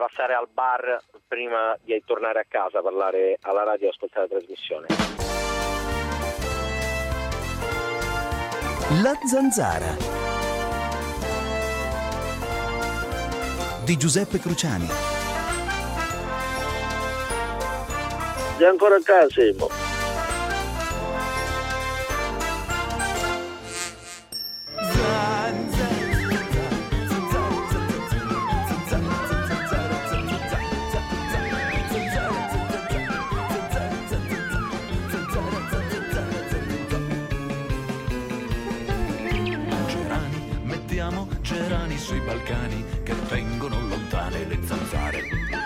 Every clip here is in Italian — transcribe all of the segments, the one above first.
passare al bar prima di tornare a casa, parlare alla radio e ascoltare la trasmissione. La Zanzara di Giuseppe Cruciani. Sei ancora a casa, Simo? Gerani sui Balcani che tengono lontane le zanzare.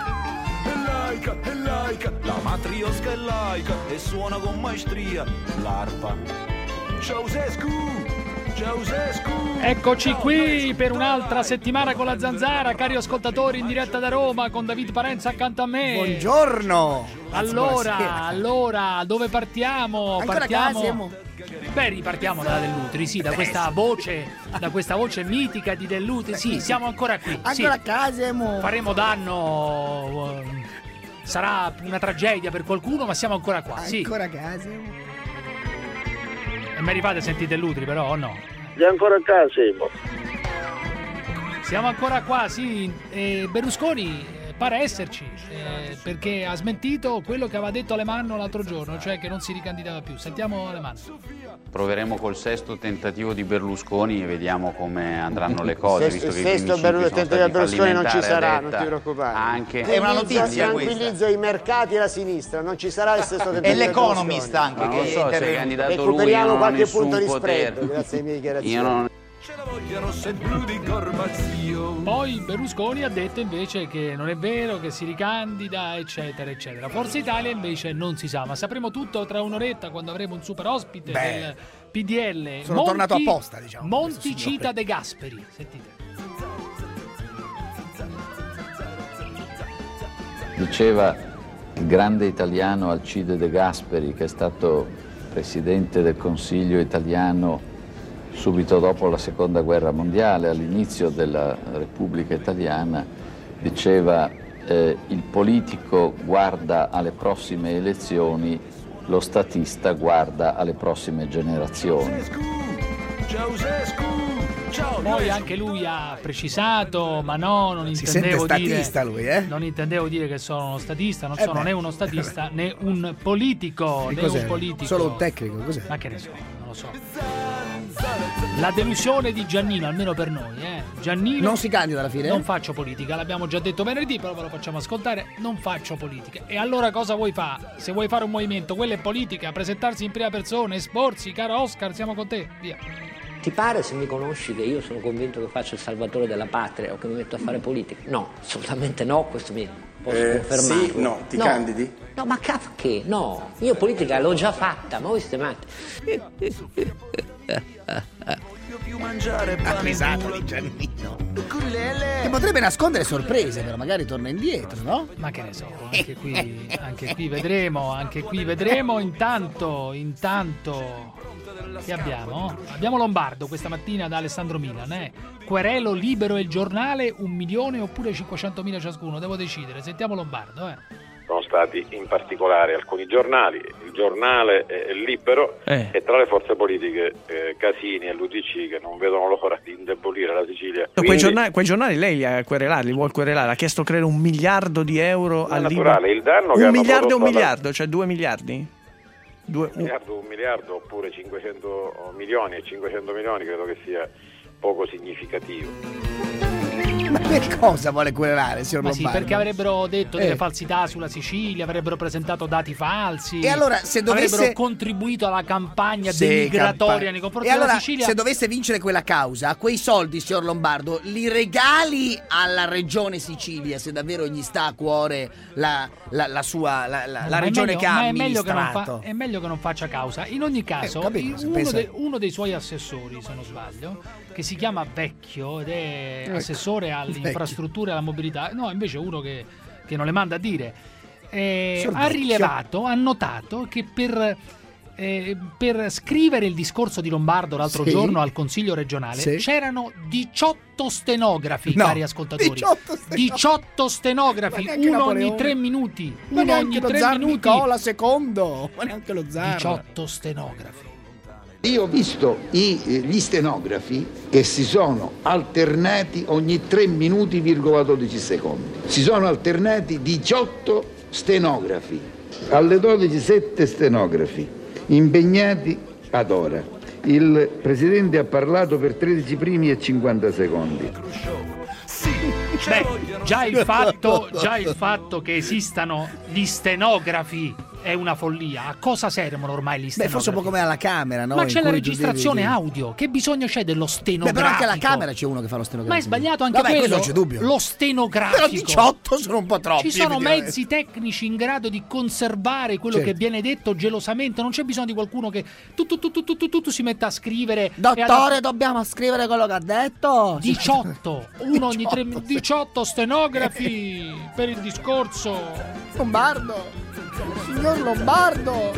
È laica, la matriosca è laica e suona con maestria l'arpa. Ceausescu! Eccoci qui per un'altra settimana con la Zanzara, cari ascoltatori, in diretta da Roma con David Parenza accanto a me. Buongiorno. Allora, dove partiamo? Ancora partiamo. Beh, ripartiamo da Dell'Utri, sì, da questa voce mitica di Dell'Utri. Sì, siamo ancora qui. Ancora a casa, faremo danno. Sarà una tragedia per qualcuno, ma siamo ancora qua. Ancora a casa. E mi rifate sentire Dell'Utri, però, o no? Sei ancora a casa, Simo? Siamo ancora qua, sì. Berlusconi pare esserci, perché ha smentito quello che aveva detto Alemanno l'altro giorno, cioè che non si ricandidava più. Sentiamo Alemanno. Proveremo col sesto tentativo di Berlusconi e vediamo come andranno le cose, visto che il sesto tentativo di Berlusconi non ci sarà, non ti preoccupare. Anche è una notizia, tranquillizzo i mercati e la sinistra, non ci sarà il sesto tentativo. E l'Economist anche, non so se è candidato lui, recuperiamo non ho qualche nessun punto di potere. spread, grazie alle mie dichiarazioni. Io non... C'è la voglia rossa e blu di Gorbazio. Poi Berlusconi ha detto invece che non è vero, che si ricandida, eccetera, eccetera. Forza Italia invece non si sa, ma sapremo tutto tra un'oretta quando avremo un super ospite del PDL. Sono tornato apposta, diciamo. Monti cita De Gasperi. Sentite. Diceva il grande italiano Alcide De Gasperi, che è stato presidente del Consiglio italiano subito dopo la Seconda Guerra Mondiale, all'inizio della Repubblica Italiana, diceva il politico guarda alle prossime elezioni, lo statista guarda alle prossime generazioni. Poi anche lui ha precisato, ma no, non si sente intendevo statista dire, lui, non intendevo dire che sono uno statista, non sono né uno statista né un politico, né un politico. Solo un tecnico, cos'è? Ma che ne so, non lo so. La delusione di Giannino, almeno per noi, Giannino non si candida alla fine? Non faccio politica, l'abbiamo già detto venerdì, però ve lo facciamo ascoltare, non faccio politica. E allora cosa vuoi fare? Se vuoi fare un movimento, quella è politica, presentarsi in prima persona, esporsi, caro Oscar, siamo con te, via. Ti pare, se mi conosci, che io sono convinto che faccio il salvatore della patria o che mi metto a fare politica? No, assolutamente no, questo mi posso confermare. Sì, no, ti candidi? No, ma che? No, io politica l'ho già fatta, ma voi siete matti. Ha pesato di Giannino. Che potrebbe nascondere sorprese, però magari torna indietro, no? Ma che ne so, anche qui vedremo. Intanto che abbiamo? Abbiamo Lombardo questa mattina da Alessandro Milan, Querelo, Libero e il Giornale, 1 milione oppure 500.000 ciascuno, devo decidere. Sentiamo Lombardo, Sono stati in particolare alcuni giornali, il Giornale e il Libero, e tra le forze politiche Casini e l'UDC, che non vedono l'ora di indebolire la Sicilia. Quei giornali lei li vuol querelare, ha chiesto creare 1 miliardo di euro al Libero. Il danno un miliardo, cioè 2 miliardi? 1 miliardo oppure 500 milioni e 500 milioni credo che sia poco significativo. Ma per cosa vuole querelare, signor Lombardo? Ma sì, perché avrebbero detto delle falsità sulla Sicilia, avrebbero presentato dati falsi. E allora, se dovesse... avrebbero contribuito alla campagna denigratoria nei confronti della Sicilia. Se dovesse vincere quella causa, quei soldi, signor Lombardo, li regali alla regione Sicilia, se davvero gli sta a cuore la regione che ha amministrato. È meglio che non faccia causa. In ogni caso, uno dei suoi assessori, se non sbaglio, che si chiama Vecchio ed è assessore alle infrastrutture e alla mobilità, no, invece uno che non le manda a dire, ha notato che per per scrivere il discorso di Lombardo l'altro giorno al Consiglio regionale c'erano 18 stenografi, cari ascoltatori. 18 stenografi, uno ogni 3 minuti. Ma Uno neanche ogni lo 3 zar minuti. Nicola II, ma neanche lo zar. 18 stenografi. Io ho visto gli stenografi che si sono alternati ogni 3 minuti, 12 secondi. Si sono alternati 18 stenografi. Alle 12 7 stenografi impegnati ad ora. Il Presidente ha parlato per 13 primi e 50 secondi. Beh, già il fatto che esistano gli stenografi è una follia. A cosa servono ormai gli stenografi? Forse un po' come alla Camera, no? Ma c'è la registrazione audio. Che bisogno c'è dello stenografico? Però anche alla Camera c'è uno che fa lo stenografico. Ma è sbagliato anche quello. Questo non c'è dubbio. Lo stenografico. Però 18 sono un po' troppi. Ci sono mezzi tecnici in grado di conservare quello che viene detto gelosamente. Non c'è bisogno di qualcuno che tu si metta a scrivere. Dottore, dobbiamo scrivere quello che ha detto. 18. Uno ogni 3 minuti. 18 stenografi per il discorso. Lombardo. Signor Lombardo.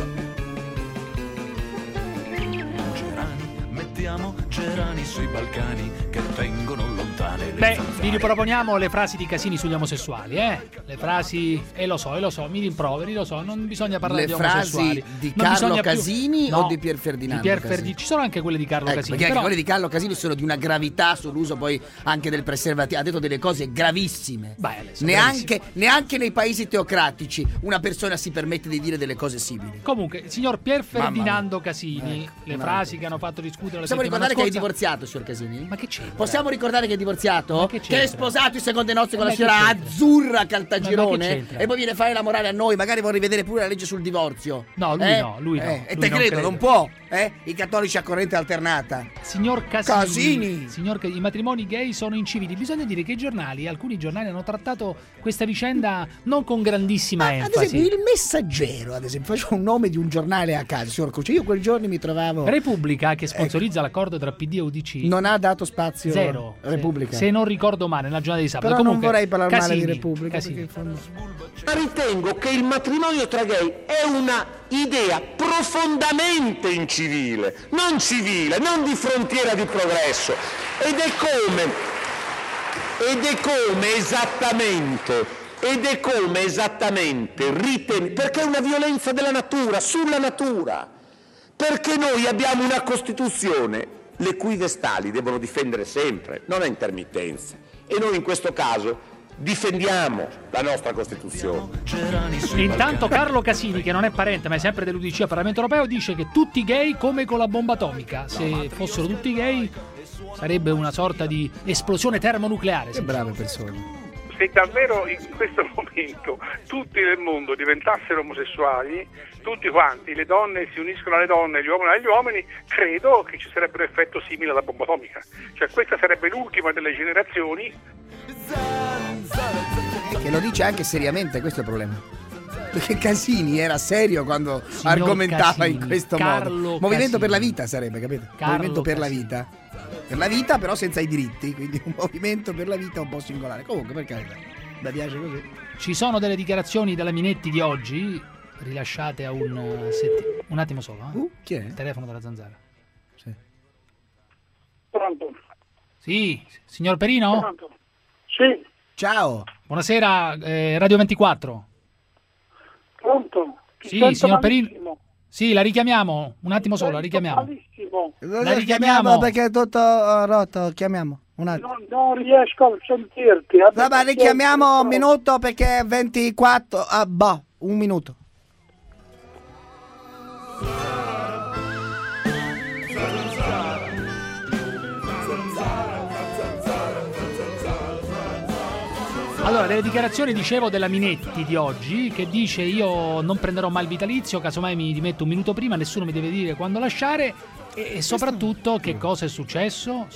Mettiamo gerani sui Balcani che vengono lontane. Beh, vi riproponiamo le frasi di Casini sugli omosessuali, Le frasi, lo so, mi rimproveri, lo so, non bisogna parlare di omosessuali. Le frasi di Carlo Casini o di Pier Ferdinando? Ci sono anche quelle di Carlo Casini. Perché anche quelle di Carlo Casini sono di una gravità sull'uso poi anche del preservativo. Ha detto delle cose gravissime. Neanche nei paesi teocratici una persona si permette di dire delle cose simili. Comunque, signor Pier Ferdinando Casini, le frasi che hanno fatto discutere la Possiamo ricordare scorsa... che è divorziato, signor Casini? Ma che c'entra? Possiamo ricordare che è divorziato? Che è sposato i secondi nozze con la signora Azzurra Caltagirone? E poi viene a fare la morale a noi. Magari vuole rivedere pure la legge sul divorzio. No, lui no. E te credo, non può. I cattolici a corrente alternata. Signor Casini. Signor, i matrimoni gay sono incivili. Bisogna dire che alcuni giornali hanno trattato questa vicenda non con grandissima enfasi. Ad esempio, il Messaggero, faccio un nome di un giornale a caso, signor Cucci. Io quel giorno mi trovavo... Repubblica, che sponsorizza l'accordo tra PD e UDC, non ha dato spazio. Zero. Repubblica. Se non ricordo male, nella giornata di sabato. Però comunque, non vorrei parlare Casini, male di Repubblica. Ma ritengo che il matrimonio tra gay è una idea profondamente incivile, non civile, non di frontiera di progresso. Ed è come esattamente perché è una violenza della natura, sulla natura. Perché noi abbiamo una Costituzione le cui vestali devono difendere sempre, non a intermittenza. E noi in questo caso difendiamo la nostra Costituzione. Intanto Carlo Casini, che non è parente ma è sempre dell'UDC al Parlamento Europeo, dice che tutti gay come con la bomba atomica. Se fossero tutti gay sarebbe una sorta di esplosione termonucleare. Che brave persone. Se davvero in questo momento tutti nel mondo diventassero omosessuali, tutti quanti, le donne si uniscono alle donne, gli uomini agli uomini, credo che ci sarebbe un effetto simile alla bomba atomica. Cioè questa sarebbe l'ultima delle generazioni. Che lo dice anche seriamente, questo è il problema. Perché Casini era serio quando argomentava Casini, in questo modo. Movimento per la vita sarebbe, capito? Movimento per la vita. Per la vita però senza i diritti, quindi un movimento per la vita un po' singolare. Comunque, per carità, mi piace così. Ci sono delle dichiarazioni della Minetti di oggi rilasciate a un attimo solo. Chi è? Il telefono della Zanzara. Sì. Pronto? Sì, signor Perino? Pronto? Sì. Ciao. Buonasera, Radio 24. Pronto? Sì, signor Perino. Sì, la richiamiamo. Un attimo solo, la richiamiamo. Malissimo. La richiamiamo perché è tutto rotto. Chiamiamo. Un attimo. Non riesco a sentirti. Vabbè, richiamiamo un minuto perché è 24. Un minuto. Allora, delle dichiarazioni, dicevo, della Minetti di oggi, che dice: io non prenderò mai il vitalizio, casomai mi dimetto un minuto prima, nessuno mi deve dire quando lasciare. E soprattutto che cosa è successo?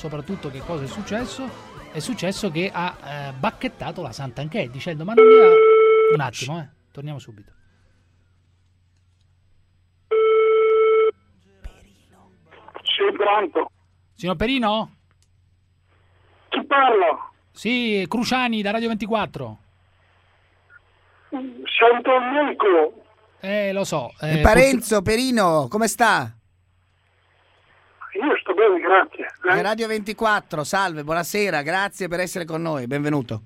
È successo che ha bacchettato la Santanchè dicendo: ma non era... Un attimo, torniamo subito. Sì, pronto. Signor Perino? Chi parla? Sì, Cruciani da Radio 24. Sento un eco. Lo so. Parenzo, Perino, come sta? Io sto bene, grazie. Radio 24, salve, buonasera, grazie per essere con noi, benvenuto.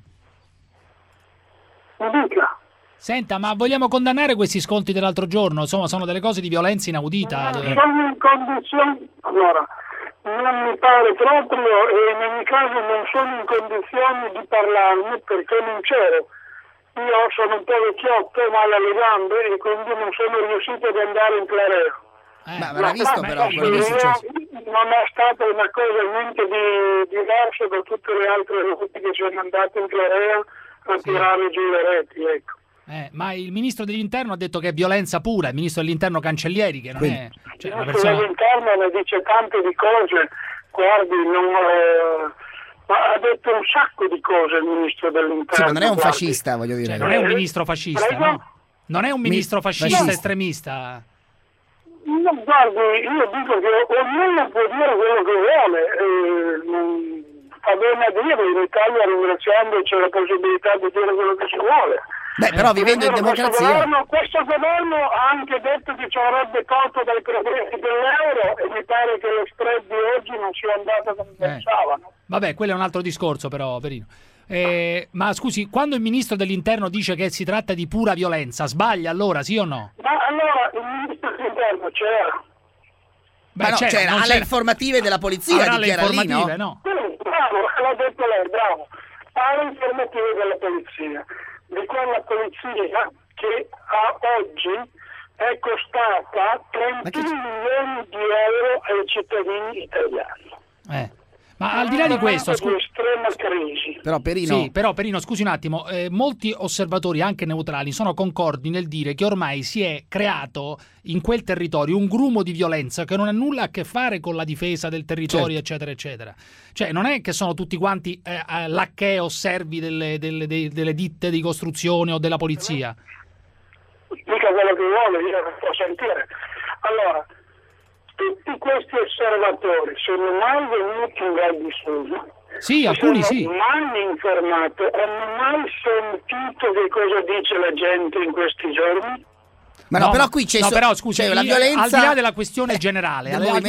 Senta, ma vogliamo condannare questi scontri dell'altro giorno? Insomma, sono delle cose di violenza inaudita. Sono in condizioni... Allora, non mi pare proprio, e in ogni caso non sono in condizioni di parlarne perché non c'ero. Io sono un po' vecchiotto, male alle gambe e quindi non sono riuscito ad andare in Clarea. Ma l'ha visto però, quello che è successo? Non è stata una cosa niente di diverso da tutte le altre volte che sono andate in Clarea a tirare giù le reti, ecco. Ma il ministro dell'interno ha detto che è violenza pura, il ministro dell'interno Cancellieri, che non è... Cioè, il ministro dell'interno ne dice tante di cose, guardi, ma ha detto un sacco di cose il ministro dell'interno. Sì, ma non è un fascista, voglio dire. Cioè, non è un ministro fascista, no? Non è un ministro fascista estremista. No, guardi, io dico che ognuno può dire quello che vuole, fa bene a dire, in Italia ringraziando c'è la possibilità di dire quello che si vuole. Beh, però vivendo in democrazia... Questo governo ha anche detto che ci avrebbe tolto dai progressi dell'euro e mi pare che lo spread di oggi non sia andato come pensavano. Vabbè, quello è un altro discorso però, Perino. Ma scusi, quando il ministro dell'interno dice che si tratta di pura violenza, sbaglia allora, sì o no? Ma allora il ministro dell'interno c'era. Ma no, c'era alle informative della polizia, dichiara lì, no? Bravo, l'ha detto lei, bravo. Alle informative della polizia. Di quella polizia che a oggi è costata 31 milioni di euro ai cittadini italiani. Ma al di là di questo, estrema crisi. Però Perino... Sì, però Perino, scusi un attimo, molti osservatori, anche neutrali, sono concordi nel dire che ormai si è creato in quel territorio un grumo di violenza che non ha nulla a che fare con la difesa del territorio, eccetera, eccetera. Cioè, non è che sono tutti quanti lacchè o servi delle ditte di costruzione o della polizia. Dica quello che vuole, io non posso sentire. Allora, tutti questi osservatori sono mai venuti in Val di Susa? Sì, alcuni sì. Non hanno informato, hanno mai sentito che cosa dice la gente in questi giorni? Ma no, però qui c'è però scusi, la violenza al di là della questione generale,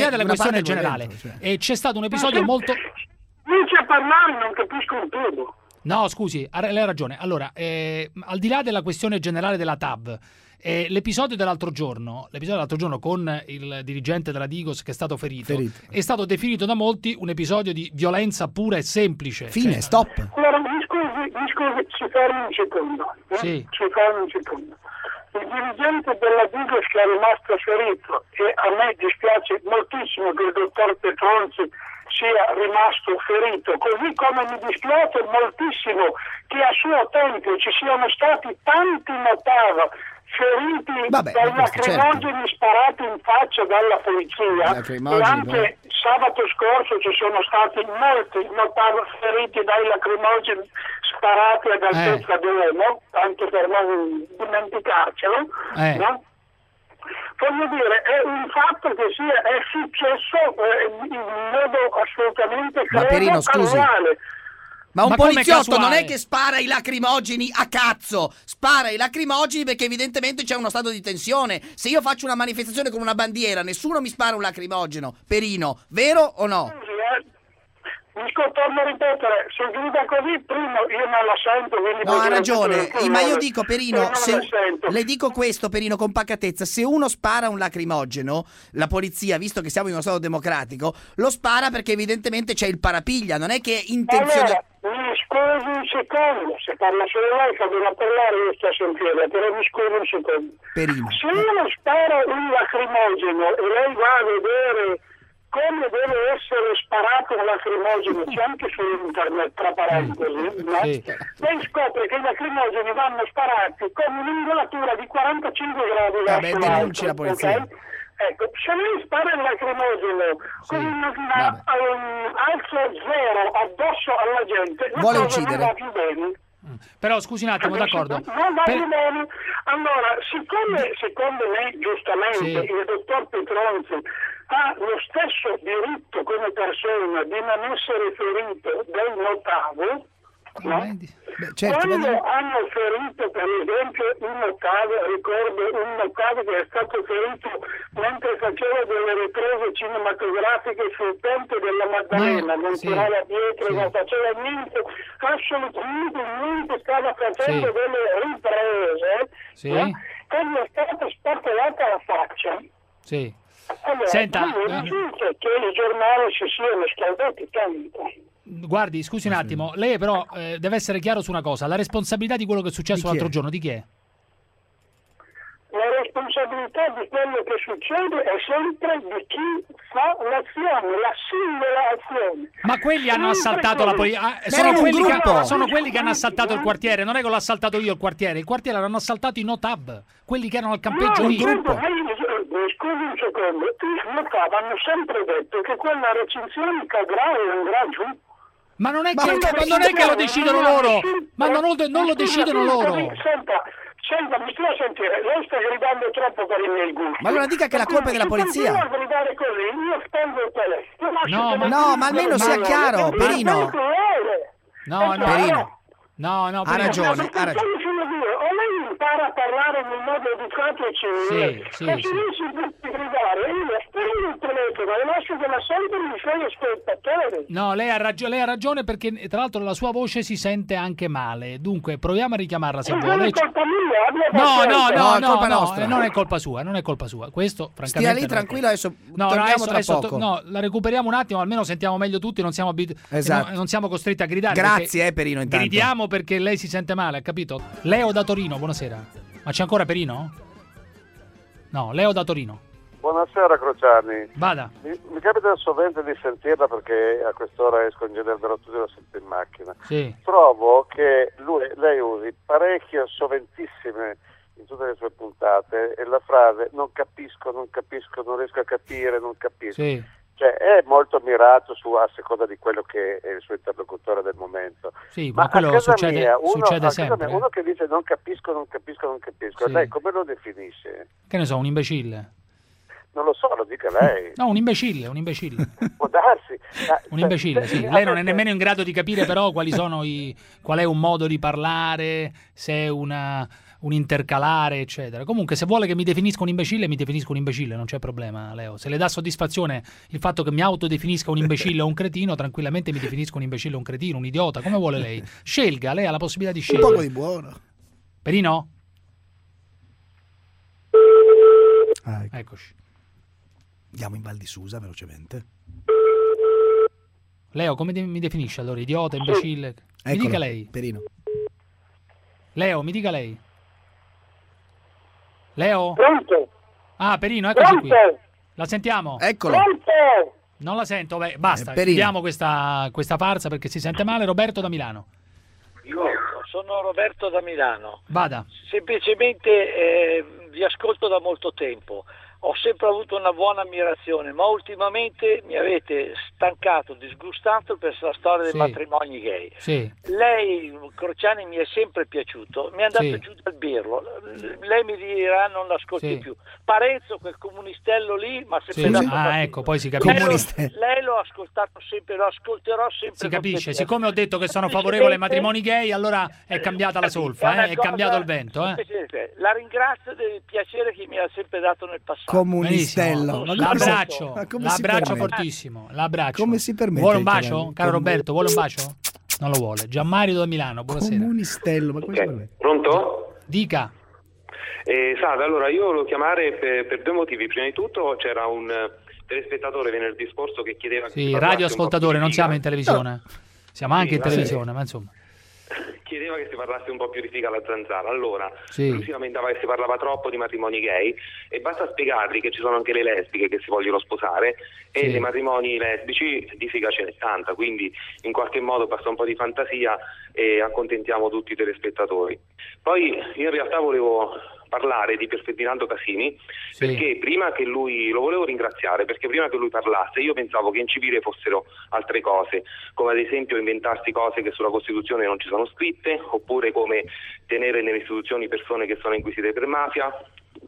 c'è stato un episodio molto... Dice a parlare, non capisco un tubo. No, scusi, lei ha ragione. Allora, al di là della questione generale della TAV, l'episodio dell'altro giorno con il dirigente della Digos che è stato ferito è stato definito da molti un episodio di violenza pura e semplice. Fine, stop. Allora, mi scusi, ci fermi un secondo. Sì. Ci fermi un secondo. Il dirigente della Digos che è rimasto ferito, e a me dispiace moltissimo che il dottor Petronzi sia rimasto ferito, così come mi dispiace moltissimo che a suo tempo ci siano stati tanti Motava feriti dai lacrimogeni sparati in faccia dalla polizia, e anche sabato scorso ci sono stati molti Motava feriti dai lacrimogeni sparati ad altezza d'uomo, tanto per non dimenticarcelo, no? Voglio dire, è un fatto che è successo in modo assolutamente casuale. Ma un poliziotto non è che spara i lacrimogeni a cazzo, spara i lacrimogeni perché evidentemente c'è uno stato di tensione. Se io faccio una manifestazione con una bandiera, nessuno mi spara un lacrimogeno. Perino, vero o no? Torno a ripetere, se grida così, prima io non la sento. No, ha ragione, ma io dico, Perino, le dico questo, Perino, con pacatezza: se uno spara un lacrimogeno, la polizia, visto che siamo in uno stato democratico, lo spara perché evidentemente c'è il parapiglia, non è che è intenzione... Allora, mi scusi un secondo, se parla solo lei, fa bene a parlare, io sto a sentire, però mi scusi un secondo. Perino. Se uno spara un lacrimogeno e lei va a vedere come deve essere sparato un lacrimogeno, c'è anche su internet, tra parentesi, no? Lei scopre che i lacrimogeni vanno sparati con un'ingolatura di 45 gradi verso denunci la polizia. Okay? Ecco, se lei spara il lacrimogeno con un alzo zero addosso alla gente, vuole uccidere. Non va più bene. Però scusi un attimo, d'accordo. Non va più bene. Allora, siccome secondo me giustamente il dottor Petronzi ha lo stesso diritto come persona di non essere ferito del Motavo, Quando hanno ferito, per esempio, un Ottavio, ricordo un Ottavio che è stato ferito mentre faceva delle riprese cinematografiche sul Ponte della Maddalena, non tirava dietro, non faceva niente, assolutamente niente, stava facendo delle riprese, quando è stato spartolata la faccia. Sì. Allora, Senta, io risulta che i giornali si siano scaldati tanto. Guardi, scusi un attimo, lei però deve essere chiaro su una cosa, la responsabilità di quello che è successo l'altro giorno di chi è? La responsabilità di quello che succede è sempre di chi fa l'azione, la singola azione. Ma quelli hanno assaltato la polizia, sono quelli che hanno assaltato il quartiere, non è che l'ho assaltato io il quartiere l'hanno assaltato i Notab, quelli che erano al campeggio lì. Scusi un secondo, i Notab hanno sempre detto che quella recinzione cadrà e andrà giù. Ma non è che lo decidono loro, ma non lo decidono loro. Senta, mi stia a sentire, lei sta gridando troppo per i miei gusti. Ma allora dica che la colpa è della polizia. Se continua a gridare così, io spengo il telefono. No, ma almeno sia chiaro, Perino. Perino. No, ha ragione. O lei impara a parlare in un modo educato e civile, sì. si può gridare, io spengo il telefono e lascio che la sentono i suoi spettatori. No, lei ha ragione perché tra l'altro la sua voce si sente anche male. Dunque, proviamo a richiamarla se vuole. Non è colpa mia, no, è colpa nostra. non è colpa sua, Questo, francamente. Stia lì tranquillo, adesso torniamo tra poco. No, la recuperiamo un attimo, almeno sentiamo meglio tutti, non siamo non siamo costretti a gridare. Grazie, Perino, intanto. Gridiamo perché lei si sente male, ha capito? Leo da Torino, buonasera. Ma c'è ancora Perino? No, Leo da Torino. Buonasera Crociani. Vada. Mi capita sovente di sentirla perché a quest'ora esco in genere dalla tutti la sento in macchina. Sì. Trovo che lei usi parecchio, soventissime in tutte le sue puntate, e la frase non capisco, non riesco a capire, non capisco. Sì. Cioè è molto mirato a seconda di quello che è il suo interlocutore del momento. Sì, ma quello succede sempre. Uno che dice non capisco, Sì. lei come lo definisce? Che ne so, un imbecille? Non lo so, lo dica lei. No, un imbecille. Può darsi. Un imbecille, sì. Lei non è nemmeno in grado di capire però qual è un modo di parlare, se è un intercalare, eccetera. Comunque, se vuole che mi definisca un imbecille, mi definisco un imbecille, non c'è problema, Leo. Se le dà soddisfazione il fatto che mi autodefinisca un imbecille o un cretino, tranquillamente mi definisco un imbecille o un cretino, un idiota, come vuole lei. Scelga, lei ha la possibilità di scegliere. Un poco di buono. Perino? Ecco. Eccoci. Andiamo in Val di Susa velocemente. Leo, come mi definisce allora? Idiota, imbecille? Mi dica lei. Perino. Leo, mi dica lei. Leo? Pronto? Ah, Perino, eccoci qui. La sentiamo? Eccolo. Pronto? Non la sento, basta. Perino. Chiudiamo questa farsa perché si sente male. Roberto da Milano. Io sono Roberto da Milano. Vada. Semplicemente vi ascolto da molto tempo. Ho sempre avuto una buona ammirazione, ma ultimamente mi avete stancato, disgustato per la storia dei matrimoni gay. Sì. Lei, Crociani, mi è sempre piaciuto, mi è andato giù dal birro. Lei mi dirà non l'ascolti più. Parenzo, quel comunistello lì, ma sempre dato fastidio. Ecco, poi si capisce. Lei l'ho ascoltato sempre, lo ascolterò sempre. Si capisce, siccome ho detto che sono favorevole ai matrimoni gay, allora è cambiata la solfa, è cambiato il vento. La ringrazio del piacere che mi ha sempre dato nel passato. Comunistello. L'abbraccio fortissimo. L'abbraccio. Come si permette? Vuole un bacio? Caro Roberto, vuole un bacio? Non lo vuole. Gianmario da Milano, buonasera. Comunistello, ma come si permette? Pronto? Dica. Salve, allora io volevo chiamare per due motivi. Prima di tutto c'era un telespettatore venerdì scorso che chiedeva... Sì, radioascoltatore, non siamo in televisione. Siamo anche in televisione, ma insomma... Chiedeva che si parlasse un po' più di figa alla zanzara. Allora, sì. Lui si lamentava che si parlava troppo di matrimoni gay e basta spiegargli che ci sono anche le lesbiche che si vogliono sposare e nei matrimoni lesbici di figa ce n'è tanta, quindi in qualche modo basta un po' di fantasia e accontentiamo tutti i telespettatori. Poi in realtà volevo parlare di Ferdinando Casini perché prima che lui, lo volevo ringraziare perché prima che lui parlasse io pensavo che in civile fossero altre cose, come ad esempio inventarsi cose che sulla Costituzione non ci sono scritte, oppure come tenere nelle istituzioni persone che sono inquisite per mafia.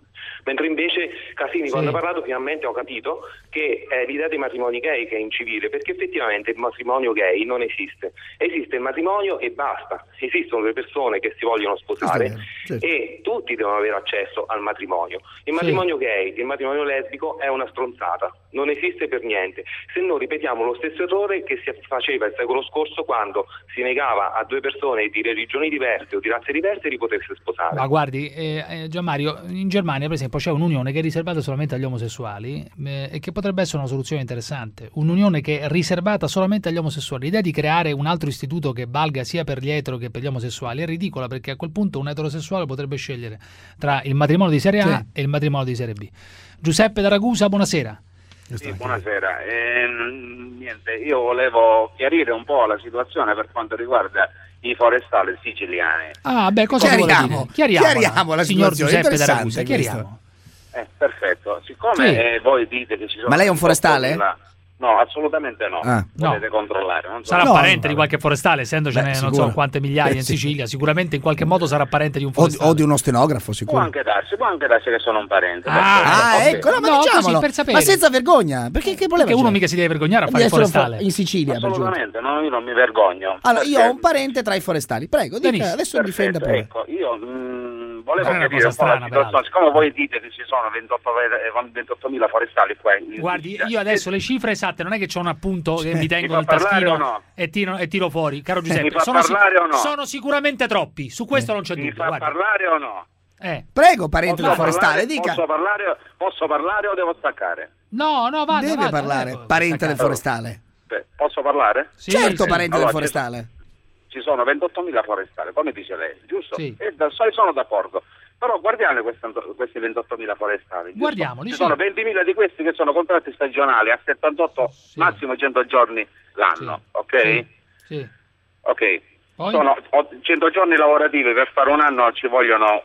Mentre invece Casini, quando ha parlato, finalmente ho capito che è l'idea dei matrimoni gay che è incivile, perché effettivamente il matrimonio gay non esiste. Esiste il matrimonio e basta. Esistono delle persone che si vogliono sposare e tutti devono avere accesso al matrimonio. Il matrimonio gay, il matrimonio lesbico è una stronzata, non esiste per niente. Se non ripetiamo lo stesso errore che si faceva il secolo scorso quando si negava a due persone di religioni diverse o di razze diverse di potersi sposare. Ma guardi, Gianmario, in Germania per esempio c'è un'unione che è riservata solamente agli omosessuali e che potrebbe essere una soluzione interessante. Un'unione che è riservata solamente agli omosessuali. L'idea di creare un altro istituto che valga sia per gli etero che per gli omosessuali è ridicola, perché a quel punto un eterosessuale potrebbe scegliere tra il matrimonio di serie A e il matrimonio di serie B. Giuseppe da Ragusa, buonasera. Sì, buonasera. Niente, io volevo chiarire un po' la situazione per quanto riguarda i forestali siciliani. Ah, beh, cosa chiariamo la signor Giuseppe da Ragusa, chiariamo. Perfetto. Siccome voi dite che ci sono... Ma lei è un forestale? No, assolutamente no. Potete controllare. Non so. Sarà parente di qualche forestale, essendocene non so quante migliaia in Sicilia. Sicuramente in qualche modo sarà parente di un forestale. O di uno stenografo, sicuro. Può anche darsi che sono un parente. Ecco, no, ma diciamolo. Per sapere. Ma senza vergogna. Perché che problema? Perché uno mica si deve vergognare a fare il forestale. In Sicilia, assolutamente, no, io non mi vergogno. Allora, io ho un parente tra i forestali. Prego, dica, adesso difenda pure. Ecco, io volevo capire un po' la situazione. Siccome voi dite che ci sono 28.000 forestali qua in Guardi, Sicilia, io adesso le cifre esatte non è che c'ho un appunto che mi tengo nel taschino e tiro fuori, caro Giuseppe. Sono sicuramente troppi, su questo non c'è dubbio. Mi fa parlare o no? Prego, parente del forestale, dica. Posso parlare o devo staccare? No, vada. Deve parlare, parente del forestale. Posso parlare? Sì, certo, parente del forestale. Ci sono 28.000 forestali, come dice lei, giusto? Sì. Sono d'accordo. Però guardiamo questi 28.000 forestali. Guardiamoli. Ci sono 20.000 di questi che sono contratti stagionali a 78, massimo 100 giorni l'anno, ok? Sì. Ok. Poi? Sono 100 giorni lavorativi, per fare un anno ci vogliono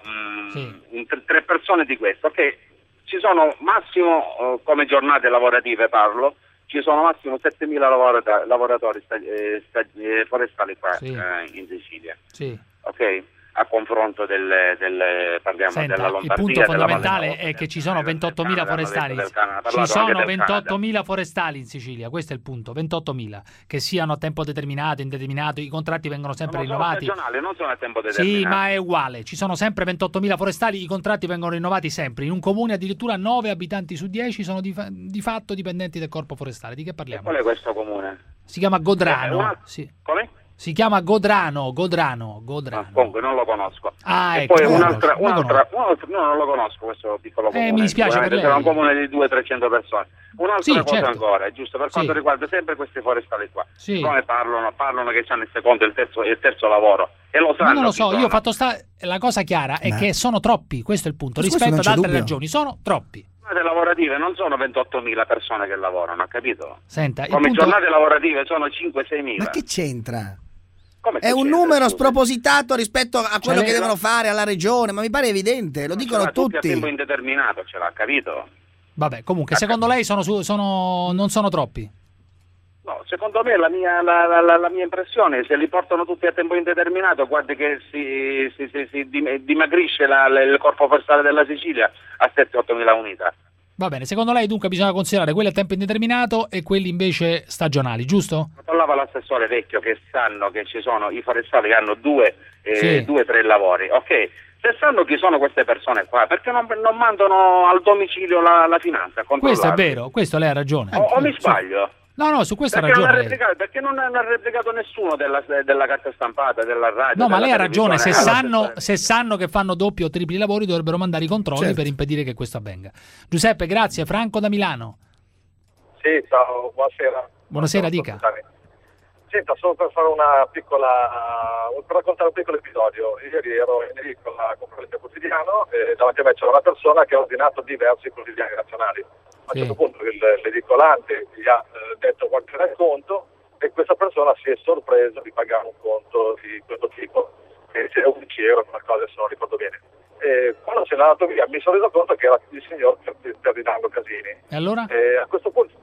3 persone di questo, ok? Ci sono massimo, come giornate lavorative parlo, ci sono massimo 7.000 lavoratori forestali qua in Sicilia. Sì. Ok? A confronto parliamo della Lombardia. Il punto fondamentale è che ci sono 28.000 forestali. Ci sono 28.000 forestali in Sicilia, questo è il punto, 28.000, che siano a tempo determinato, indeterminato, i contratti vengono sempre rinnovati. Non sono a tempo determinato. Sì, ma è uguale, ci sono sempre 28.000 forestali, i contratti vengono rinnovati sempre. In un comune addirittura 9 abitanti su 10 sono di fatto dipendenti del corpo forestale. Di che parliamo? Qual è questo comune? Si chiama Godrano. Come? Si chiama Godrano. Comunque non lo conosco. E poi un'altra, non lo conosco questo piccolo comune. Mi dispiace per lei. È un comune di 200-300 persone. Un'altra cosa ancora, giusto per quanto riguarda sempre questi forestali qua. Come parlano che hanno il secondo e il terzo lavoro. E lo sanno. Ma non lo so, io ho fatto la cosa chiara è che sono troppi, questo è il punto. Rispetto ad altre ragioni, sono troppi. Giornate lavorative non sono 28.000 persone che lavorano, capito? Senta, come giornate lavorative sono 5-6.000. Ma che c'entra? È un numero spropositato rispetto a quello che devono fare alla regione, ma mi pare evidente, lo dicono tutti. A tempo indeterminato ce l'ha, capito? Vabbè, comunque, secondo lei non sono troppi? No, secondo me la mia impressione, se li portano tutti a tempo indeterminato, guardi che si dimagrisce il corpo forestale della Sicilia a 7-8.000 unità. Va bene, secondo lei dunque bisogna considerare quelli a tempo indeterminato e quelli invece stagionali, giusto? Parlava l'assessore Vecchio che sanno che ci sono i forestali che hanno 2-3 lavori, ok? Se sanno chi sono queste persone qua, perché non mandano al domicilio la finanza a controllare? Questo è vero, questo lei ha ragione. O mi sbaglio? No, su questo ha ragione. Perché non ha replicato nessuno della carta stampata, della radio. No, ma lei ha ragione, se sanno che fanno doppi o tripli lavori dovrebbero mandare i controlli per impedire che questo avvenga. Giuseppe, grazie. Franco da Milano. Sì, ciao, buonasera. Buonasera, dica. Senta, solo per fare per raccontare un piccolo episodio. Ieri ero in edicola a comprare il mio quotidiano e davanti a me c'era una persona che ha ordinato diversi quotidiani nazionali. A un certo punto l'edicolante gli ha detto quanto era il conto e questa persona si è sorpresa di pagare un conto di questo tipo, che è €11, qualcosa, se non ricordo bene. E quando se n'è andato via mi sono reso conto che era il signor Ferdinando Casini. E allora? A questo punto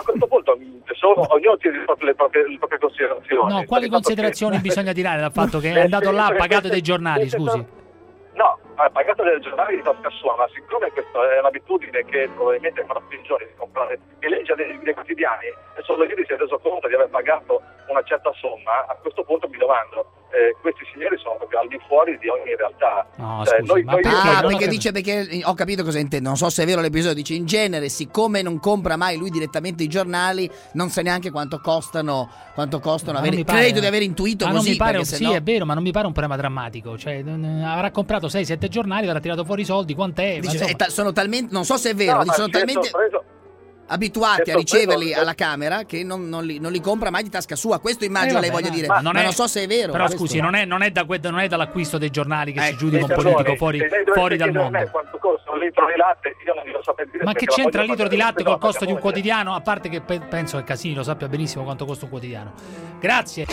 ognuno tiene le proprie considerazioni. No, quali considerazioni bisogna tirare dal fatto che è andato là, ha pagato dei giornali, scusi? No, ha pagato dei giornali di tasca sua, ma siccome questa è un'abitudine che probabilmente farà più giorni di comprare e legge dei quotidiani e solo ieri si è reso conto di aver pagato una certa somma, a questo punto mi domando, questi signori sono proprio al di fuori di ogni realtà. No, scusi, perché ho capito cosa intende, non so se è vero l'episodio, dice in genere siccome non compra mai lui direttamente i giornali non sa neanche quanto costano credo di aver intuito ma così, non mi pare, sì, è vero, ma non mi pare un problema drammatico, cioè avrà comprato 6-7 giornali, avrà tirato fuori i soldi, quant'è? Dice, sono talmente, non so se è vero, sono talmente abituati a riceverli alla Camera che non li compra mai di tasca sua. Questo immagino lei voglia dire, ma non so se è vero. Però scusi, non è dall'acquisto dei giornali che si giudica un politico fuori dal mondo. Quanto costa un litro di latte, io non glielo sapevo dire. Ma che c'entra il litro di latte col costo di un quotidiano? A parte che penso che Casini lo sappia benissimo quanto costa un quotidiano. Grazie.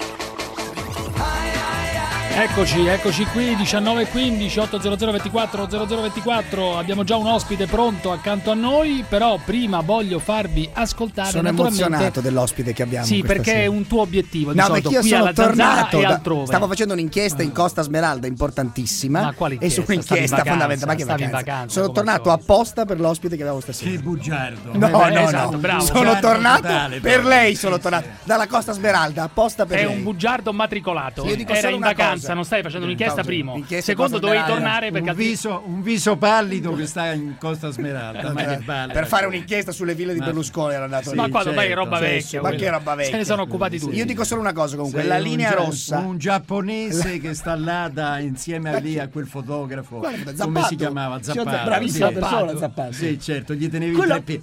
Eccoci qui, 19:15, 800 24 0024. Abbiamo già un ospite pronto accanto a noi, però prima voglio farvi ascoltare. Sono emozionato dell'ospite che abbiamo. Sì, perché sera. È un tuo obiettivo. No, perché io sono tornato e altrove. Stavo facendo un'inchiesta in Costa Smeralda importantissima. Ma quale inchiesta? E su un'inchiesta fondamentale. Ma che vacanza? Sono tornato apposta per l'ospite che avevo stasera. Che bugiardo. No, esatto, bravo. Sono tornato totale, per lei, sono tornato dalla Costa Smeralda apposta per lei. È un bugiardo matricolato. Sì, io dico era solo in una vacanza, cosa. non stai facendo un'inchiesta primo. Inchiesta secondo dovevi tornare perché un viso pallido che sta in Costa Smeralda. Per fare un'inchiesta sulle ville di Berlusconi era andato lì. Ma qua ormai è roba vecchia. Ma che roba vecchia? Se ne sono occupati tutti. Io dico solo una cosa comunque, Sei la linea rossa. Un giapponese che sta là insieme a quel fotografo. Guarda, come si chiamava? Zappato. Bravissima persona, Zappato. Sì, certo, gli tenevi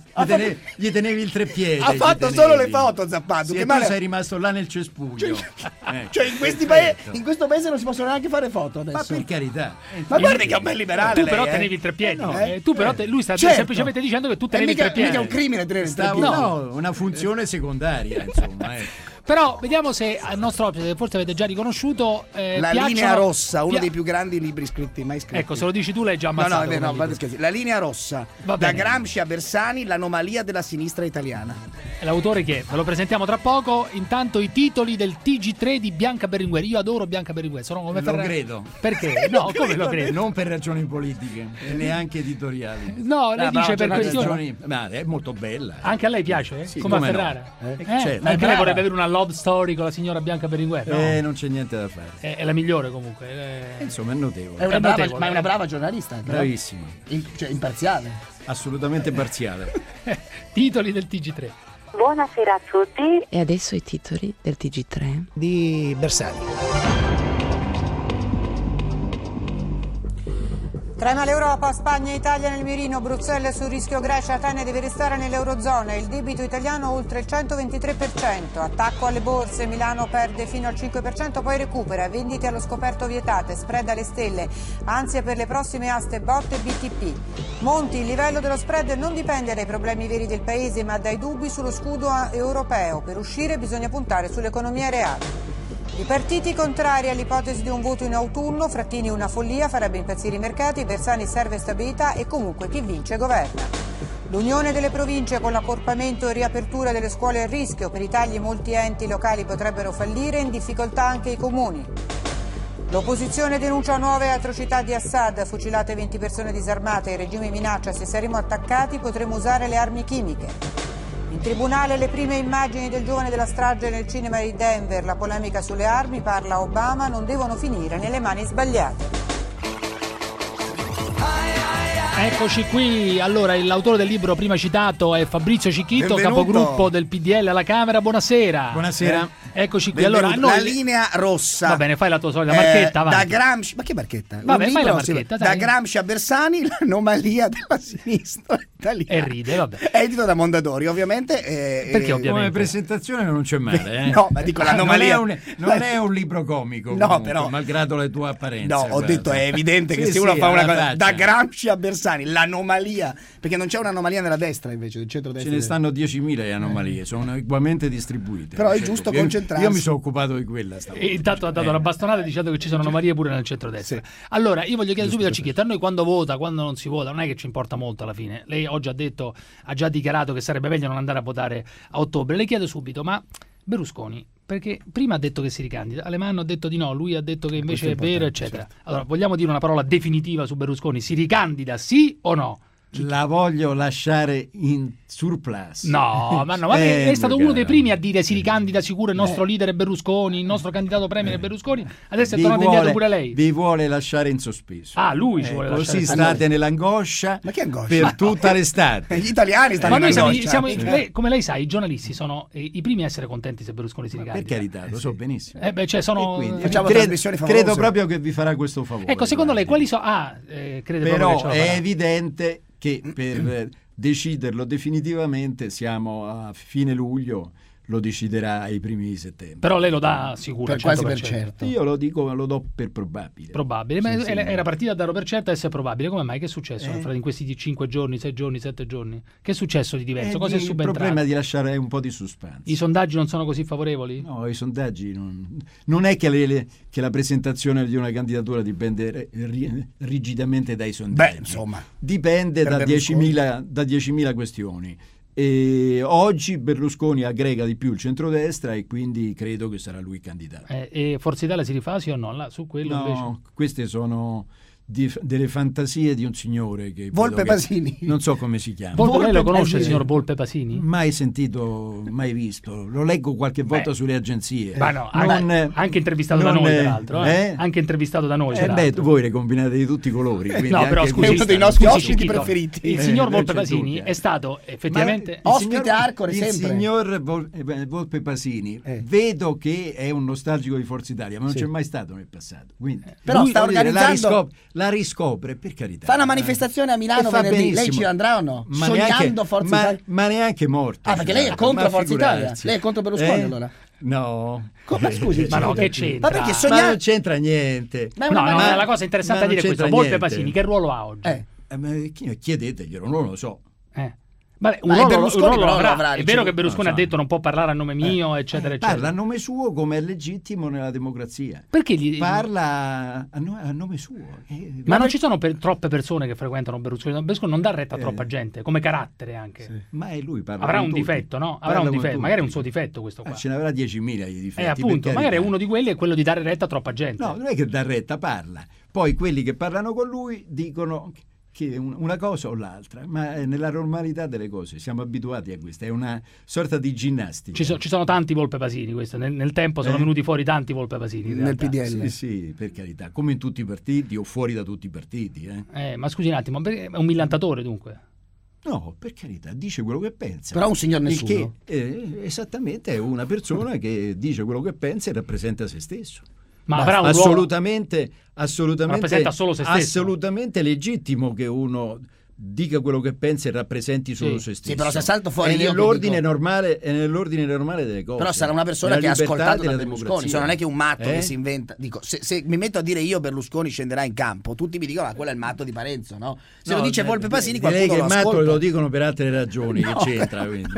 il treppiede. Ha fatto solo le foto Zappato. Sì, che male... tu sei rimasto là nel cespuglio. Cioè in questo paese non si possono neanche fare foto adesso. Ma per carità. Ma guardi che è un bel liberale. Tu però tenevi il treppiedi. Tu però lui sta semplicemente dicendo che tu tenevi il treppiedi. Mica è un crimine tenere il treppiedi. No, una funzione secondaria, insomma. Però vediamo se al nostro ospite, forse avete già riconosciuto, La linea rossa, uno dei più grandi libri scritti mai scritti. Ecco, se lo dici tu l'hai già ammazzato. No, La linea rossa, da Gramsci a Bersani, l'anomalia della sinistra italiana. L'autore che ve lo presentiamo tra poco. Intanto i titoli del TG3 di Bianca Berlinguer. Io adoro Bianca Berlinguer, sono come Lo credo. Perché? No, come lo credo? Non per ragioni politiche e neanche editoriali. No, lei dice per questioni. Ma è molto bella. Anche a lei piace? Sì, come a no? Ferrara? Certo. Anche lei vorrebbe avere una love story con la signora Bianca Berlinguer? No? Non c'è niente da fare. È la migliore comunque. Insomma, è notevole. Ma è una brava giornalista. Bravissima. Cioè imparziale. Assolutamente parziale. Titoli del TG3. Buonasera a tutti. E adesso i titoli del TG3 di Bersani. Trema l'Europa, Spagna e Italia nel mirino, Bruxelles sul rischio Grecia, Atene deve restare nell'Eurozona, il debito italiano oltre il 123%, attacco alle borse, Milano perde fino al 5%, poi recupera, vendite allo scoperto vietate, spread alle stelle, ansia per le prossime aste BOT e BTP. Monti, il livello dello spread non dipende dai problemi veri del Paese ma dai dubbi sullo scudo europeo, per uscire bisogna puntare sull'economia reale. I partiti contrari all'ipotesi di un voto in autunno, Frattini una follia, farebbe impazzire i mercati, Bersani serve stabilità e comunque chi vince governa. L'Unione delle Province con l'accorpamento e riapertura delle scuole a rischio, per i tagli molti enti locali potrebbero fallire, in difficoltà anche i comuni. L'opposizione denuncia nuove atrocità di Assad, fucilate 20 persone disarmate, il regime minaccia se saremo attaccati potremo usare le armi chimiche. In tribunale le prime immagini del giovane della strage nel cinema di Denver, la polemica sulle armi, parla Obama, non devono finire nelle mani sbagliate. Eccoci qui, allora l'autore del libro prima citato è Fabrizio Cicchitto, capogruppo del PDL alla Camera, buonasera. Buonasera. Eccoci qui, allora la linea rossa. Va bene, fai la tua solita marchetta, avanti. Da Gramsci, ma che marchetta? Vabbè, fai la marchetta, da Gramsci a Bersani, l'anomalia della sinistra italiana. E ride, vabbè. Edito da Mondadori, ovviamente. Perché ovviamente? Come presentazione non c'è male, No, ma dico l'anomalia. Non è un libro comico, no, comunque, però malgrado le tue apparenze. No, ho detto è evidente che se uno fa una cosa da Gramsci a Bersani, l'anomalia, perché non c'è un'anomalia nella destra invece, del centro-destra. Ce ne stanno 10.000 anomalie, sono ugualmente distribuite. Però è giusto concentrarsi. Io mi sono occupato di quella stavolta. E intanto ha dato la bastonata dicendo che ci sono anomalie pure nel centro-destra. Sì. Allora, io voglio chiedere subito a Cicchitto, a noi quando vota, quando non si vota, non è che ci importa molto alla fine. Lei oggi ha già dichiarato che sarebbe meglio non andare a votare a ottobre. Le chiedo subito, ma Berlusconi, perché prima ha detto che si ricandida, Alemanno ha detto di no, lui ha detto che invece è vero, eccetera. Certo. Allora, vogliamo dire una parola definitiva su Berlusconi? Si ricandida, sì o no? La voglio lasciare in surplus. No, ma è stato uno dei primi a dire si ricandida sicuro, il nostro leader è Berlusconi, il nostro candidato premier è Berlusconi, adesso è tornato indietro pure lei. Vi vuole lasciare in sospeso. Lui ci vuole lasciare. Così state nell'angoscia per tutta l'estate. Gli italiani stanno nell'angoscia. Come lei sa, i giornalisti sono i primi a essere contenti se Berlusconi si ricandida. Per carità, lo so benissimo. Credo proprio che vi farà questo favore. Ecco, secondo lei quali sono... Però è evidente che per deciderlo definitivamente siamo a fine luglio, lo deciderà ai primi di settembre. Però lei lo dà sicuro? Quasi per certo. Io lo do per probabile. Probabile, ma era partita a darlo per certo e essere probabile. Come mai? Che è successo in questi 5 giorni, 6 giorni, 7 giorni? Che è successo di diverso? Cosa è subentrato? Il problema è di lasciare un po' di suspense. I sondaggi non sono così favorevoli? No, i sondaggi non è che la presentazione di una candidatura dipende rigidamente dai sondaggi. Beh, insomma, dipende da 10.000 questioni. E oggi Berlusconi aggrega di più il centrodestra e quindi credo che sarà lui candidato. E Forza Italia si rifà, sì o no? Su quello invece... queste sono delle fantasie di un signore che Volpe Pasini, non so come si chiama. Lei lo conosce il signor Volpe Pasini? Mai sentito, mai visto, lo leggo qualche volta sulle agenzie. Anche intervistato da noi peraltro, anche intervistato da noi. Voi le combinate di tutti i colori. No, però scusi, è uno dei nostri ospiti preferiti. Il signor Volpe Pasini è stato effettivamente ospite Arcore sempre. Il signor Volpe Pasini vedo che è un nostalgico di Forza Italia, ma non c'è mai stato nel passato. Quindi, però sta organizzando, la riscopre, per carità. Fa una manifestazione a Milano venerdì, benissimo. Lei ci andrà o no? Sognando Forza Italia? Ma neanche morto. Perché lei è contro Forza Italia? Lei è contro Berlusconi allora? No. Come scusi? Ma no, che c'entra? Ma non c'entra niente. La cosa interessante a dire è questo. Volpe Pasini che ruolo ha oggi? Chiedeteglielo, non lo so. Un ruolo avrà. È vero che Berlusconi ha detto non può parlare a nome mio, eccetera, eccetera. Parla a nome suo come è legittimo nella democrazia. Perché parla a nome suo? Ma non ci sono troppe persone che frequentano Berlusconi. Berlusconi non dà retta a troppa gente, come carattere anche. Sì. Ma è lui parla. Avrà un difetto, no? Avrà un difetto, magari è un suo difetto questo qua. Ce ne avrà 10.000 di difetti. Appunto, magari uno di quelli è quello di dare retta a troppa gente. No, non è che dà retta, parla. Poi quelli che parlano con lui dicono che una cosa o l'altra, ma è nella normalità delle cose, siamo abituati a questo, è una sorta di ginnastica. Ci sono tanti Volpe Pasini, questo. Nel tempo sono venuti fuori tanti Volpe Pasini nel PDL. Sì, per carità, come in tutti i partiti o fuori da tutti i partiti. Ma scusi un attimo, è un millantatore dunque? No, per carità, dice quello che pensa. Però un signor nessuno. Esattamente, è una persona che dice quello che pensa e rappresenta se stesso. Ma avrà un assolutamente rappresenta solo se stesso. Assolutamente legittimo che uno dica quello che pensa e rappresenti solo se stesso. Sì, però se salto fuori è nell'ordine normale delle cose. Però sarà una persona che ha ascoltato da Berlusconi, non è che un matto che si inventa. Dico, se mi metto a dire io Berlusconi scenderà in campo, tutti mi dicono quello è il matto di Parenzo, no? Se lo dice Volpe Pasini qualcuno lei che lo ascolta. Matto lo dicono per altre ragioni, che c'entra quindi.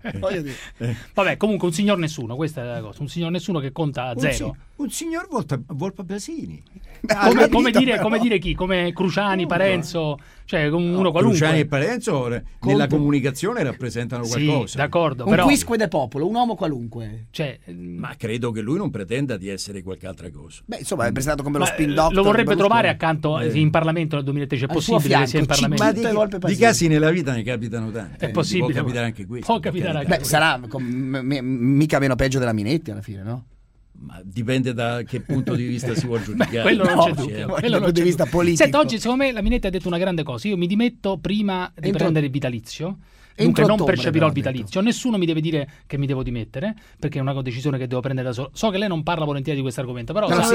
Vabbè, comunque un signor nessuno, questa è la cosa, un signor nessuno che conta zero. Un signor Volpe Pasini. Come dire chi? Come Cruciani, Parenzo, cioè uno qualunque. Cruciani e Parenzo nella comunicazione rappresentano qualcosa. Sì, d'accordo. Un quisque de popolo, un uomo qualunque. Ma credo che lui non pretenda di essere qualche altra cosa. Beh, insomma, è presentato come lo spin doctor. Lo vorrebbe trovare accanto in Parlamento nel 2013. È possibile che sia in Parlamento? Ma di casi nella vita ne capitano tanti. È possibile. Può capitare anche questo. Può capitare anche questo. Sarà mica meno peggio della Minetti alla fine, no? Ma dipende da che punto di vista si vuole giudicare. Quello non c'è dubbio. Dal punto di vista politico. Senta, oggi secondo me la Minetti ha detto una grande cosa. Io mi dimetto prima di prendere il vitalizio. Dunque non percepirò il vitalizio, nessuno mi deve dire che mi devo dimettere, perché è una decisione che devo prendere da solo. So che lei non parla volentieri di questo argomento, però non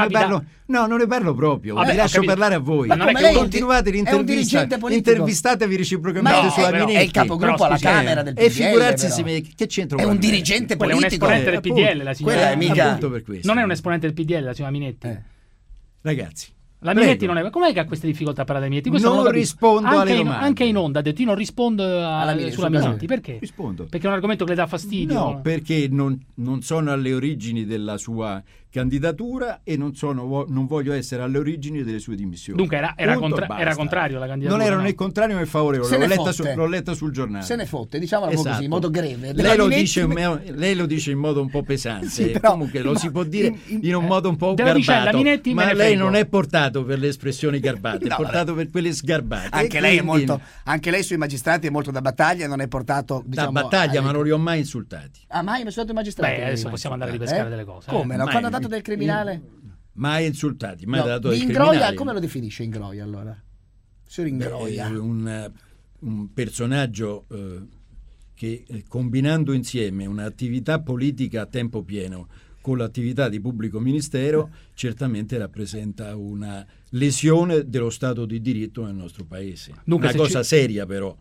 ne parlo proprio. Vi lascio parlare a voi. Ma lei continuate intervistatevi reciprocamente sulla Minetti. È il capogruppo alla Camera del PDL. E figurarsi che c'entra. È un dirigente politico. È un esponente del PDL la signora. Non è un esponente del PDL la signora Minetti. Ragazzi, la Minetti non è. Com'è che ha queste difficoltà a parlare della Minetti? Non rispondo alle domande. Anche in onda ha detto: io non rispondo sulla Minetti. Perché? Rispondo. Perché è un argomento che le dà fastidio? No, perché non sono alle origini della sua candidatura e non voglio essere alle origini delle sue dimissioni. Dunque era contrario alla candidatura? Non ero né contrario né favorevole, l'ho letta sul giornale. Se ne fotte, diciamolo così, in modo greve. Lei lo dice in modo un po' pesante, però, comunque lo si può dire in un modo un po' garbato, ma lei non è portato per le espressioni garbate, è portato per quelle sgarbate. Anche lei sui magistrati è molto da battaglia, non è portato da battaglia, ma non li ho mai insultati. Mai insultato i magistrati? Beh, adesso possiamo andare a ripescare delle cose. Come? No? Quando ha dato del criminale? Mai insultati, mai dato del Ingroia, criminale. come lo definisce Ingroia allora? Signor Ingroia. Un personaggio che combinando insieme un'attività politica a tempo pieno con l'attività di pubblico ministero certamente rappresenta una lesione dello Stato di diritto nel nostro paese. Dunque, una cosa seria però.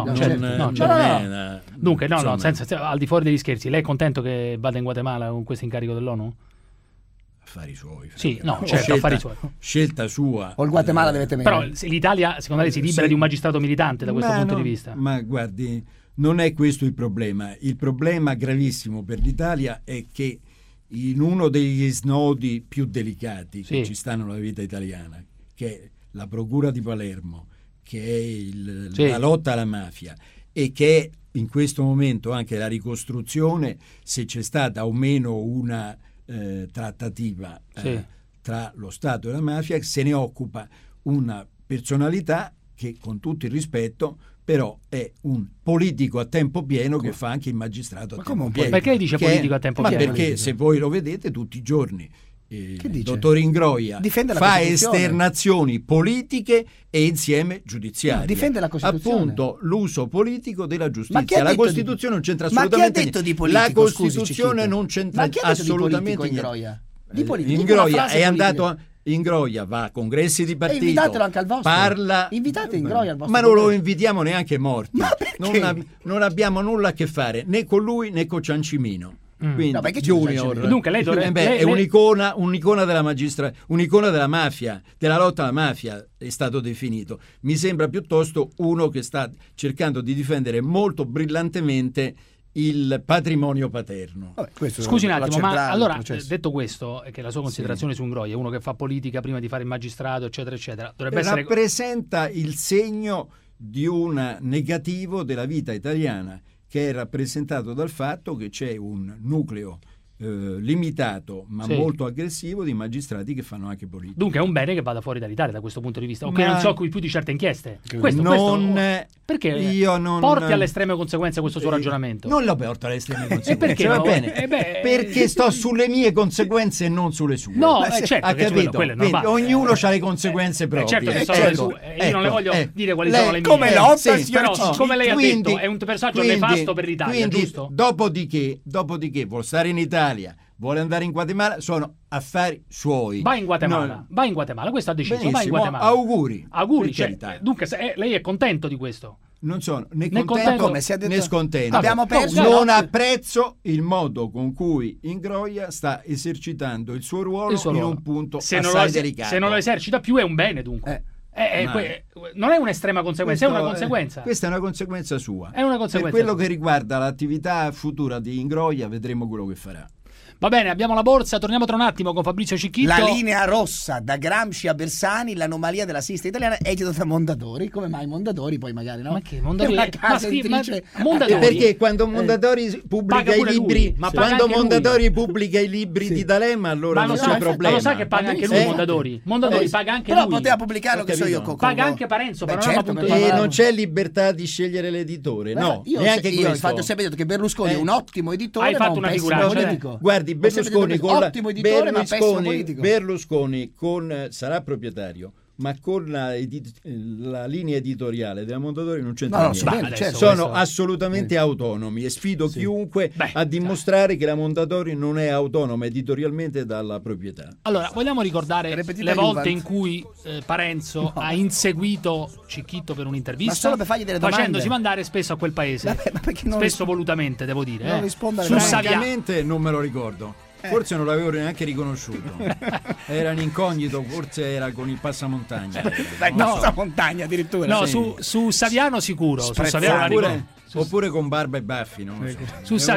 Dunque, al di fuori degli scherzi, lei è contento che vada in Guatemala con questo incarico dell'ONU? Affari suoi. Affari suoi. Scelta sua. O il Guatemala deve temere. Però l'Italia, secondo lei, si libera di un magistrato militante da questo punto di vista? Ma guardi, non è questo il problema. Il problema gravissimo per l'Italia è che in uno degli snodi più delicati che ci stanno nella vita italiana, che è la Procura di Palermo, che è la lotta alla mafia e che è in questo momento anche la ricostruzione se c'è stata o meno una trattativa tra lo Stato e la mafia, se ne occupa una personalità che, con tutto il rispetto, però è un politico a tempo pieno che fa anche il magistrato a tempo pieno. Perché dice politico a tempo pieno? Perché se voi lo vedete tutti i giorni il dottor Ingroia fa esternazioni politiche e insieme giudiziarie. Difende la Costituzione. Appunto l'uso politico della giustizia. La Costituzione non c'entra assolutamente niente. Di politico, la Costituzione non c'entra assolutamente niente. Ingroia è andato... Ingroia va a congressi di partito, invitatelo anche al vostro. Parla. Invitate Ingroia al vostro. Ma non lo invitiamo neanche morti. Ma perché? Non abbiamo nulla a che fare né con lui né con Ciancimino. Quindi Junior. Dunque lei è un'icona della un'icona della mafia, della lotta alla mafia è stato definito. Mi sembra piuttosto uno che sta cercando di difendere molto brillantemente il patrimonio paterno. Scusi un attimo, ma allora detto questo, che la sua considerazione su Ingroia è uno che fa politica prima di fare il magistrato, eccetera eccetera, dovrebbe essere... rappresenta il segno di un negativo della vita italiana, che è rappresentato dal fatto che c'è un nucleo limitato ma molto aggressivo di magistrati che fanno anche politica. Dunque è un bene che vada fuori dall'Italia da questo punto di vista, o che non si occupi più di certe inchieste. Perché io non porti alle estreme conseguenze questo suo ragionamento? Non lo porto alle estreme conseguenze. Perché va bene? Perché sto sulle mie conseguenze e non sulle sue. No, certo, ha capito? Quindi, ognuno ha le conseguenze proprie. Certo che sono le sue. Io non le voglio dire quali sono le mie. Come lotta, però come lei ha detto, è un personaggio nefasto per l'Italia, giusto? Dopodiché vuol stare in Italia, vuole andare in Guatemala, sono affari suoi. Va in Guatemala, questo ha deciso. Benissimo, va in Guatemala. Auguri. Dunque lei è contento di questo? Non sono né contento né scontento. Abbiamo perso. Non apprezzo il modo con cui Ingroia sta esercitando il suo ruolo in un punto assai delicato. Se non lo esercita più è un bene, dunque. Non è un'estrema conseguenza, è una conseguenza. Questa è una conseguenza sua. È una conseguenza. Per quello che riguarda l'attività futura di Ingroia, vedremo quello che farà. Va bene, abbiamo la borsa, torniamo tra un attimo con Fabrizio Cicchitto. La linea rossa, da Gramsci a Bersani, l'anomalia della sinistra italiana, edito da Mondadori. Come mai Mondadori poi magari, no? Ma che Mondadori? È una casa editrice. Mondadori? Perché quando Mondadori pubblica i libri, quando pubblica i libri di D'Alema, allora non c'è problema. Ma lo sa che paga anche lui Mondadori? Mondadori paga anche lui. Però poteva pubblicarlo, che so io. Paga anche Parenzo, però non c'è libertà di scegliere l'editore, no. Neanche questo. Io ho sempre detto che Berlusconi è un ottimo editore, hai fatto una figuraccia. Guardi, Berlusconi sarà proprietario, ma con la linea editoriale della Mondadori non c'entra niente. Sono assolutamente autonomi e sfido chiunque a dimostrare che la Mondadori non è autonoma editorialmente dalla proprietà. Allora, vogliamo ricordare le volte in cui Parenzo ha inseguito Cicchitto per un'intervista, ma solo per fargli delle domande, facendosi mandare spesso a quel paese. Spesso volutamente, devo dire. Francamente non me lo ricordo. Forse non l'avevo neanche riconosciuto. Era un incognito, forse era con il passamontagna. Passamontagna addirittura. No, su Saviano sicuro. Su Saviano Oppure con barba e baffi, non lo so.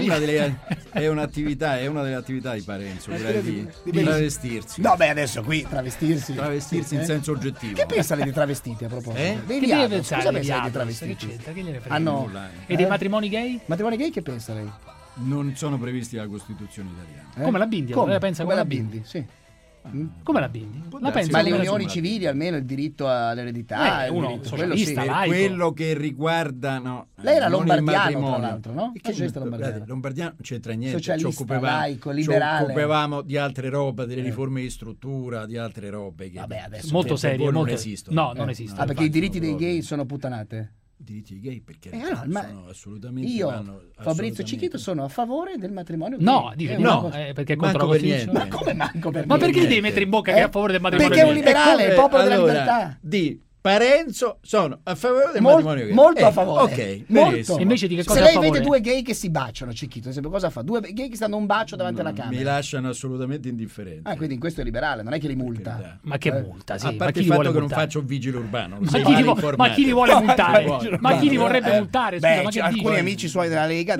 È una delle attività di Parenzo, di travestirsi. No, beh, adesso qui travestirsi in senso oggettivo. Che pensa lei dei travestiti a proposito? Cosa pensa dei travestiti? Che gliene frega? E dei matrimoni gay? Matrimoni gay che pensa lei? Non sono previsti dalla Costituzione italiana. Come la Bindi? Come? Lei pensa come la Bindi? Sì. Come la Bindi? Ma le unioni civili, almeno il diritto all'eredità, uno socialista, laico. Quello che riguarda lei era lombardiano, tra l'altro, no? Lombardiano non c'entra niente. Socialista, laico, liberale. Ci occupavamo di altre robe, delle riforme di struttura, di altre robe che molto serie, non esistono. No, non esistono. Perché i diritti dei gay sono puttanate. Diritti gay perché sono assolutamente Fabrizio Cicchito sono a favore del matrimonio gay. No, dice perché è contro la Costituzione. Ma come manco per Ma perché devi mettere in bocca che è a favore del matrimonio gay? Perché è un liberale, il popolo della libertà. Parenzo sono a favore del matrimonio gay. Molto a favore. Ok, molto. Invece di che cosa se lei vede due gay che si baciano, Cicchito, ad esempio, cosa fa? Due gay che stanno un bacio davanti alla camera. Mi lasciano assolutamente indifferente. Quindi in questo è liberale, non è che li multa. Ma che multa, sì. A parte il fatto che non faccio un vigile urbano. Ma chi li vuole multare? Ma chi li vorrebbe multare? Alcuni amici suoi della Lega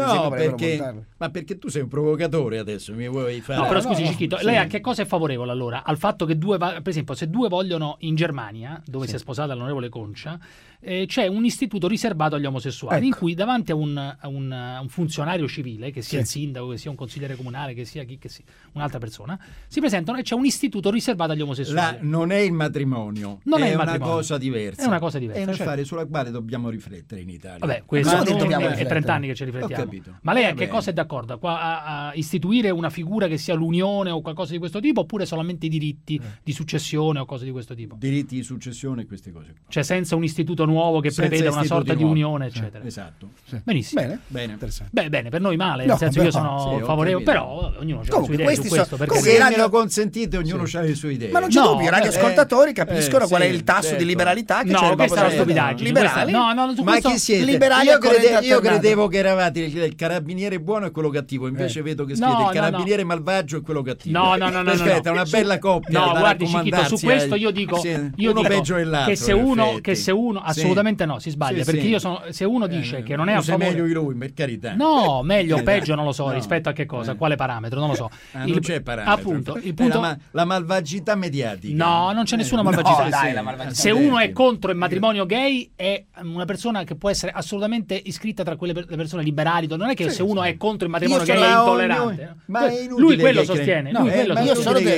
perché tu sei un provocatore adesso, mi vuoi fare. No, però scusi Cicchito, lei a che cosa è favorevole allora? Al fatto che per esempio, se due vogliono in Germania, dove si è sposata l'onorevole Concia, c'è un istituto riservato agli omosessuali in cui davanti a un funzionario civile, che sia il sindaco, che sia un consigliere comunale, che sia un'altra persona, si presentano e c'è un istituto riservato agli omosessuali. Non è il matrimonio, è una cosa diversa. È una cosa diversa. È un affare sulla quale dobbiamo riflettere in Italia. Vabbè, questo è 30 anni che ci riflettiamo. Ma lei a che cosa è d'accordo? A istituire una figura che sia l'unione o qualcosa di questo tipo, oppure solamente i diritti di successione o cose di questo tipo? Diritti di successione e queste cose. Cioè senza un istituto nuovo che prevede una sorta di unione, eccetera. Esatto. Benissimo. Bene. Bene, per noi male, nel senso io sono favorevole, però ognuno ha le sue idee su questo. Se me lo consentite, ognuno ha le sue idee. Ma non c'è dubbio, i radioascoltatori capiscono qual è il tasso di liberalità che c'è. No, questa è una stupidaggine. Liberali? Ma chi siete? Liberali io credevo che eravate il carabiniere buono e quello cattivo, invece vedo che siete il carabiniere malvagio e quello cattivo. No. Perfetto, è una bella coppia. No, guardi Cicchito, su questo io dico peggio dell'altro. Che se uno assolutamente no, si sbaglia, perché io se uno dice che non è a favore, meglio di lui, per carità. No, meglio o peggio non lo so, rispetto a che cosa, quale parametro, non lo so. Non c'è parametro. Appunto, il punto la malvagità mediatica. No, non c'è nessuna malvagità. Se uno è contro il matrimonio gay è una persona che può essere assolutamente iscritta tra quelle persone liberali, non è che se uno è contro il matrimonio gay è intollerante. Ma è inutile, lui quello sostiene. Io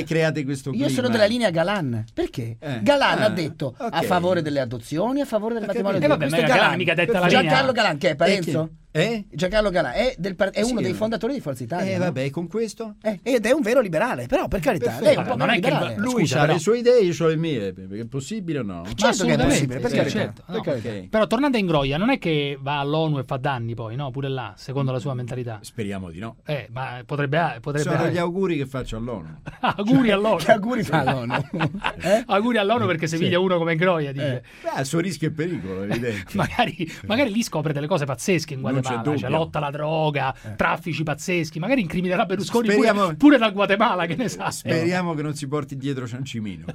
sono della linea Galan. Perché? Galan ha detto a favore delle adozioni, a favore del matrimonio gay. Vabbè, ma Galan mica detta la linea. Giancarlo Galan, che è Parenzo? Giancarlo Galan è uno dei fondatori di Forza Italia. Vabbè, con questo? Ed è un vero liberale, però per carità, lei è un po' non è liberale. che lui ha le sue idee, io ho le mie, perché è possibile o no? Certo che è possibile, per carità. Certo. Però tornando a Ingroia, non è che va all'ONU e fa danni poi, no? Pure là, secondo la sua mentalità. Speriamo di no. Ma potrebbe sono gli auguri che faccio all'ONU. Auguri all'ONU. Che auguri fa all'ONU? Auguri all'ONU perché si piglia uno come Ingroia, dice. A suo rischio e pericolo, evidente. magari lì scopre delle cose pazzesche in Guatemala, cioè lotta alla droga, traffici pazzeschi, magari incriminerà Berlusconi pure dal Guatemala, che ne sa. Speriamo che non si porti dietro Ciancimino.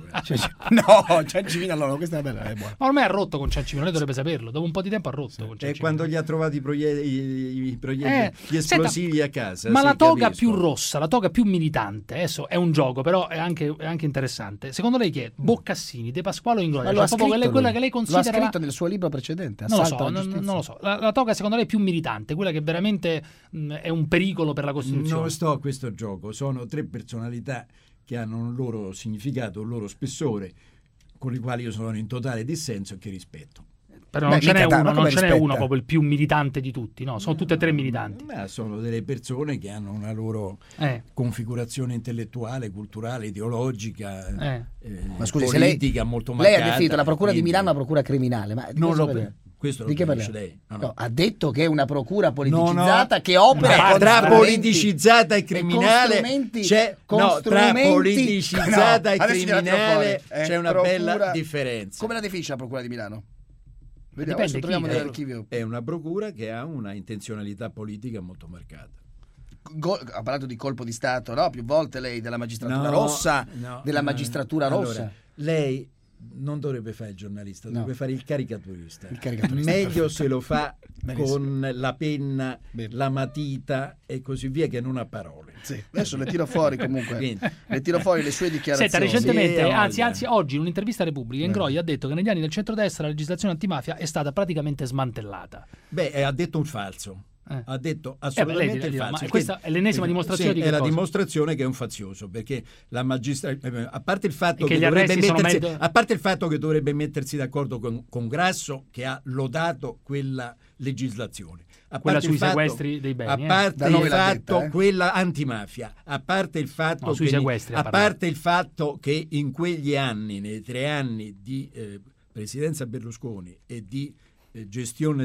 No, Ciancimino allora, questa è bella, è buona. Ma ormai ha rotto con Ciancimino, lei dovrebbe saperlo, dopo un po' di tempo ha rotto con Ciancimino. E quando gli ha trovato gli esplosivi a casa. Ma la toga più rossa, la toga più militante, adesso è un gioco, però è anche interessante. Secondo lei chi è? Boccassini, De Pasquale o Ingroia? Cioè, quella che lei considera... L'ha scritto nel suo libro precedente, non lo so. La toga secondo lei è più militante, quella che veramente è un pericolo per la Costituzione. Non sto a questo gioco, sono tre personalità che hanno un loro significato, un loro spessore, con i quali io sono in totale dissenso e che rispetto. Però non ce n'è uno proprio il più militante di tutti, no? Sono tutte e tre militanti. Sono delle persone che hanno una loro configurazione intellettuale, culturale, ideologica, ma scusi, politica molto marcata. Lei ha definito la procura di Milano una procura criminale, ma non lo questo di che dice lei? No, ha detto che è una procura politicizzata che opera tra politicizzata e criminale tra politicizzata e criminale c'è una bella differenza. Come la definisce la procura di Milano? Vediamo, adesso troviamo nell'archivio. È una procura che ha una intenzionalità politica molto marcata. Ha parlato di colpo di Stato, no? Più volte lei della magistratura rossa, della magistratura rossa. Lei non dovrebbe fare il giornalista, dovrebbe fare il caricaturista. Meglio se lo fa con la penna, la matita e così via, che non a parole. Sì. Adesso le tiro fuori comunque. Le tiro fuori le sue dichiarazioni. Senta, recentemente, anzi oggi in un'intervista a Repubblica, Ingroia ha detto che negli anni del centrodestra la legislazione antimafia è stata praticamente smantellata. Ha detto un falso. Ha detto assolutamente il falso. Ma questa è l'ennesima dimostrazione di che è la cosa? dimostrazione che è un fazioso, perché la magistratura, a parte il fatto che dovrebbe mettersi d'accordo con Grasso, che ha lodato quella legislazione, quella sui sequestri dei beni, a parte il fatto quella antimafia, a parte il fatto il fatto che in quegli anni, nei 3 anni di presidenza Berlusconi e di gestione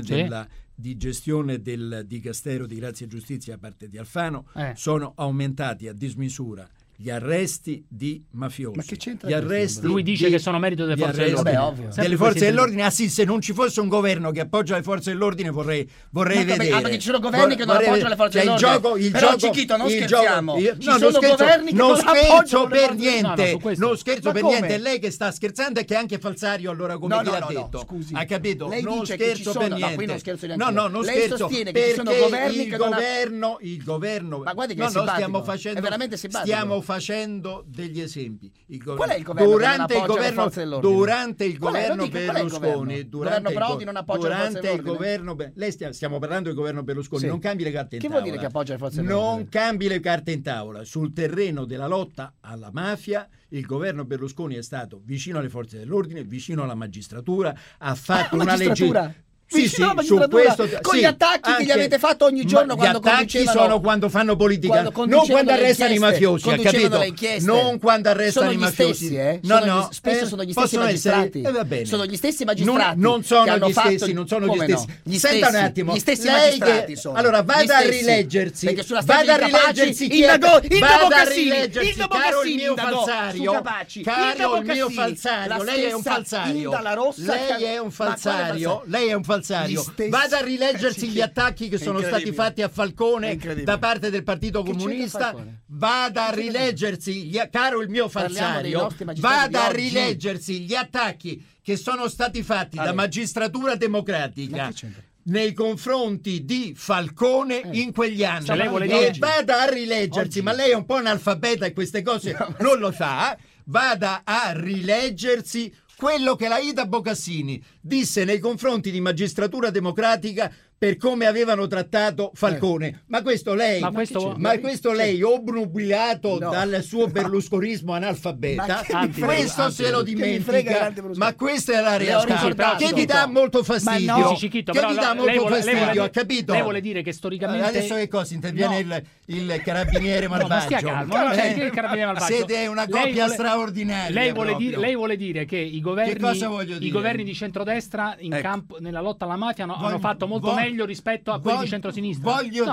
del Dicastero di Grazia e Giustizia a parte di Alfano, sono aumentati a dismisura gli arresti di mafiosi. Ma che c'entra? Lui dice che sono merito delle forze dell'ordine. Delle forze dell'ordine. Se non ci fosse un governo che appoggia le forze dell'ordine vorrei vedere. Perché ci sono governi che non appoggiano le forze dell'ordine. Però Chiquito, non scherziamo. Ci sono governi che non appoggiano per niente. Non scherzo per niente. È lei che sta scherzando e che anche Falsario allora come chi l'ha detto. Scusi. Ha capito? Lei non dice scherzo per niente. No, qui non scherzo neanche. Non lei scherzo. sostiene che ci sono governi che il governo. Ma guardi che è veramente simpatico. Stiamo facendo degli esempi. Qual è il governo durante che non appoggia le forze dell'ordine? Durante il governo Berlusconi, durante il Prodi non appoggia le forze dell'ordine? Governo, stiamo parlando del governo Berlusconi, non cambi le carte in tavola. Che vuol dire che appoggia le forze dell'ordine? Non cambi le carte in tavola. Sul terreno della lotta alla mafia, il governo Berlusconi è stato vicino alle forze dell'ordine, vicino alla magistratura, ha fatto una legge. Sì, su questo, con gli attacchi che gli avete fatto ogni giorno quando conducevano. Gli attacchi sono quando fanno politica, non quando arrestano i mafiosi, ha capito? Non quando arrestano i mafiosi. Spesso sono gli stessi magistrati. Sono gli stessi magistrati. Non sono gli stessi, non sono gli stessi. Senta un attimo. Gli stessi magistrati sono. Allora vada a rileggersi. Perché sulla strada di Capaci, caro il mio falsario. Caro il mio falsario, lei è un falsario. Lei è un falsario. Vada a rileggersi gli attacchi che sono stati fatti a Falcone da parte del Partito Comunista. Vada a rileggersi, caro il mio falsario, vada a rileggersi gli attacchi che sono stati fatti da Magistratura Democratica nei confronti di Falcone in quegli anni. Vada a rileggersi, ma lei è un po' analfabeta e queste cose non lo sa. Vada a rileggersi quello che la Ida Bocassini disse nei confronti di Magistratura Democratica per come avevano trattato Falcone. Ma questo lei, obnubilato dal suo berlusconismo analfabeta, questo se lo dimentica. Ma questa è la realtà che vi dà molto fastidio. Ha capito? Lei vuole dire che storicamente adesso che cosa interviene il carabiniere malvagio? Siete una coppia straordinaria. Lei vuole dire che i governi di centrodestra in campo nella lotta alla mafia hanno fatto molto meglio rispetto a quelli di centrosinistra.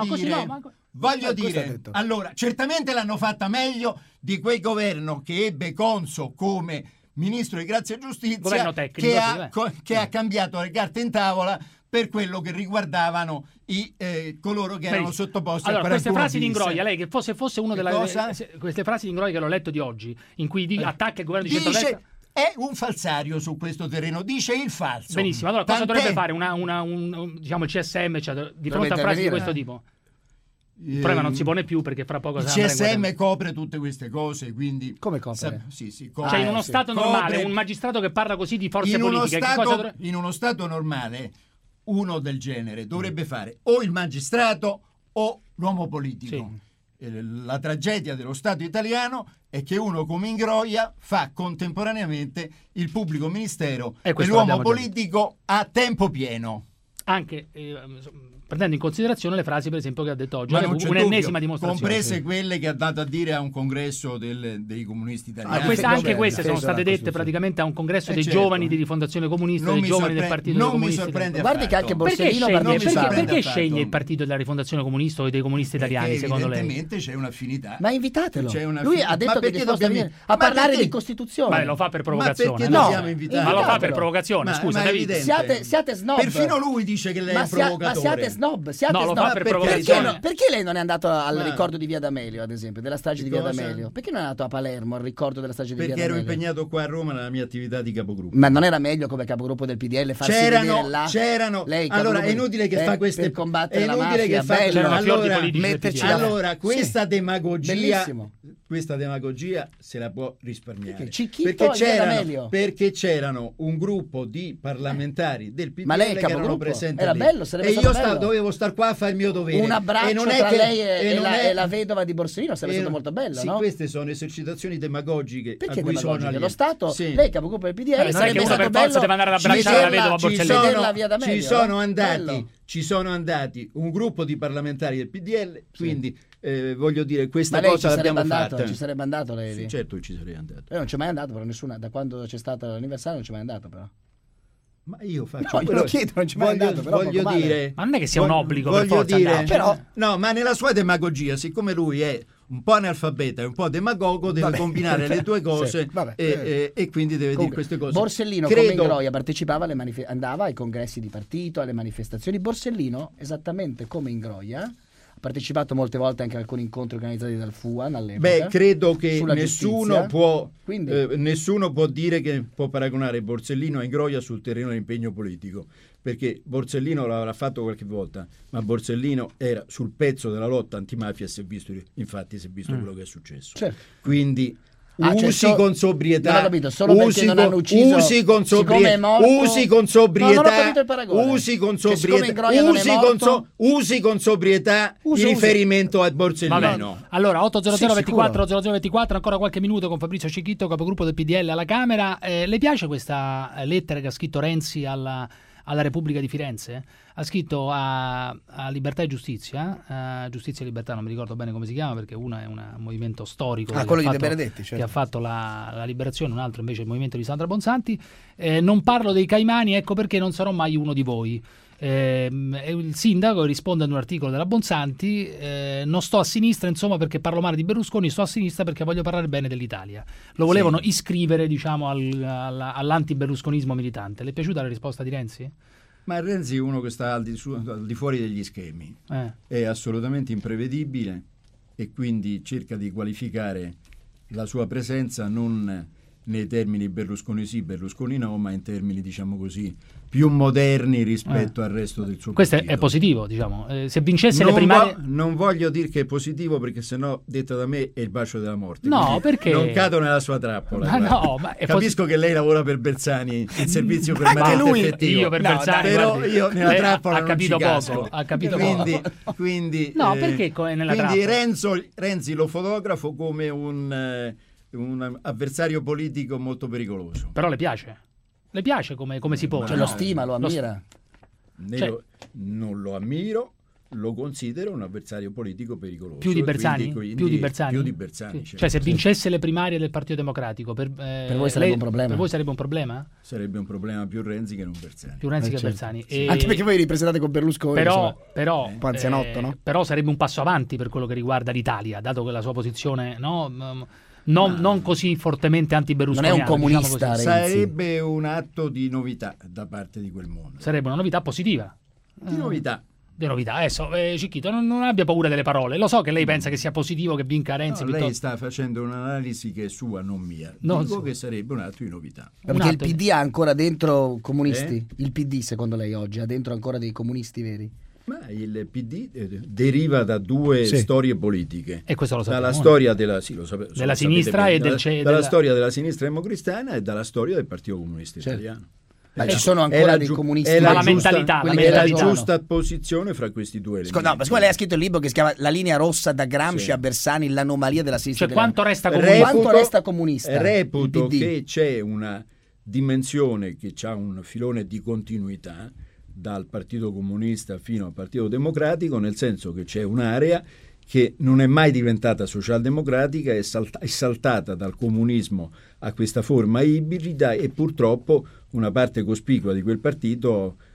Voglio dire, allora, certamente l'hanno fatta meglio di quel governo che ebbe Conso come ministro di Grazia e Giustizia, che ha cambiato le carte in tavola per quello che riguardavano coloro che erano sottoposti a 41 queste frasi di Ingroia, lei che fosse uno queste frasi di Ingroia che l'ho letto di oggi, in cui attacca il governo di centrodestra, è un falsario su questo terreno, dice il falso. Benissimo, allora cosa dovrebbe fare diciamo il CSM, cioè, di fronte a frasi di questo tipo? Il problema non si pone più perché fra poco il CSM copre tutte queste cose, quindi come copre? Cioè in uno stato normale un magistrato che parla così di forze politiche in uno stato normale uno del genere dovrebbe fare o il magistrato o l'uomo politico. La tragedia dello Stato italiano è che uno come Ingroia fa contemporaneamente il pubblico ministero e l'uomo politico a tempo pieno. Anche prendendo in considerazione le frasi, per esempio, che ha detto oggi, un'ennesima dimostrazione. Comprese quelle che ha dato a dire a un congresso dei comunisti italiani. Anche queste sono state dette praticamente a un congresso dei giovani di Rifondazione Comunista, dei giovani del Partito dei Comunisti. Non mi sorprende. Guardi che anche Borsellino perché sceglie il Partito della Rifondazione Comunista o dei comunisti italiani, secondo lei? Evidentemente c'è un'affinità. Ma invitatelo. Lui ha detto che dobbiamo venire a parlare di Costituzione. Ma lo fa per provocazione. Ma lo fa per provocazione, scusa, siate snob. Perfino lui dice dice che lei è un provocatore. Ma siate snob, siate no, snob. Lo fa per provocazione. Perché lei non è andato al ricordo di Via D'Amelio, ad esempio, della strage di Via D'Amelio? Perché non è andato a Palermo al ricordo della strage di Via D'Amelio? Perché ero impegnato qua a Roma nella mia attività di capogruppo. Ma non era meglio come capogruppo del PDL farsi vedere là? C'erano. Lei, allora è inutile che fa queste per combattere la mafia, che fa allora questa demagogia se la può risparmiare. Perché c'erano un gruppo di parlamentari del PDL che erano presenti era lì. Bello, e io dovevo star qua a fare il mio dovere. Un abbraccio tra lei e la vedova di Borsellino sarebbe stato molto bello, sì, no? queste sono esercitazioni demagogiche. Perché a cui demagogiche? Lo Stato, lei capogruppo del PDL, sarebbe stato bello deve andare ad abbracciare la vedova Borsellino. Ci sono andati un gruppo di parlamentari del PDL, quindi voglio dire, questa cosa l'abbiamo fatta. Ci sarebbe andato lei? Sì, certo che ci sarei andato. Non c'è mai andato, però nessuna, da quando c'è stato l'anniversario non c'è mai andato, però. Ma io faccio io lo chiedo, non c'è mai andato, però voglio dire, ma non è che sia un obbligo per forza dire, però no, ma nella sua demagogia, siccome lui è un po' analfabeta e un po' demagogo, deve combinare le due cose e quindi deve dire queste cose. Borsellino come Ingroia partecipava andava ai congressi di partito, alle manifestazioni. Borsellino, esattamente come Ingroia, ha partecipato molte volte anche a alcuni incontri organizzati dal FUAN all'epoca. Credo che nessuno può dire che può paragonare Borsellino a Ingroia sul terreno dell'impegno politico, perché Borsellino l'avrà fatto qualche volta, ma Borsellino era sul pezzo della lotta antimafia e si è visto quello che è successo. Certo. Quindi con sobrietà. Non ho capito, solo perché non hanno ucciso. Usi con sobrietà. No, non ho capito il paragone. Usi con sobrietà in riferimento a Borsellino. Allora 800 24 0024, ancora qualche minuto con Fabrizio Cecchitto, capogruppo del PDL alla Camera. Le piace questa lettera che ha scritto Renzi alla Repubblica di Firenze? Ha scritto a Libertà e Giustizia, Giustizia e Libertà, non mi ricordo bene come si chiama, perché uno è un movimento storico quello di De Benedetti, certo, che ha fatto la liberazione, un altro invece il movimento di Sandra Bonsanti. Non parlo dei caimani, ecco perché non sarò mai uno di voi. Il sindaco risponde ad un articolo della Bonsanti: non sto a sinistra insomma perché parlo male di Berlusconi, sto a sinistra perché voglio parlare bene dell'Italia. Lo volevano iscrivere, diciamo, all'anti-berlusconismo militante. Le è piaciuta la risposta di Renzi? Ma Renzi è uno che sta al di fuori degli schemi, è assolutamente imprevedibile e quindi cerca di qualificare la sua presenza non nei termini Berlusconi sì, Berlusconi no, ma in termini, diciamo così, più moderni rispetto al resto del suo questo partito. È positivo, diciamo. Se vincesse le primarie... Non voglio dire che è positivo, perché sennò, detto da me, è il bacio della morte. No, perché... Non cado nella sua trappola. Ma capisco che lei lavora per Bersani, il servizio permanente effettivo. Io per Bersani, però io nella trappola ha capito non ci poco. casco. Ha capito quindi no, perché nella trappola? Renzi lo fotografo come un avversario politico molto pericoloso. Però le piace? Le piace come si pone? Cioè, lo stima, lo ammira? Non lo ammiro, lo considero un avversario politico pericoloso. Più di Bersani? Più di Bersani, sì. Cioè, se vincesse le primarie del Partito Democratico, per voi sarebbe un problema? Per voi sarebbe un problema? Sarebbe un problema più Renzi che non Bersani. Più Renzi che Bersani. Anche perché voi ripresentate con Berlusconi. Però un po' anzianotto, no? Però sarebbe un passo avanti per quello che riguarda l'Italia, dato che la sua posizione, non così fortemente anti-berlusconiano. Non è un comunista, diciamo. Sarebbe un atto di novità da parte di quel mondo. Sarebbe una novità positiva. Di novità. Adesso, Cicchito, non abbia paura delle parole. Lo so che lei pensa che sia positivo che vinca Renzi. Lei sta facendo un'analisi che è sua, non mia. Dico che sarebbe un atto di novità. Perché il PD ha ancora dentro comunisti? Il PD, secondo lei, oggi ha dentro ancora dei comunisti veri? Ma il PD deriva da due storie politiche. E questo lo sappiamo. Dalla storia della sinistra e dalla storia della sinistra democristiana e dalla storia del Partito Comunista Italiano. Ci sono ancora dei comunisti. È la mentalità. È la giusta posizione fra questi due elementi. No, ma siccome lei ha scritto il libro che si chiama La linea rossa da Gramsci a Bersani, l'anomalia della sinistra. Cioè, quanto resta comunista? Reputo che c'è una dimensione che ha un filone di continuità dal Partito Comunista fino al Partito Democratico, nel senso che c'è un'area che non è mai diventata socialdemocratica, è saltata dal comunismo a questa forma ibrida e purtroppo una parte cospicua di quel partito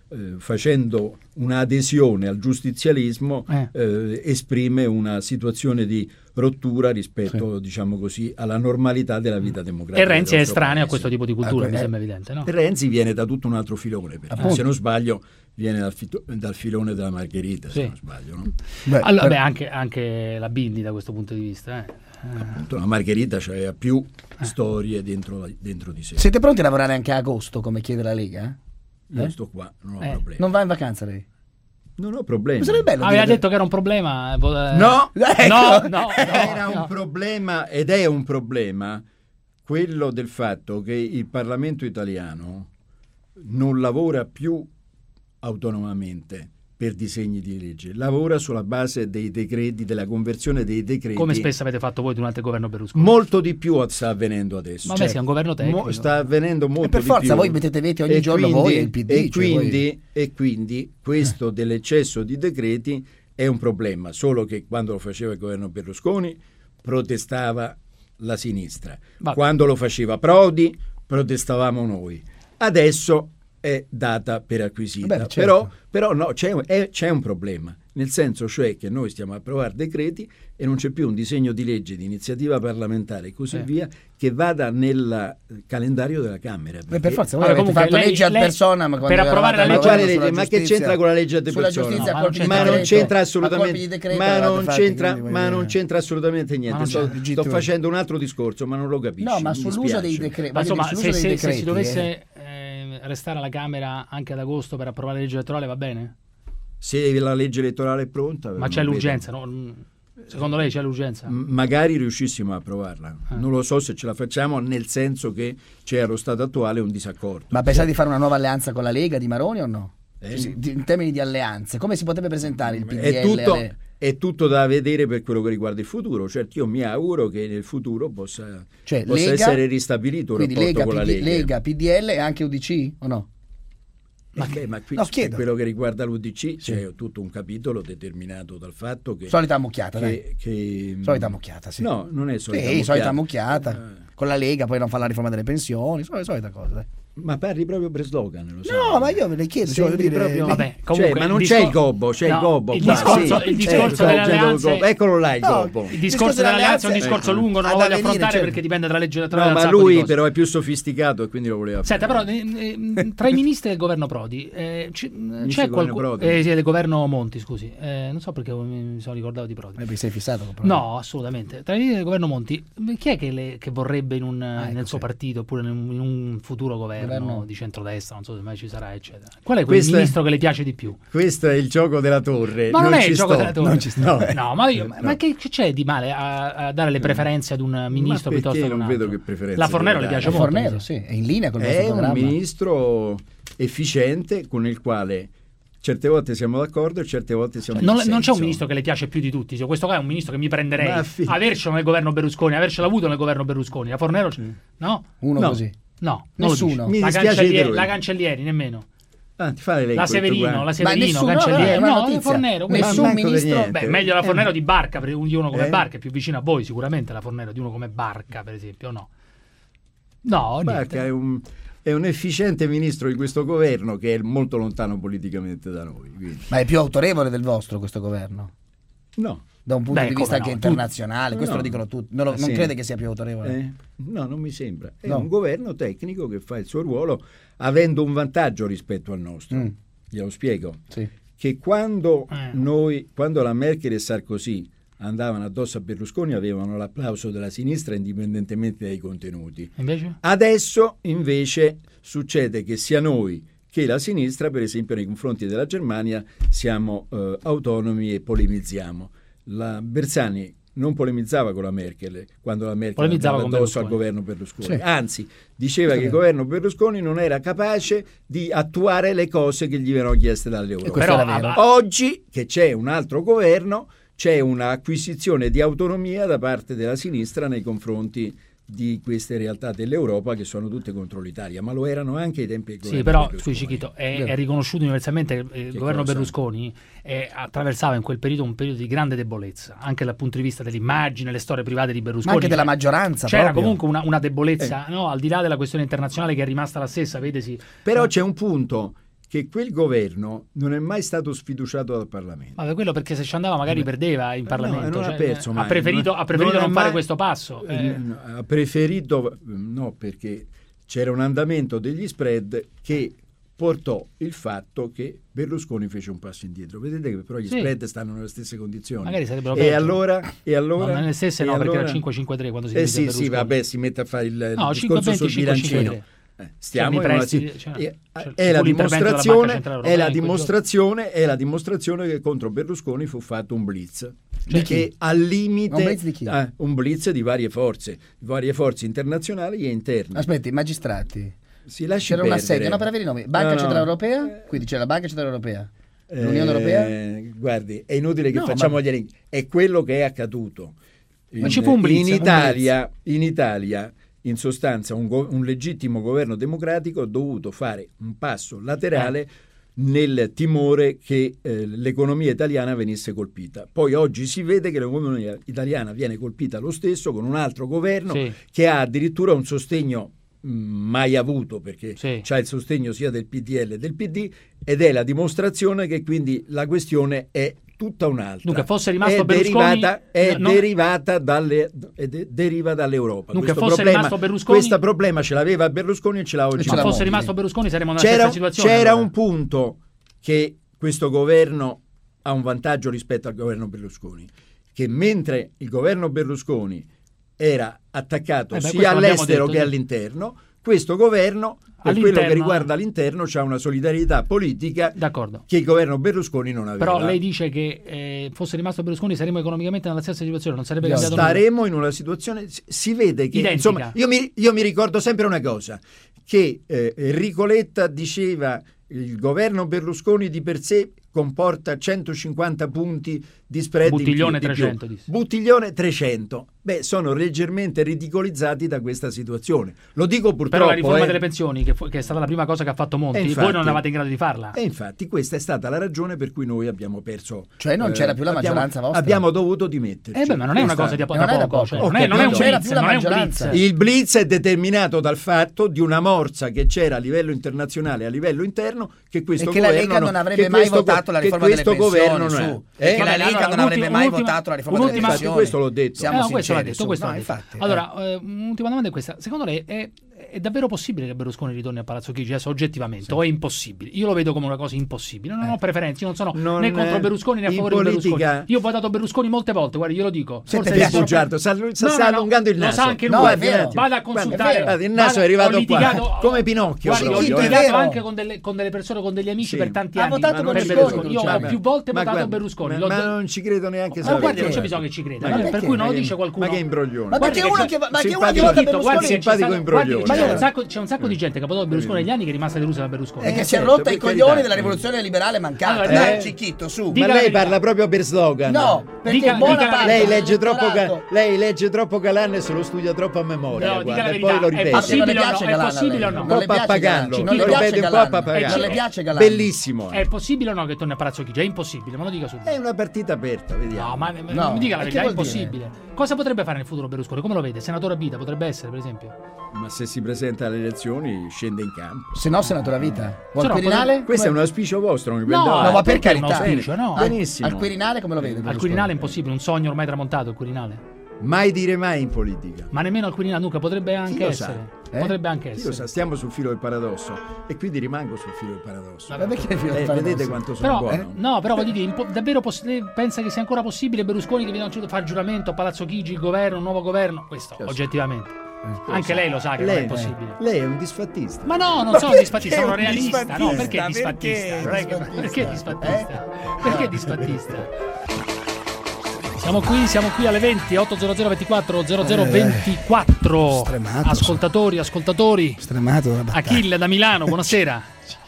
facendo un'adesione al giustizialismo esprime una situazione di rottura rispetto, diciamo così, alla normalità della vita democratica. E Renzi è estraneo a questo tipo di cultura, mi sembra evidente, no? Renzi viene da tutto un altro filone, perché se non sbaglio viene dal filone della Margherita, se non sbaglio, no? Allora, anche la Bindi da questo punto di vista, Appunto, la Margherita c'aveva più storie dentro di sé. Siete pronti a lavorare anche a agosto, come chiede la Lega? Io sto qua, non ho problemi. Non va in vacanza lei? Non ho problemi. Aveva detto che era un problema. No, no, era un problema, ed è un problema quello del fatto che il Parlamento italiano non lavora più autonomamente per disegni di legge, lavora sulla base dei decreti, della conversione dei decreti. Come spesso avete fatto voi durante il governo Berlusconi. Molto di più sta avvenendo adesso. Ma sia un governo tecnico. Sta avvenendo molto per forza, di più. Voi mettete veti ogni giorno, voi e il PD. E quindi questo dell'eccesso di decreti è un problema, solo che quando lo faceva il governo Berlusconi protestava la sinistra. Quando lo faceva Prodi protestavamo noi. Adesso è data per acquisita. Però no, c'è un problema, nel senso cioè che noi stiamo a approvare decreti e non c'è più un disegno di legge di iniziativa parlamentare e così via che vada nel calendario della Camera. Per forza, voi avete fatto legge ad persona per approvare la legge, ma che c'entra con la legge ad persona? Ma non c'entra assolutamente, ma non c'entra assolutamente niente. Sto facendo un altro discorso, ma non lo capisci. No, ma sull'uso dei decreti. Insomma, se si dovesse restare alla Camera anche ad agosto per approvare la legge elettorale, va bene? Se la legge elettorale è pronta. Ma c'è l'urgenza, no? Secondo lei c'è l'urgenza? Magari riuscissimo a approvarla. Non lo so se ce la facciamo, nel senso che c'è allo stato attuale un disaccordo. Ma pensate di fare una nuova alleanza con la Lega di Maroni o no? In termini di alleanze, come si potrebbe presentare il PDL? È tutto da vedere per quello che riguarda il futuro. Certo, io mi auguro che nel futuro possa Lega, essere ristabilito un rapporto Lega, con la Lega. Lega, PDL e anche UDC o no? Ma qui per quello che riguarda l'UDC c'è tutto un capitolo determinato dal fatto che solita mucchiata, solita mucchiata, sì. No, non è solita mucchiata. Con la Lega poi non fa la riforma delle pensioni, solita cosa, dai. Ma parli proprio per slogan, lo so. No, ma io ve le chiedo, vabbè, comunque, ma non c'è il gobbo, c'è il gobbo. Il discorso delle alleanze, eccolo là il gobbo. Il discorso delle alleanze è un discorso lungo, non lo voglio affrontare perché dipende dalla legge elettorale. No, ma lui però è più sofisticato e quindi lo voleva fare. Senta, però tra i ministri del governo Prodi c'è qualcuno del governo Monti, scusi. Non so perché mi sono ricordato di Prodi. Ma sei fissato con Prodi? No, assolutamente. Tra i ministri del governo Monti, chi è che vorrebbe nel suo partito oppure in un futuro governo di centrodestra, non so se mai ci sarà, eccetera? Qual è quel ministro che le piace di più? Questo è il gioco della torre. Ma non è il gioco della torre. No, ma che c'è di male a dare le preferenze ad un ministro piuttosto che un altro? Vedo che preferenze. La Fornero le piace molto. Fornero, sì, è in linea con il vostro programma. È un ministro efficiente con il quale certe volte siamo d'accordo e certe volte siamo non c'è un ministro che le piace più di tutti. Questo qua è un ministro che mi prenderei avercelo nel governo Berlusconi, avercelo avuto nel governo Berlusconi. La Fornero no? Così. No, nessuno. La Cancellieri nemmeno. Ti fa la Severino, Cancellieri. No, Fornero. Nessun ministro. Meglio la Fornero di Barca, di uno come Barca, è più vicino a voi sicuramente la Fornero di uno come Barca, per esempio, no? No, Barca è un efficiente ministro di questo governo che è molto lontano politicamente da noi. Quindi. Ma è più autorevole del vostro questo governo? No. Da un punto di vista anche internazionale, questo lo dicono tutti. Non crede che sia più autorevole? No, non mi sembra. È un governo tecnico che fa il suo ruolo avendo un vantaggio rispetto al nostro. Glielo spiego. Sì. Che quando la Merkel e Sarkozy andavano addosso a Berlusconi avevano l'applauso della sinistra indipendentemente dai contenuti. Adesso invece succede che sia noi che la sinistra, per esempio nei confronti della Germania, siamo autonomi e polemizziamo. La Bersani non polemizzava con la Merkel quando la Merkel andava addosso al governo Berlusconi. Sì. Anzi, diceva che il governo Berlusconi non era capace di attuare le cose che gli venivano chieste dall'Europa. Oggi, che c'è un altro governo, c'è un'acquisizione di autonomia da parte della sinistra nei confronti di queste realtà dell'Europa che sono tutte contro l'Italia, ma lo erano anche ai tempi del governo Berlusconi. Sui Cichito, è riconosciuto universalmente che il governo Berlusconi attraversava in quel periodo un periodo di grande debolezza, anche dal punto di vista dell'immagine, le storie private di Berlusconi. Ma anche della maggioranza. C'era comunque una debolezza, al di là della questione internazionale che è rimasta la stessa, vedesi. Però c'è un punto che quel governo non è mai stato sfiduciato dal Parlamento. Ma per quello, perché se ci andava magari perdeva in Parlamento. Non ha perso mai. Ha preferito non fare questo passo. Ha preferito, no, perché c'era un andamento degli spread che portò il fatto che Berlusconi fece un passo indietro. Vedete che però gli spread stanno nelle stesse condizioni. Magari sarebbero peggio. E allora no, nelle stesse no, perché era 5-5-3 quando si dice Berlusconi. Sì, vabbè, si mette a fare il no, discorso 5-20, sul bilancino. Stiamo in è la dimostrazione che contro Berlusconi fu fatto un blitz. Perché al limite un blitz di chi? Un blitz di varie forze internazionali e interne. Aspetti, magistrati. C'era una sede, per avere i nomi. Banca Centrale Europea? Quindi c'è la Banca Centrale Europea. L'Unione Europea? Guardi, è inutile che facciamo gli elenchi. È quello che è accaduto. Ma ci fu un blitz, in Italia, in sostanza, un legittimo governo democratico ha dovuto fare un passo laterale nel timore che l'economia italiana venisse colpita. Poi oggi si vede che l'economia italiana viene colpita lo stesso con un altro governo che ha addirittura un sostegno mai avuto, perché c'ha il sostegno sia del PDL che del PD, ed è la dimostrazione che quindi la questione è tutta un'altra. Dunque, fosse rimasto Berlusconi deriva dall'Europa. Dunque, fosse rimasto Berlusconi, questo problema ce l'aveva Berlusconi e ce l'ha oggi. Ma fosse rimasto Berlusconi saremmo nella stessa situazione. C'era un punto che questo governo ha un vantaggio rispetto al governo Berlusconi, che mentre il governo Berlusconi era attaccato sia all'estero che all'interno, questo governo, per quello che riguarda l'interno, c'ha una solidarietà politica che il governo Berlusconi non aveva. Però lei dice che fosse rimasto Berlusconi saremmo economicamente nella stessa situazione, non sarebbe cambiato Staremo in una situazione, si vede che insomma, io mi ricordo sempre una cosa, che Enrico Letta diceva il governo Berlusconi di per sé comporta 150 punti di spread Buttiglione 300 Buttiglione 300. Beh, sono leggermente ridicolizzati da questa situazione. Lo dico purtroppo. Però la riforma delle pensioni, che è stata la prima cosa che ha fatto Monti, infatti, voi non eravate in grado di farla. E infatti questa è stata la ragione per cui noi abbiamo perso. Cioè non c'era più la maggioranza vostra. Abbiamo dovuto dimetterci. Ma non è una cosa da poco. Non c'era più la maggioranza. Il blitz è determinato dal fatto di una morsa che c'era a livello internazionale e a livello interno, che questo governo la Lega non avrebbe mai votato la riforma delle pensioni. Che la Lega non avrebbe mai votato la riforma delle pensioni. Questo l'ho detto. Siamo sinceri. Allora, un'ultima domanda è questa. Secondo lei è davvero possibile che Berlusconi ritorni a Palazzo Chigi oggettivamente, o è impossibile? Io lo vedo come una cosa impossibile. Non ho preferenze, io non sono né contro Berlusconi né a favore di Berlusconi. Io ho votato Berlusconi molte volte, guardi, glielo dico. Forse sta allungando il naso. Lo sa anche lui. Vada a consultare. Il naso è arrivato qua, come Pinocchio. Ho litigato anche con delle persone, con degli amici per tanti anni. Ha votato Berlusconi. Io ho più volte votato Berlusconi. Ma non ci credo neanche se guardi, non c'è bisogno che ci creda. Per cui non lo dice qualcuno. Ma che imbroglione. Ma perché uno che vota Berlusconi? Simpatico imbroglione. C'è un sacco di gente che ha votato Berlusconi negli anni che è rimasta delusa da Berlusconi. E che si è rotta i coglioni della rivoluzione liberale mancata. Dai, Cicchitto, su. Ma lei parla proprio per slogan. No, perché lei legge troppo Galan e se lo studia troppo a memoria. E poi lo ripete. È possibile o no? Un po' pappagallo. Lo ripete un po' a pappagallo. Non le piace Galan. Bellissimo. È possibile o no che torni a Palazzo Chigi? È impossibile, me lo dica subito. È una partita aperta, vediamo. No, ma mi dica la verità, è impossibile. Cosa potrebbe fare nel futuro Berlusconi? Come lo vede? Senatore a vita potrebbe essere, per esempio? Ma se si presenta alle elezioni scende in campo. Se no, senatore a vita. O al Quirinale? Questo è un auspicio vostro. No, ma per carità. Benissimo. Al Quirinale come lo vede? Al Quirinale è impossibile, un sogno ormai tramontato il Quirinale. Mai dire mai in politica. Ma nemmeno al Quirinale, Luca, potrebbe anche essere. Potrebbe anche essere. Io sa, stiamo sul filo del paradosso e quindi rimango sul filo del paradosso. Ma perché il filo del paradosso? Vedete quanto sono buono. No, però voglio dire, davvero pensa che sia ancora possibile Berlusconi che viene a fare il giuramento a Palazzo Chigi, il governo, un nuovo governo? Questo, oggettivamente. Anche lei lo sa che non è possibile. Lei è un disfattista. Ma no, non sono un disfattista, sono realista. No, perché disfattista? Perché disfattista? Perché disfattista? Siamo qui alle 20, 800 24 0024. Ascoltatori. Stremato. Achille da Milano, buonasera.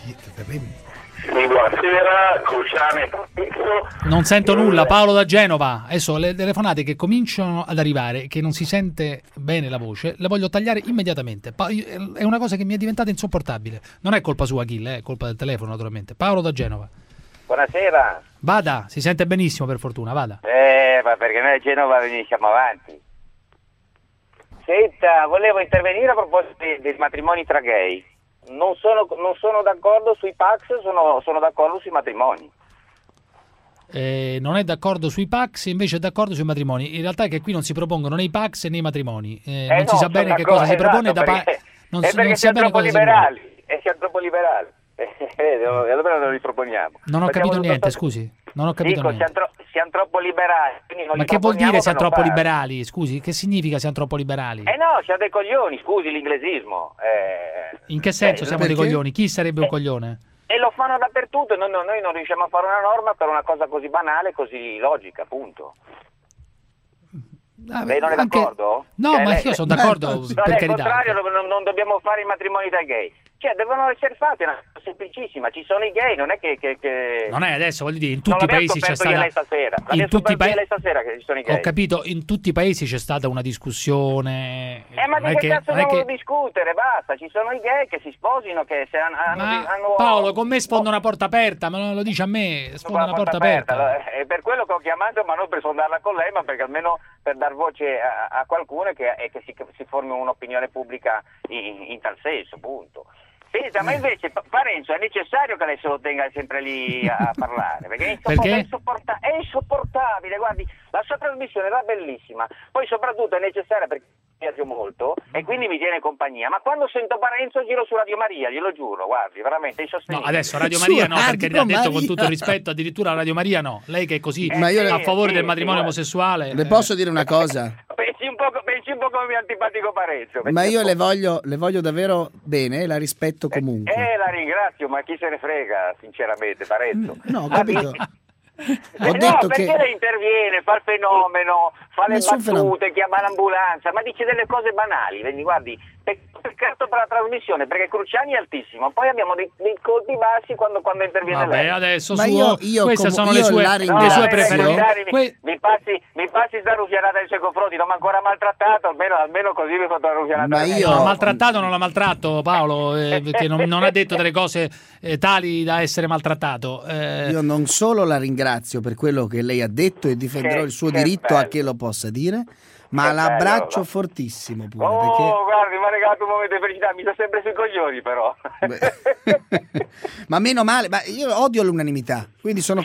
Buonasera, Cruciani. Non sento nulla, Paolo da Genova. Adesso le telefonate che cominciano ad arrivare, che non si sente bene la voce, le voglio tagliare immediatamente. È una cosa che mi è diventata insopportabile. Non è colpa sua, Achille, è colpa del telefono, naturalmente. Paolo da Genova. Buonasera. Vada, si sente benissimo per fortuna, vada. Ma perché noi a Genova siamo avanti. Senta, volevo intervenire a proposito dei matrimoni tra gay. non sono d'accordo sui Pacs, sono d'accordo sui matrimoni. Non è d'accordo sui Pacs, invece è d'accordo sui matrimoni. In realtà è che qui non si propongono né i Pacs né i matrimoni. Non si sa bene che cosa si propone da parte. Non siamo troppo liberali. Siamo troppo liberali. Allora non li proponiamo. Non ho capito niente, scusi. Non ho capito niente. Siamo troppo liberali. Ma che vuol dire siamo troppo liberali? Scusi, che significa siamo troppo liberali? No, siamo dei coglioni, scusi l'inglesismo. In che senso siamo dei coglioni? Chi sarebbe un coglione? E lo fanno dappertutto, noi non riusciamo a fare una norma per una cosa così banale, così logica, appunto. Lei non è d'accordo? No, ma io sono d'accordo, per carità. Al contrario, non dobbiamo fare i matrimoni da gay. Cioè, devono essere fatti, è una cosa semplicissima. Ci sono i gay, non è che... Non è adesso, voglio dire, in tutti i paesi c'è stata... In tutti i paesi stasera che ci sono i gay. Ho capito, in tutti i paesi c'è stata una discussione... ma di che cazzo dobbiamo discutere? Basta, ci sono i gay che si sposino, che se hanno... Paolo, con me sfonda una porta aperta, ma non lo dice a me, sfonda una porta aperta. È per quello che ho chiamato, ma non per sfondarla con lei, ma perché almeno per dar voce a qualcuno che si formi un'opinione pubblica in tal senso, punto. Senta, ma invece Parenzo è necessario che lei se lo tenga sempre lì a parlare, perché è insopportabile, guardi, la sua trasmissione era bellissima, poi soprattutto è necessaria perché mi piace molto e quindi mi tiene compagnia, ma quando sento Parenzo giro su Radio Maria, glielo giuro, guardi, veramente è insostenibile. No, adesso Radio Maria no, perché l'ha detto con tutto il rispetto, addirittura Radio Maria no, lei che è così a favore del matrimonio omosessuale. Le posso dire una cosa? Pensi un po' come mio antipatico Parenzo. Ma io le voglio davvero bene e la rispetto comunque. La ringrazio, ma chi se ne frega, sinceramente, Parenzo. No, ho capito. Ho detto perché lei interviene, fa il fenomeno, fa le battute, chiama l'ambulanza, ma dice delle cose banali. Guardi, peccato per la trasmissione, perché Cruciani è altissimo, poi abbiamo dei colpi bassi quando interviene lei. Vabbè, adesso queste sono le sue preferenze. Mi passi sta ruffianata nei suoi confronti, non mi ha ancora maltrattato, almeno così mi fa una ruffianata. Ma io no, maltrattato non l'ha maltratto Paolo, perché non ha detto delle cose tali da essere maltrattato. Io non solo la ringrazio per quello che lei ha detto e difenderò il suo diritto a che lo possa dire, ma l'abbraccio fortissimo pure. Guardi, mi ha regalato un momento di felicità, mi sta sempre sui coglioni però. Ma meno male, ma io odio l'unanimità, quindi sono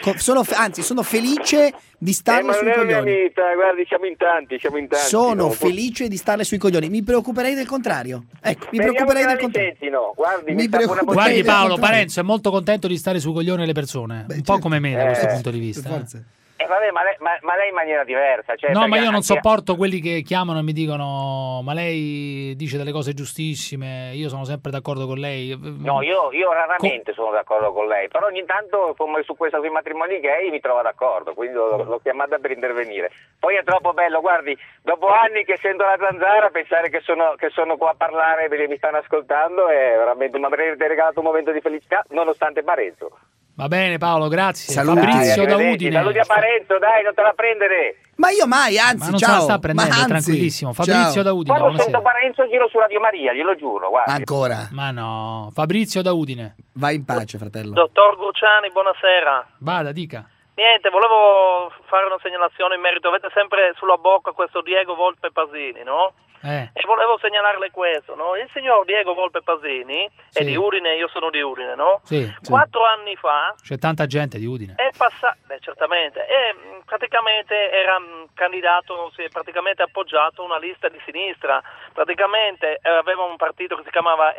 felice di starle sui coglioni. Guardi, siamo in tanti. Sono felice di starle sui coglioni, mi preoccuperei del contrario. Ecco, mi preoccuperei del contrario. Guardi Paolo, Parenzo è molto contento di stare sui coglioni delle persone, un po' come me da questo punto di vista. Vabbè, ma lei in maniera diversa. Cioè, no, ma io non sopporto quelli che chiamano e mi dicono ma lei dice delle cose giustissime, io sono sempre d'accordo con lei. No, io raramente sono d'accordo con lei, però ogni tanto come su questo sui matrimoni gay mi trovo d'accordo, quindi l'ho chiamata per intervenire. Poi è troppo bello, guardi, dopo anni che sento la zanzara, pensare che sono qua a parlare perché mi stanno ascoltando è veramente, mi avrete regalato un momento di felicità nonostante Parenzo. Va bene Paolo, grazie. Saluti. Fabrizio da Udine. Saluti a Parenzo, dai, non te la prendere. Ma io mai, anzi, ma non ciao. Se la sta prendendo, tranquillissimo. Fabrizio da Udine. Quando sento Parenzo giro su Radio Maria, glielo giuro, guarda. Ancora? Ma no, Fabrizio da Udine. Vai in pace, fratello. Dottor Cruciani, buonasera. Vada, dica. Niente, volevo fare una segnalazione in merito. Avete sempre sulla bocca questo Diego Volpe Pasini, no? E volevo segnalarle questo, no? Il signor Diego Volpe Pasini è di Udine, io sono di Udine, no? Sì. 4 anni fa c'è tanta gente di Udine. È passato, certamente, e praticamente era candidato, si è praticamente appoggiato una lista di sinistra, praticamente aveva un partito che si chiamava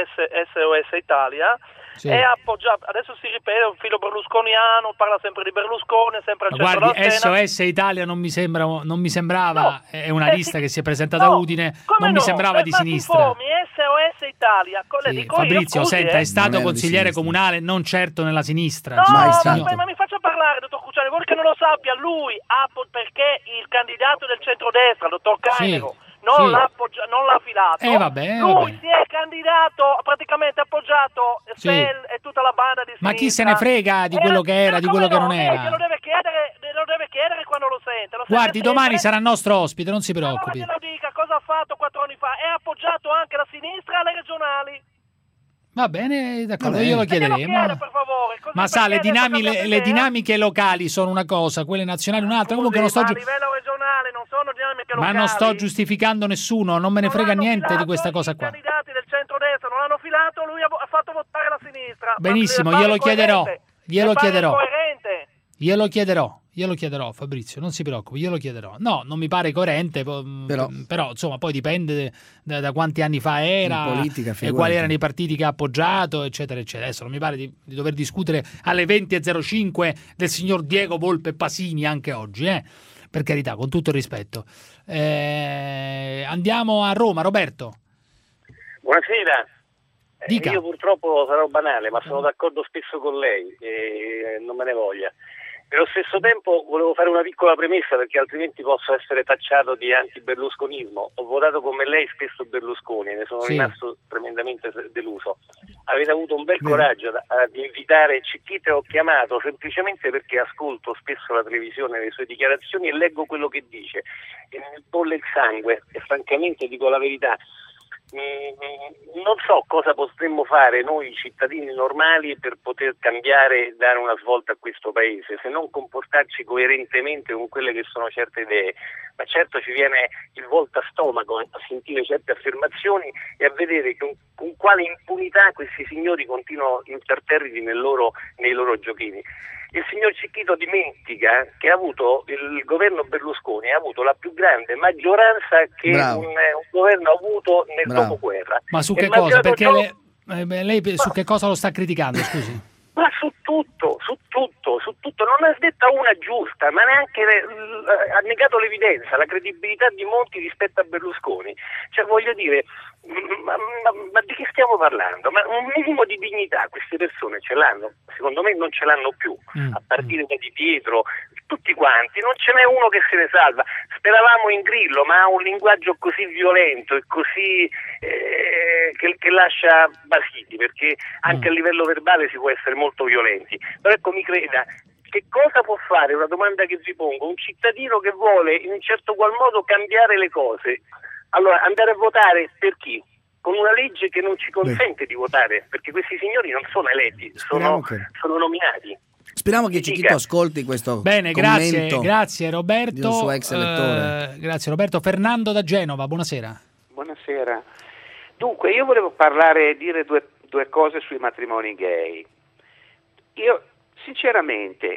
SOS Italia. Sì. È appoggiato, adesso si ripete, un filo berlusconiano, parla sempre di Berlusconi, sempre al centro della scena. SOS Italia non mi sembrava, no, è una lista che si è presentata a Udine, non mi sembrava di sinistra. SOS Italia, sì, Fabrizio, senta, è stato consigliere comunale, non certo nella sinistra. No, ma mi faccia parlare, dottor Cruciani, vuole che non lo sappia, lui perché il candidato del centrodestra, dottor Cainero, non l'ha filato. Lui si è candidato, praticamente appoggiato Stel e tutta la banda di sinistra. Ma chi se ne frega di quello che era, di quello che non era? Glielo deve chiedere quando lo sente. Guardi, domani sarà nostro ospite, non si preoccupi. Allora glielo dica, cosa ha fatto 4 anni fa? È appoggiato anche la sinistra alle regionali. Va bene, d'accordo, io lo chiederemo. Per favore, ma sa, le dinamiche locali sono una cosa, quelle nazionali un'altra. Comunque non sto a livello regionale non sono dinamiche locali. Ma non sto giustificando nessuno, non me ne frega niente di questa cosa qua. I candidati del centrodestra non hanno filato, lui ha fatto votare la sinistra. Benissimo, glielo chiederò. Glielo chiederò, Fabrizio, non si preoccupi, glielo chiederò. No, non mi pare coerente, però insomma poi dipende da quanti anni fa era, politica, e quali erano i partiti che ha appoggiato, eccetera, eccetera. Adesso non mi pare di dover discutere alle 20.05 del signor Diego Volpe Pasini anche oggi, per carità, con tutto il rispetto. Andiamo a Roma, Roberto. Buonasera. Dica. Io purtroppo sarò banale, ma sono d'accordo spesso con lei, non me ne voglia. Nello stesso tempo volevo fare una piccola premessa, perché altrimenti posso essere tacciato di anti-berlusconismo. Ho votato come lei spesso Berlusconi e ne sono rimasto tremendamente deluso. Avete avuto un bel coraggio di invitare Cicchito, e ho chiamato semplicemente perché ascolto spesso la televisione, le sue dichiarazioni e leggo quello che dice. E mi bolle il sangue e francamente dico la verità. Non so cosa potremmo fare noi cittadini normali per poter cambiare e dare una svolta a questo paese, se non comportarci coerentemente con quelle che sono certe idee. Ma certo ci viene il volta stomaco a sentire certe affermazioni e a vedere con quale impunità questi signori continuano imperterriti nei loro giochini. Il signor Cicchito dimentica che ha avuto il governo Berlusconi ha avuto la più grande maggioranza che un governo ha avuto nel dopoguerra. Ma su che cosa? Perché lei su che cosa lo sta criticando, scusi? Ma su tutto, non ha detta una giusta, ma neanche ha negato l'evidenza, la credibilità di Monti rispetto a Berlusconi. Cioè, voglio dire, ma di che stiamo parlando? Ma un minimo di dignità queste persone ce l'hanno? Secondo me non ce l'hanno più, a partire da Di Pietro, tutti quanti, non ce n'è uno che se ne salva. Speravamo in Grillo, ma ha un linguaggio così violento e così che lascia basiti, perché anche a livello verbale si può essere molto violenti. Però ecco, mi creda, che cosa può fare, una domanda che vi pongo, un cittadino che vuole in un certo qual modo cambiare le cose? Allora, andare a votare per chi? Con una legge che non ci consente di votare, perché questi signori non sono eletti, sono nominati. Speriamo che Cicchito ascolti questo commento. Grazie Roberto. Di un suo ex elettore. Grazie Roberto. Fernando da Genova, buonasera. Buonasera. Dunque, io volevo dire due cose sui matrimoni gay. Io, sinceramente,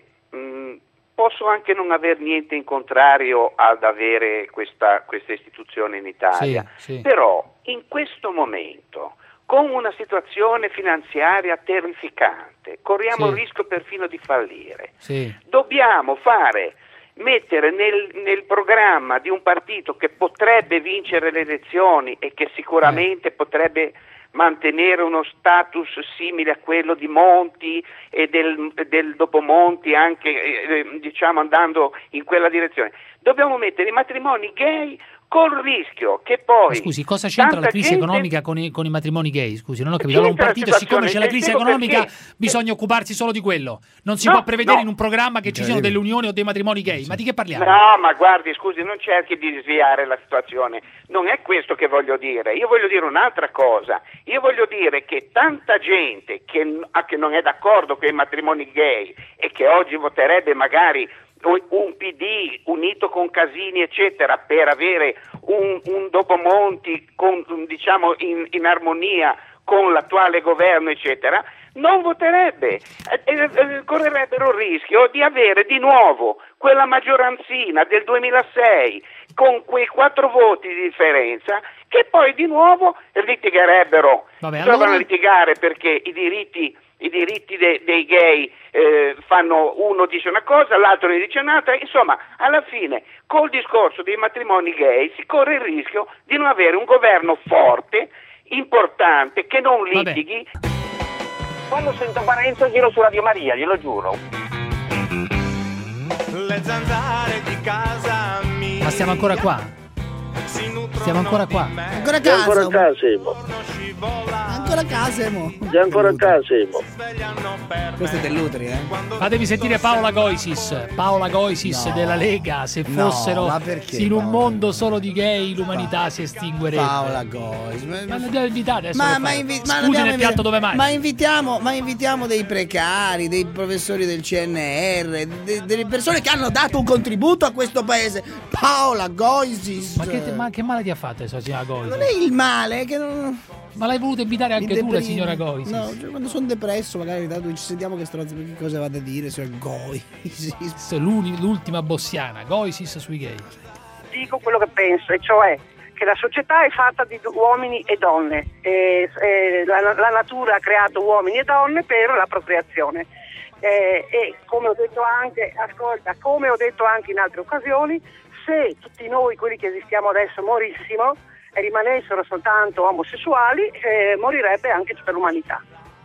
posso anche non aver niente in contrario ad avere questa istituzione in Italia, però in questo momento, con una situazione finanziaria terrificante, corriamo il rischio perfino di fallire. Dobbiamo mettere nel programma di un partito che potrebbe vincere le elezioni e che sicuramente potrebbe mantenere uno status simile a quello di Monti e del dopo Monti, anche diciamo andando in quella direzione. Dobbiamo mettere i matrimoni gay col rischio che poi... Scusi, cosa c'entra la crisi economica con i matrimoni gay? Scusi, non ho capito. Allora, un partito, siccome c'è la crisi economica, bisogna occuparsi solo di quello. Non si può prevedere in un programma che ci siano delle unioni o dei matrimoni gay. Ma di che parliamo? No, ma guardi, scusi, non cerchi di sviare la situazione. Non è questo che voglio dire. Io voglio dire un'altra cosa. Io voglio dire che tanta gente che non è d'accordo con i matrimoni gay e che oggi voterebbe magari un PD unito con Casini eccetera per avere un dopo Monti diciamo in armonia con l'attuale governo eccetera, non voterebbe, correrebbero il rischio di avere di nuovo quella maggioranzina del 2006 con quei 4 voti di differenza che poi di nuovo litigherebbero. Dovranno litigare perché i diritti dei gay uno dice una cosa, l'altro ne dice un'altra, insomma alla fine col discorso dei matrimoni gay si corre il rischio di non avere un governo forte, importante, che non litighi. Quando sento Parenzo giro su Radio Maria, glielo giuro. Le zanzare di casa mia. Ma stiamo ancora qua? Siamo ancora qua? Ancora a casa? Ancora a Casemo. Ancora a Casemo. Già ancora a Casemo. Questo è dell'Utri, Fatevi sentire Paola Goisis della Lega. Se fossero in un mondo solo di gay l'umanità si estinguerebbe. Paola Goisis. Ma l'abbiamo invitata adesso. Scusi, nel piatto dove mai? Ma invitiamo dei precari, dei professori del CNR, delle persone che hanno dato un contributo a questo paese. Paola Goisis. Ma che male ti ha fatto adesso, signora Goisis? Non è il male, che non... Ma l'hai voluto invitare anche tu, la signora Goisis? No, cioè, quando sono depresso magari ci sentiamo che cosa vado a dire su Goisis. L'ultima bossiana, Goisis sui gay. Dico quello che penso, e cioè che la società è fatta di uomini e donne, la natura ha creato uomini e donne per la procreazione. E come ho detto anche, come ho detto anche in altre occasioni, se tutti noi, quelli che esistiamo adesso, morissimo e rimanessero soltanto omosessuali, morirebbe anche tutta l'umanità.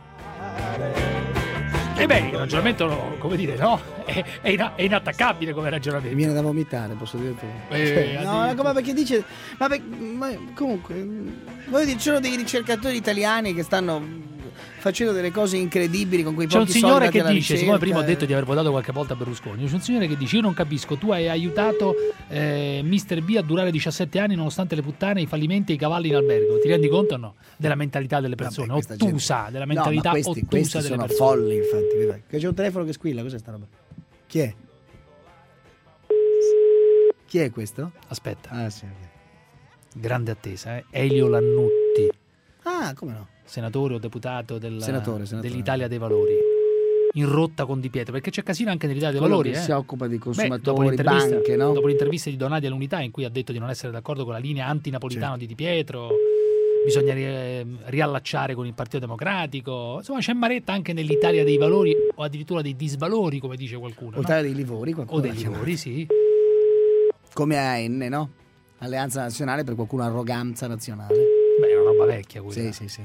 E beh, il ragionamento, come dire, no? È inattaccabile come ragionamento. Mi viene da vomitare, posso dire tu. No, come perché dice. Ma comunque, voglio dire, ci sono dei ricercatori italiani che stanno facendo delle cose incredibili con quei pochi soldi. C'è un signore che dice, siccome prima ho detto di aver votato qualche volta a Berlusconi, c'è un signore che dice: io non capisco, tu hai aiutato Mr. B a durare 17 anni nonostante le puttane, i fallimenti e i cavalli in albergo. Ti rendi conto o no? Della mentalità delle persone, ottusa, della mentalità ottusa delle persone. Sono folli, infatti. C'è un telefono che squilla, cos'è sta roba? Chi è? Chi è questo? Aspetta. Ah, sì. Grande attesa, Elio Lannutti. Ah, come no? Senatore o deputato senatore. dell'Italia dei Valori, in rotta con Di Pietro, perché c'è casino anche nell'Italia dei Valori. Che si occupa di consumatori, banche, no? Dopo l'intervista di Donati all'Unità, in cui ha detto di non essere d'accordo con la linea antinapolitano di Di Pietro, bisogna riallacciare con il Partito Democratico. Insomma, c'è maretta anche nell'Italia dei Valori, o addirittura dei disvalori, come dice qualcuno. O l'Italia dei Livori, o dei Livori, sì. Come AN, no? Alleanza Nazionale, per qualcuno arroganza nazionale. Beh, è una roba vecchia quella. Sì.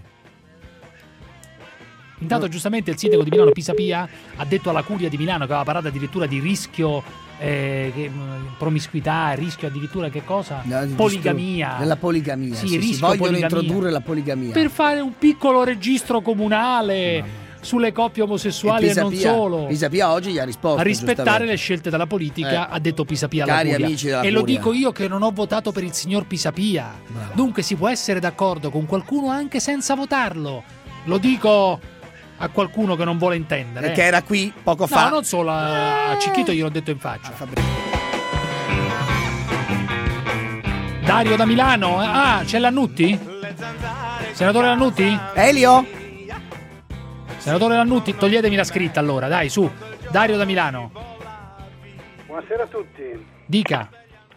Intanto giustamente il sindaco di Milano Pisapia ha detto alla Curia di Milano, che aveva parlato addirittura di rischio promiscuità, rischio addirittura che cosa? Poligamia. Della poligamia. Sì, vogliono poligamia. Introdurre la poligamia. Per fare un piccolo registro comunale sulle coppie omosessuali e non solo. Pisapia oggi gli ha risposto. A rispettare le scelte della politica, ha detto Pisapia alla Curia. Amici della Curia. Lo dico io che non ho votato per il signor Pisapia. Bravo. Dunque si può essere d'accordo con qualcuno anche senza votarlo. Lo dico a qualcuno che non vuole intendere. Che era qui poco fa. No, non solo, a Cicchito gliel'ho detto in faccia. Dario da Milano. C'è Lannutti? Senatore Lannutti? Elio? Senatore Lannutti, toglietemi la scritta allora, dai, su. Dario da Milano. Buonasera a tutti. Dica.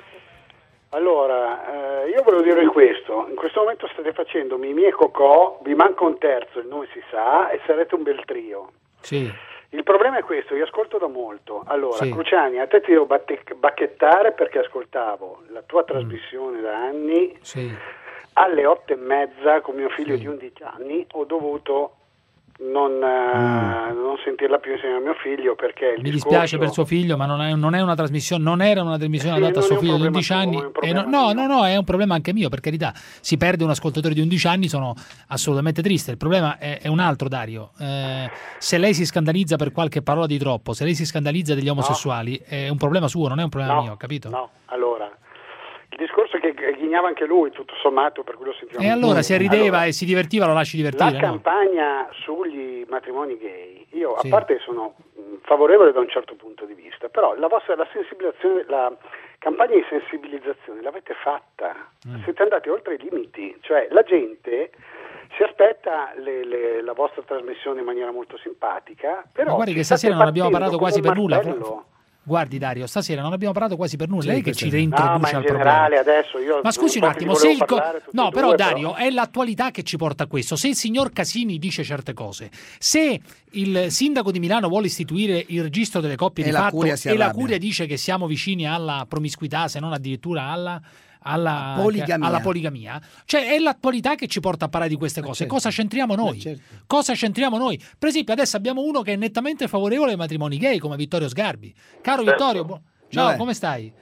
Allora, io volevo dire questo: in questo momento state facendo Mimì e Cocò, vi manca un terzo, il nome si sa, e sarete un bel trio. Sì. Il problema è questo, io ascolto da molto. Allora, Cruciani, a te ti devo bacchettare perché ascoltavo la tua trasmissione da anni. Sì. Alle 8:30 con mio figlio di 11 anni ho dovuto non sentirla più insieme a mio figlio, perché mi dispiace per suo figlio, ma non è una trasmissione, non era una trasmissione adatta a suo figlio di 11 anni. No, è un problema anche mio, per carità. Si perde un ascoltatore di 11 anni, sono assolutamente triste. Il problema è un altro, Dario. Se lei si scandalizza per qualche parola di troppo, se lei si scandalizza degli omosessuali, è un problema suo, non è un problema mio, capito? No, allora il discorso è che ghignava anche lui, tutto sommato, per cui lo sentivamo. E allora se rideva e si divertiva, lo lasci divertire. La campagna sugli matrimoni gay, io a parte sono favorevole da un certo punto di vista, però la sensibilizzazione, la campagna di sensibilizzazione l'avete fatta, siete andati oltre i limiti, cioè la gente si aspetta la vostra trasmissione in maniera molto simpatica, però ma guardi che stasera non abbiamo parlato quasi per nulla. Guardi Dario, stasera non abbiamo parlato quasi per nulla, lei che ci reintroduce al problema. Adesso io ma scusi un attimo, però Dario, è l'attualità che ci porta a questo. Se il signor Casini dice certe cose, se il sindaco di Milano vuole istituire il registro delle coppie di fatto e la Curia dice che siamo vicini alla promiscuità, se non addirittura alla poligamia, cioè è l'attualità che ci porta a parlare di queste cose. Cosa c'entriamo noi? Cosa c'entriamo noi? Per esempio adesso abbiamo uno che è nettamente favorevole ai matrimoni gay come Vittorio Sgarbi. Caro Vittorio, ciao, come stai?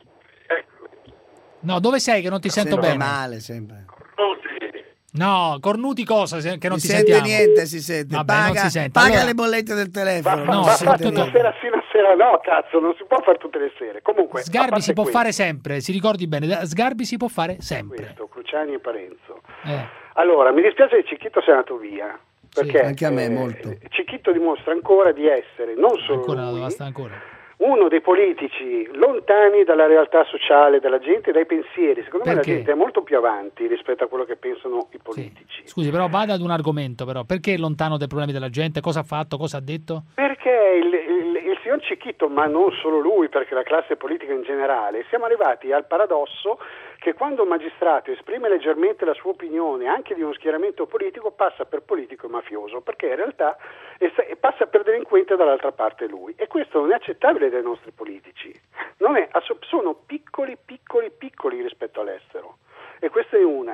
No, dove sei che non ti sento bene? Male sempre. No, Cornuti cosa? Che non si sentiamo. Niente, si sente. Vabbè, non si sente. Paga le bollette del telefono. Sera fino a sera, no, cazzo, non si può fare tutte le sere. Comunque, Sgarbi si può fare sempre, si ricordi bene, Sgarbi si può fare sempre. Questo, Cruciani e Parenzo. Allora, mi dispiace che Cicchito sia andato via, perché anche a me molto. Cicchito dimostra ancora di essere non solo ancora. uno dei politici lontani dalla realtà sociale della gente, dai pensieri. Secondo me la gente è molto più avanti rispetto a quello che pensano i politici. Scusi, però vada ad un argomento, però. Perché è lontano dai problemi della gente? Cosa ha fatto? Cosa ha detto? Perché il signor Cicchitto, ma non solo lui, perché la classe politica in generale, siamo arrivati al paradosso che quando un magistrato esprime leggermente la sua opinione anche di uno schieramento politico passa per politico e mafioso, perché in realtà passa per delinquente dall'altra parte lui, e questo non è accettabile dai nostri politici. Sono piccoli rispetto all'estero, e questa è una.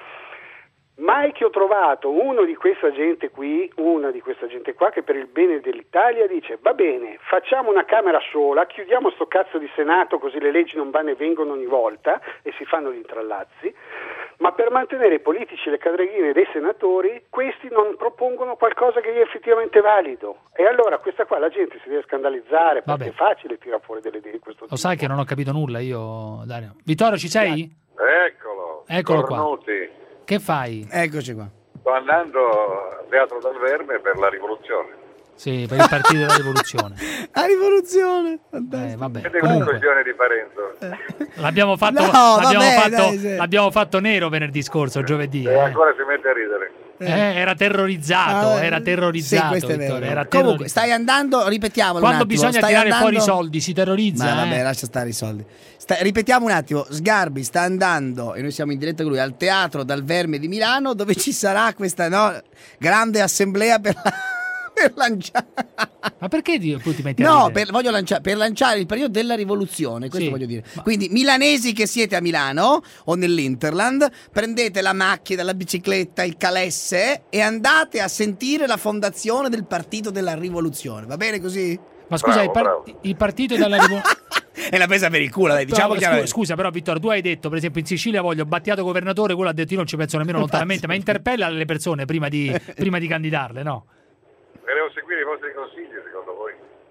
Mai che ho trovato una di questa gente qua che per il bene dell'Italia dice: va bene, facciamo una Camera sola, chiudiamo sto cazzo di Senato così le leggi non vanno e vengono ogni volta e si fanno gli intrallazzi, ma per mantenere i politici e le cadreghine dei senatori questi non propongono qualcosa che è effettivamente valido, e allora questa qua la gente si deve scandalizzare perché è facile tirare fuori delle idee di questo tipo. Lo sai che non ho capito nulla io, Dario. Vittorio, ci sei? Eccolo qua. Che fai? Eccoci qua. Sto andando al Teatro del Verme per la rivoluzione. Sì, per il Partito della Rivoluzione. La rivoluzione! Vabbè. Siete un coglione di Parenzo. L'abbiamo fatto nero venerdì scorso, giovedì. E ancora si mette a ridere. Era terrorizzato, Sì, questo è vero. Comunque, stai andando, ripetiamolo quando un attimo. Bisogna tirare fuori i soldi, si terrorizza. Ma vabbè, lascia stare i soldi. Ripetiamo un attimo, Sgarbi sta andando, e noi siamo in diretta con lui, al Teatro Dal Verme di Milano, dove ci sarà questa grande assemblea per lanciare. Ma perché poi ti metti a ridere? Per lanciare il periodo della rivoluzione, questo voglio dire. Quindi milanesi che siete a Milano o nell'Interland, prendete la macchina, la bicicletta, il calesse e andate a sentire la fondazione del Partito della Rivoluzione. Va bene così? Ma scusa, il Partito della Rivoluzione è una presa per il culo, dai, diciamo chiaramente. Scusa, però Vittorio, tu hai detto, per esempio, in Sicilia voglio Battiato governatore, quello ha detto io non ci penso nemmeno lontanamente, ma interpella le persone prima di candidarle, no? Devo seguire i vostri consigli, secondo voi?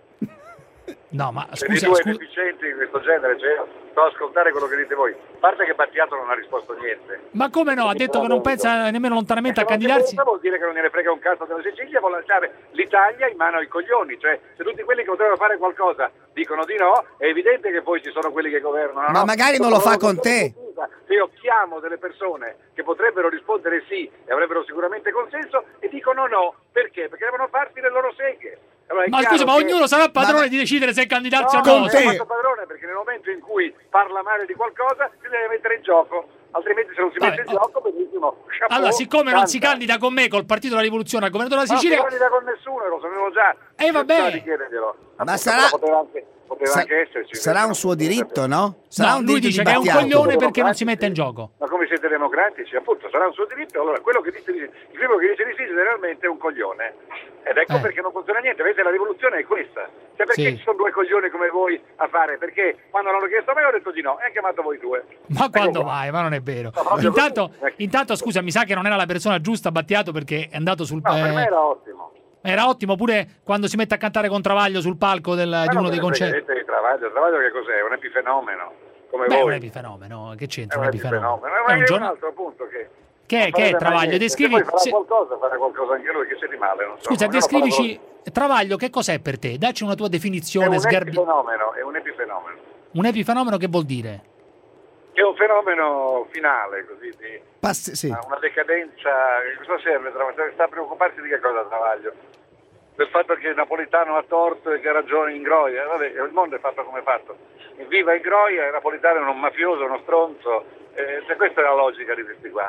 No, ma scusa, due deficienti di questo genere, sto a ascoltare quello che dite voi. A parte che Battiato non ha risposto niente. Ma come no? Ha detto che non pensa nemmeno lontanamente a candidarsi. Vuol dire che non gliene frega un cazzo della Sicilia, vuole lasciare l'Italia in mano ai coglioni. Cioè, se tutti quelli che potrebbero fare qualcosa dicono di no, è evidente che poi ci sono quelli che governano. Ma magari non lo fa con te. Se io chiamo delle persone che potrebbero rispondere sì e avrebbero sicuramente consenso e dicono no, perché? Perché devono farsi le loro seghe. Allora, ma scusa, ma ognuno sarà padrone di decidere se candidarsi o no. Non è padrone, perché nel momento in cui parla male di qualcosa si deve mettere in gioco, altrimenti se non si mette in gioco, benissimo. Chapeau, allora, siccome non si candida con me, col Partito della Rivoluzione, al governatore della Sicilia, non si candida con nessuno, lo sapevo già. Vabbè. Ma sarà anche esserci. Sarà un suo diritto, no? No, lui dice che è un coglione perché non si mette in gioco. Ma come siete democratici? Appunto, sarà un suo diritto. Allora, quello che dice il primo che dice di sì generalmente è un coglione. Ed ecco perché non funziona niente. Vedete, la rivoluzione è questa. Cioè, perché ci sono due coglioni come voi a fare? Perché quando l'hanno chiesto a me ho detto di no, e ha chiamato voi due. Ma quando mai? Ma non è vero. No, intanto, scusa, mi sa che non era la persona giusta, Battiato, perché è andato sul... No, per me era ottimo. Era ottimo pure quando si mette a cantare con Travaglio sul palco di uno dei concerti. Travaglio che cos'è? Un epifenomeno, come voi. È un epifenomeno, che c'entra un epifenomeno? Ma è un altro appunto che è Travaglio? Descrivi... farà qualcosa anche lui, che c'è di male, non so. Scusa, descrivici Travaglio, che cos'è per te? Dacci una tua definizione. È un epifenomeno, è un epifenomeno. Un epifenomeno che vuol dire? È un fenomeno finale, così, sì. Una decadenza. Cosa serve? Sta a preoccuparsi di che cosa, Travaglio? Del fatto che Napolitano ha torto e che ha ragione Ingroia. Vabbè, il mondo è fatto come è fatto. Viva Ingroia, Napolitano è un mafioso, uno stronzo. Questa è la logica di questi qua.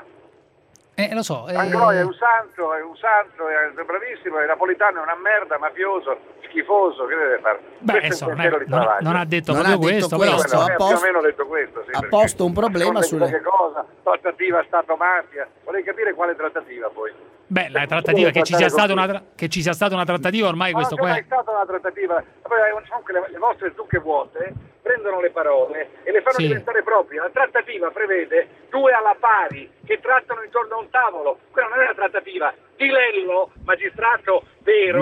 Lo so. Ingroia è un santo, è bravissimo, e Napolitano è una merda, mafioso, schifoso, che deve fare? Beh, non ha detto proprio questo, però più o meno detto questo, sì, ha posto un problema sulle... Che cosa? Trattativa Stato-mafia, vorrei capire quale trattativa poi. Beh, la trattativa, che ci sia stata una trattativa ormai, questo qua è stata una trattativa. Le vostre zucche vuote prendono le parole e le fanno diventare proprie. La trattativa prevede due alla pari che trattano intorno a un tavolo. Quella non è una trattativa. Di Lello, magistrato vero,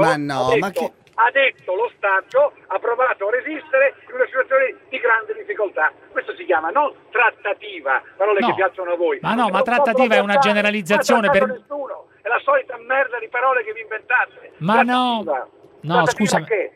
ha detto lo Stato ha provato a resistere in una situazione di grande difficoltà. Questo si chiama non trattativa, parole che piacciono a voi. Ma trattativa è una generalizzazione per nessuno. È la solita merda di parole che vi inventate. Ma no, scusa.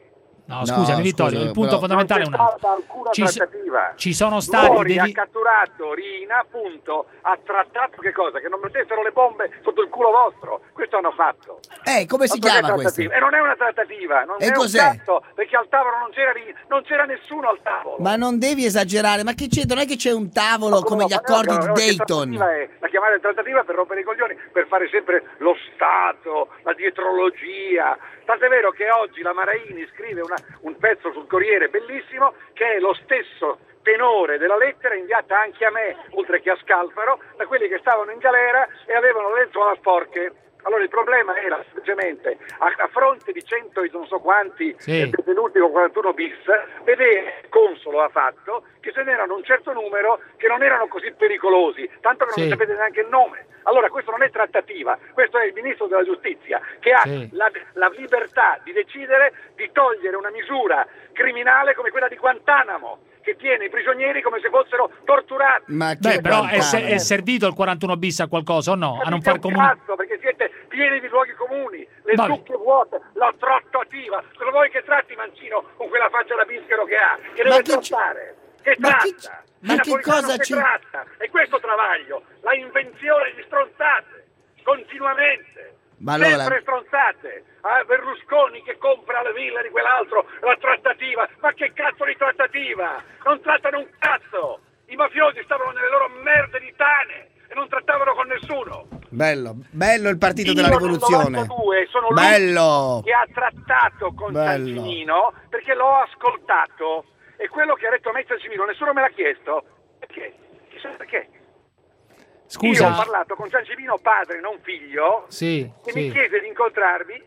No, scusami Vittorio, il punto fondamentale è un altro. Ci sono stati Mori ha catturato Riina, appunto, ha trattato che cosa? Che non mettessero le bombe sotto il culo vostro. Questo hanno fatto. Come si chiama questo? E non è una trattativa, non è cos'è? un cazzo, perché al tavolo non c'era nessuno al tavolo. Ma non devi esagerare, ma che c'è? Non è che c'è un tavolo come gli accordi di Dayton. La chiamare trattativa per rompere i coglioni, per fare sempre lo Stato, la dietrologia. Tant'è vero che oggi la Maraini scrive un pezzo sul Corriere bellissimo che è lo stesso tenore della lettera inviata anche a me, oltre che a Scalfaro, da quelli che stavano in galera e avevano dentro las porche. Allora il problema era semplicemente a fronte di 100 e non so quanti detenuti con 41 bis, vedere, il consolo ha fatto che ce n'erano un certo numero che non erano così pericolosi, tanto che non sapete neanche il nome. Allora questo non è trattativa, questo è il ministro della giustizia che ha la libertà di decidere di togliere una misura criminale come quella di Guantanamo, che tiene i prigionieri come se fossero torturati. Però è servito il 41 bis a qualcosa o no? A non far comunità? Perché siete pieni di luoghi comuni, le zucche vuote, la trattativa. Cosa vuoi che tratti Mancino con quella faccia da bischero che ha? Che deve trattare? Che tratta? Ma che cosa ci tratta? E questo travaglio, la invenzione di stronzate, continuamente. Sempre stronzate. Berlusconi che compra le ville di quell'altro, la trattativa. Ma che cazzo di trattativa? Non trattano un cazzo. I mafiosi stavano nelle loro merde di tane e non trattavano con nessuno. Bello il partito della rivoluzione. Sono bello che ha trattato con Ciancimino perché l'ho ascoltato e quello che ha detto a me Ciancimino nessuno me l'ha chiesto. Perché? Chissà perché. Scusa. Io ho parlato con Ciancimino padre, non figlio, che mi chiese di incontrarvi.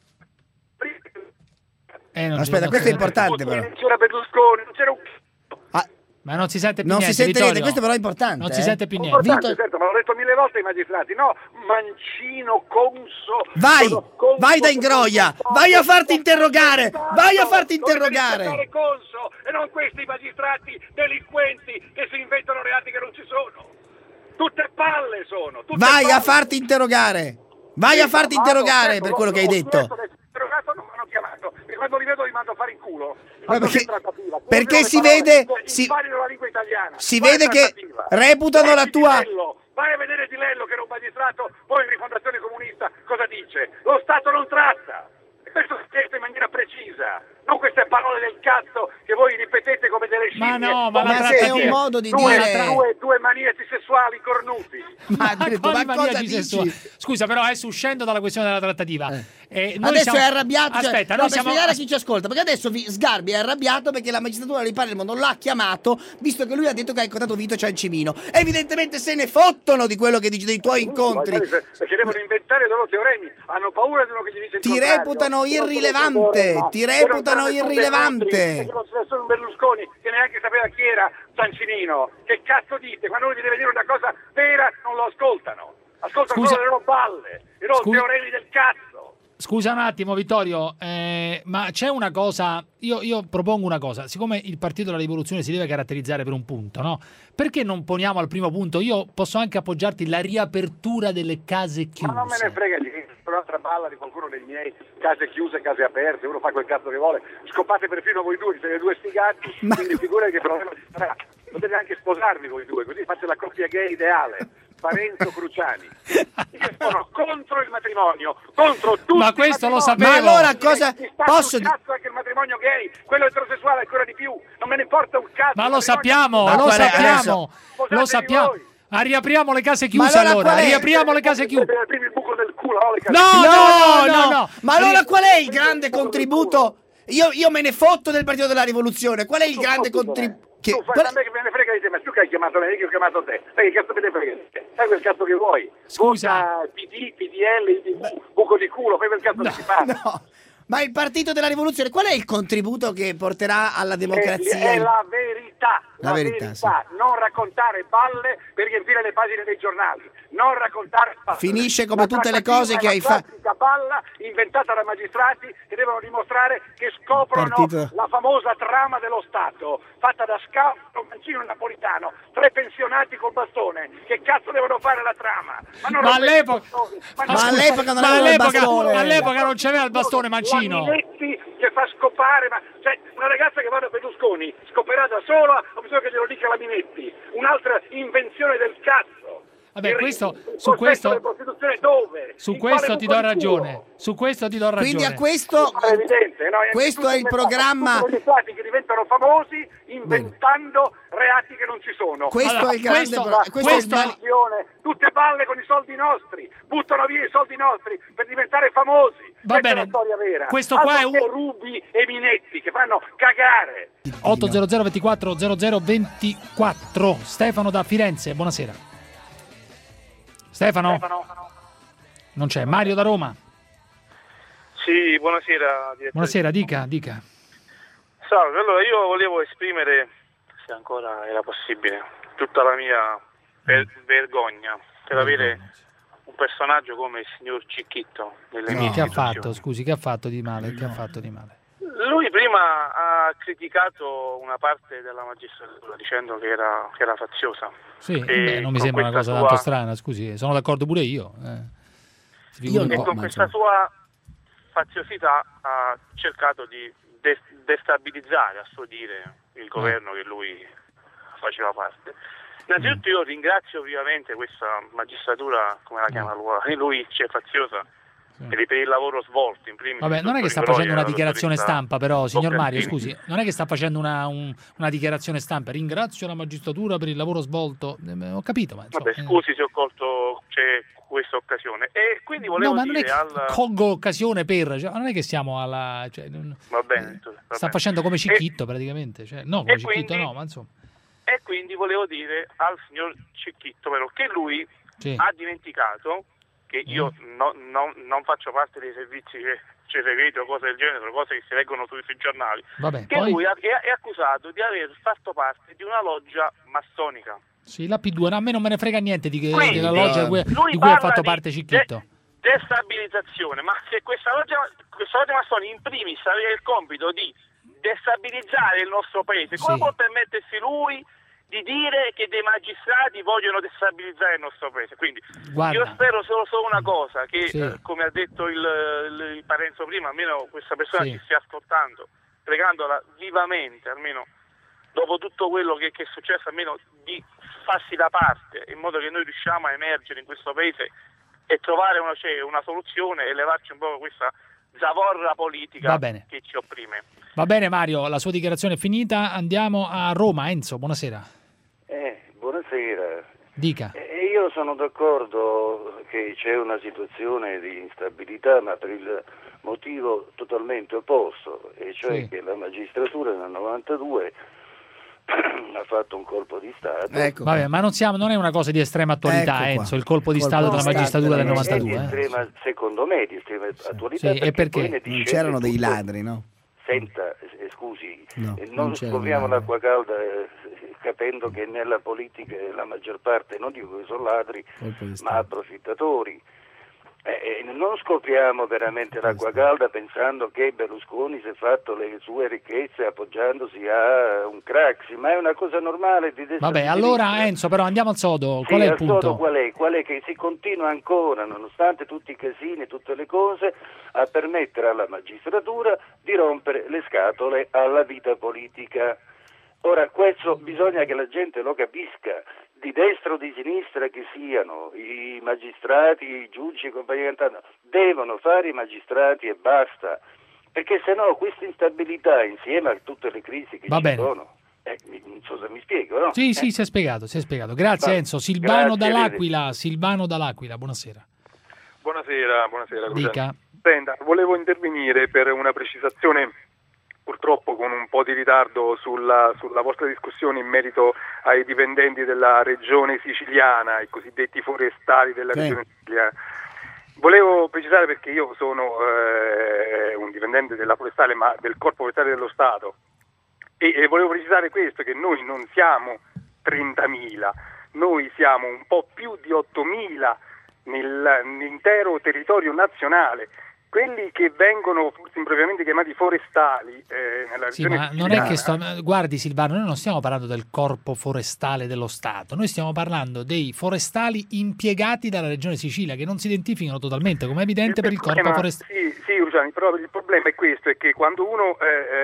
Aspetta, questo è importante però. Non c'era Berlusconi, non c'era un... Ma non si sente più non niente, si sente Vittorio. niente, questo però è importante. Non si sente più niente. Certo, ma l'ho detto 1000 volte ai magistrati, no? Mancino, Conso... Vai da Ingroia, vai a farti interrogare, Conso, e non questi magistrati delinquenti che si inventano reati che non ci sono. Tutte palle sono. Vai a farti interrogare. Per quello che hai detto. Interrogato non mi hanno chiamato e quando li vedo li mando a fare in culo. Perché si vede la lingua italiana. Si vede che reputano la tua. Vai a vedere Di Lello che era un magistrato poi in Rifondazione Comunista cosa dice? Lo Stato non tratta. E questo si chiede in maniera precisa. Non queste parole del cazzo che voi ripetete come delle scimmie. Ma è un modo di dire due maniaci sessuali cornuti. Ma cosa dici? Scusa, però adesso uscendo dalla questione della trattativa. Adesso è arrabbiato. Aspetta, per spiegare a chi ci ascolta, perché adesso Sgarbi è arrabbiato perché la magistratura di Palermo non l'ha chiamato, visto che lui ha detto che ha incontrato Vito Ciancimino. Evidentemente se ne fottono di quello che dici dei tuoi incontri. Perché devono inventare i loro teoremi, hanno paura di uno che gli dice il Ti reputano irrilevante. Perché non c'è solo un Berlusconi che neanche sapeva chi era Ciancimino. Che cazzo dite? Quando uno gli deve dire una cosa vera non lo ascoltano. Ascoltano solo le loro balle, i loro teoremi del cazzo. Scusa un attimo Vittorio, ma c'è una cosa, io propongo una cosa, siccome il Partito della Rivoluzione si deve caratterizzare per un punto, no? Perché non poniamo al primo punto, io posso anche appoggiarti la riapertura delle case chiuse. Ma non me ne frega di un'altra balla di qualcuno dei miei, case chiuse, case aperte, uno fa quel cazzo che vuole, scopate perfino voi due, siete due sfigati, quindi figurati che problema ci sarà. Potete anche sposarvi voi due, così fate la coppia gay ideale. Parenzo Cruciani. Io sono contro il matrimonio, contro tutti. Ma questo lo sapevo. Ma allora cosa posso dire? Anche il matrimonio gay, quello eterosessuale ancora di più. Non me ne importa un cazzo. Ma lo sappiamo. Riapriamo le case chiuse allora. Riapriamo le case chiuse. Il buco del culo, No. Ma allora qual è il grande contributo? Io me ne fotto del Partito della Rivoluzione. Qual è il grande contributo? A me che me ne frega di te, ma tu che hai chiamato me, io ho chiamato te. Che cazzo me ne frega di te? Fai quel cazzo che vuoi. Scusa. PD, PDL, buco di culo, fai quel cazzo che ti pare. No. Ma il Partito della Rivoluzione, qual è il contributo che porterà alla democrazia? È la verità. La verità. Sì. Non raccontare balle per riempire le pagine dei giornali. Non raccontare balle. Finisce come tutte le cose che hai fatto. Una balla inventata da magistrati che devono dimostrare che scoprono la famosa trama dello Stato, fatta da Scalfaro, Mancino e Napolitano, 3 pensionati col bastone. Che cazzo devono fare la trama? Ma all'epoca non aveva il bastone. All'epoca non c'aveva il bastone Mancino. Minetti che fa scopare, ma cioè, una ragazza che va da Berlusconi scoperà da sola, ho bisogno che glielo dica la Minetti, un'altra invenzione del cazzo. Vabbè, su questo ti do ragione. Su questo ti do ragione. Quindi a questo è evidente, no? Questo è il programma. Sono gli stati che diventano famosi inventando reati che non ci sono. Questo è il grande tutte balle con i soldi nostri, buttano via i soldi nostri per diventare famosi. Va bene. È la storia vera. Questo qua è Rubi e Minetti che fanno cagare. 800 24 00 24. Stefano da Firenze, buonasera. Stefano? Non c'è. Mario da Roma. Sì, buonasera. Direttore. Buonasera, dica. Salve, allora io volevo esprimere, se ancora era possibile, tutta la mia vergogna per avere un personaggio come il signor Cicchitto nelle mie Che ha fatto? Scusi, che ha fatto di male? Che ha fatto di male? Lui prima ha criticato una parte della magistratura dicendo che era faziosa. Sì, non mi sembra una cosa tanto strana, scusi, sono d'accordo pure io. E con questa sua faziosità ha cercato di destabilizzare, a suo dire, il governo che lui faceva parte. Innanzitutto io ringrazio vivamente questa magistratura, come la chiama lui, c'è faziosa, per il lavoro svolto in primis. Vabbè, non è che sta facendo una dichiarazione stampa, però, signor Mario, scusi, non è che sta facendo una dichiarazione stampa. Ringrazio la magistratura per il lavoro svolto. Ho capito, ma insomma, vabbè, scusi se ho colto questa occasione. E quindi volevo ma non dire è che colgo occasione per, cioè, non è che siamo alla va bene, sta facendo come Cicchitto praticamente, cioè, no, come Cicchitto no, ma insomma. E quindi volevo dire al signor Cicchitto però che lui ha dimenticato che io non faccio parte dei servizi che c'è segreto o cose del genere, sono cose che si leggono sui giornali. Vabbè, che lui è accusato di aver fatto parte di una loggia massonica. Sì, la P2, a me non me ne frega niente della loggia di cui ha fatto parte Cicchitto. Destabilizzazione, ma se questa loggia massonica in primis aveva il compito di destabilizzare il nostro paese, come può permettersi lui di dire che dei magistrati vogliono destabilizzare il nostro paese? Quindi io spero solo una cosa, che come ha detto il Parenzo prima, almeno questa persona ci stia ascoltando, pregandola vivamente, almeno dopo tutto quello che è successo, almeno di farsi da parte, in modo che noi riusciamo a emergere in questo paese e trovare una soluzione e levarci un po' questa zavorra politica che ci opprime. Va bene Mario, la sua dichiarazione è finita, andiamo a Roma. Enzo, buonasera. Buonasera. Dica. Io sono d'accordo che c'è una situazione di instabilità, ma per il motivo totalmente opposto, e cioè che la magistratura nel 92 ha fatto un colpo di Stato. Vabbè, ma non è una cosa di estrema attualità, Enzo, il colpo di Stato della magistratura del 92. Secondo me di estrema attualità, perché non c'erano dei ladri, no? Senza, scusi, non scopriamo l'acqua calda capendo che nella politica la maggior parte, non dico che sono ladri, ma approfittatori. Non scopriamo veramente l'acqua calda pensando che Berlusconi si è fatto le sue ricchezze appoggiandosi a un Craxi, ma è una cosa normale di destra. Vabbè, allora Enzo, però andiamo al sodo. Qual è il punto? Sodo qual è che si continua ancora, nonostante tutti i casini, tutte le cose, a permettere alla magistratura di rompere le scatole alla vita politica. Ora, questo bisogna che la gente lo capisca, di destra o di sinistra che siano, i magistrati, i giudici e compagnia cantando, devono fare i magistrati e basta, perché sennò questa instabilità insieme a tutte le crisi che sono, non so se mi spiego, no? Sì, si è spiegato. Grazie Enzo. Silvano dall'Aquila, buonasera. Buonasera. Dica. Senta, volevo intervenire per una precisazione, purtroppo con un po' di ritardo, sulla vostra discussione in merito ai dipendenti della regione siciliana, i cosiddetti forestali della regione siciliana. Volevo precisare, perché io sono un dipendente della forestale, ma del Corpo Forestale dello Stato, e volevo precisare questo, che noi non siamo 30.000, noi siamo un po' più di 8.000 nell'intero territorio nazionale. quelli che vengono forse impropriamente chiamati forestali nella regione ma non è che guardi Silvano, noi non stiamo parlando del corpo forestale dello Stato, noi stiamo parlando dei forestali impiegati dalla regione Sicilia, che non si identificano totalmente, come è evidente, per il corpo forestale. Sì, Luciani, però il problema è questo, è che quando uno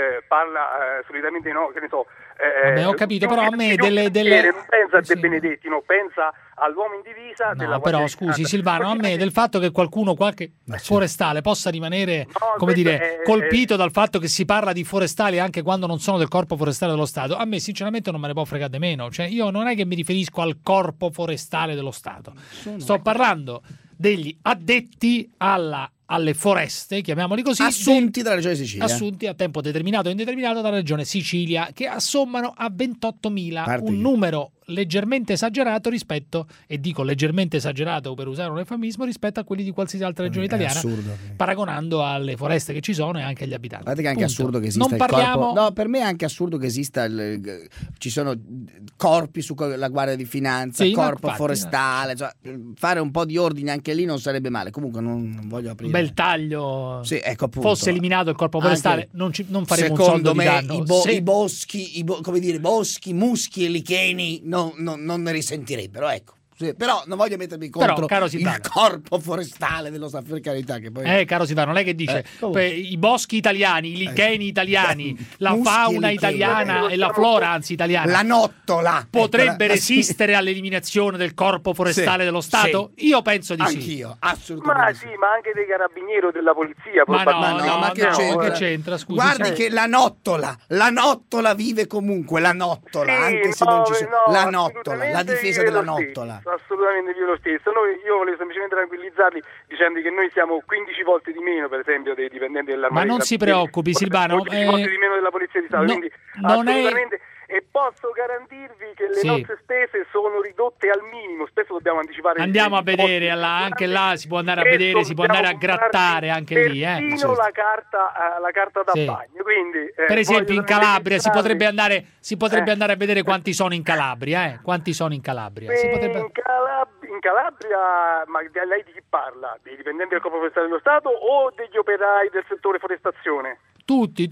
parla solitamente, no, che ne so, vabbè, ho capito, però a me non pensa a De Benedetti, no, pensa all'uomo in divisa della però scusi Silvano, a me del fatto che qualcuno, qualche forestale possa rimanere colpito dal fatto che si parla di forestali anche quando non sono del corpo forestale dello Stato, a me sinceramente non me ne può fregare di meno, cioè io non è che mi riferisco al corpo forestale dello Stato, sto parlando degli addetti alle foreste, chiamiamoli così, assunti dalla regione Sicilia, assunti a tempo determinato o indeterminato dalla regione Sicilia, che assommano a 28.000, un numero leggermente esagerato rispetto, e dico leggermente esagerato per usare un eufemismo, rispetto a quelli di qualsiasi altra regione italiana, assurdo, paragonando alle foreste che ci sono e anche agli abitanti. Guardate che è anche assurdo che esista corpo. No, per me è anche assurdo che esista ci sono corpi sulla Guardia di Finanza, corpo forestale, cioè, fare un po' di ordine anche lì non sarebbe male. Comunque non voglio aprire. Bel taglio. Sì, ecco, appunto. Fosse eliminato il corpo forestale, non faremo un soldo di danno. I boschi, come dire, boschi, muschi e licheni non ne risentirebbero, ecco. Sì, però non voglio mettermi contro il corpo forestale dello Stato, per carità, che poi caro Silvano, lei che dice i boschi italiani, i licheni italiani, la fauna italiana e la flora anzi italiana, la nottola potrebbe resistere all'eliminazione del corpo forestale dello Stato? Sì. Io penso di anch'io, assolutamente. Ma sì, ma anche dei carabinieri o della polizia. Ma che c'entra? Scusi, guardi che la nottola vive comunque, la nottola, anche se non ci sono, la nottola, la difesa della nottola. Assolutamente io lo stesso. Io volevo semplicemente tranquillizzarli dicendo che noi siamo 15 volte di meno, per esempio, dei dipendenti dell'Arma. Ma non si preoccupi, Silvano, 15 volte di meno della Polizia di Stato, quindi assolutamente. E posso garantirvi che le nostre spese sono ridotte al minimo. Spesso dobbiamo anticipare. Andiamo a vedere, anche là si può andare a vedere, si può andare a grattare anche lì. Persino la carta da bagno. Quindi, per esempio in Calabria si potrebbe andare a vedere quanti sono in Calabria. Quanti sono in Calabria? In Calabria, ma lei di chi parla? Dei dipendenti del Corpo Forestale dello Stato o degli operai del settore forestazione? Tutti.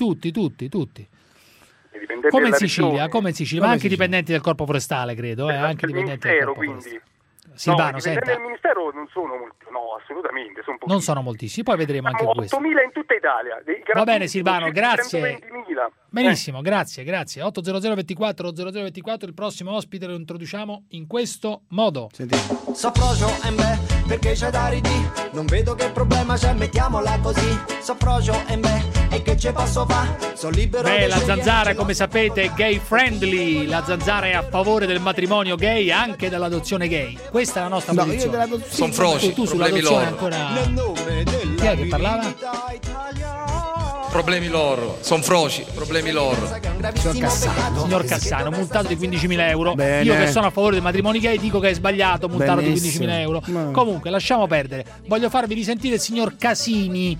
Come in Sicilia, ma anche i dipendenti del Corpo Forestale, credo. Anche dipendenti del Corpo Forestale. Silvano, senta. Del Ministero non sono molti, no, assolutamente. Non sono moltissimi, poi vedremo anche questo. 8.000 in tutta Italia. Va bene, Silvano, grazie. 120.000. Benissimo, grazie. 80024 0024, il prossimo ospite lo introduciamo in questo modo. Sentiamo. Sofrocio perché c'è da ridì, non vedo che problema c'è, mettiamola così. Sofrocio e che ce posso fa? Sono libero. La Zanzara, come sapete, è gay friendly. La Zanzara è a favore del matrimonio gay, anche dell'adozione gay. Questa è la nostra posizione. Sono froci, tu sull'adozione ancora. Chi è che parlava? Problemi loro, sono froci, problemi loro. Signor Cassano, multato di 15.000 euro. Bene. Io che sono a favore del matrimonio gay dico che è sbagliato multarlo di 15.000 euro. Comunque lasciamo perdere. Voglio farvi risentire il signor Casini,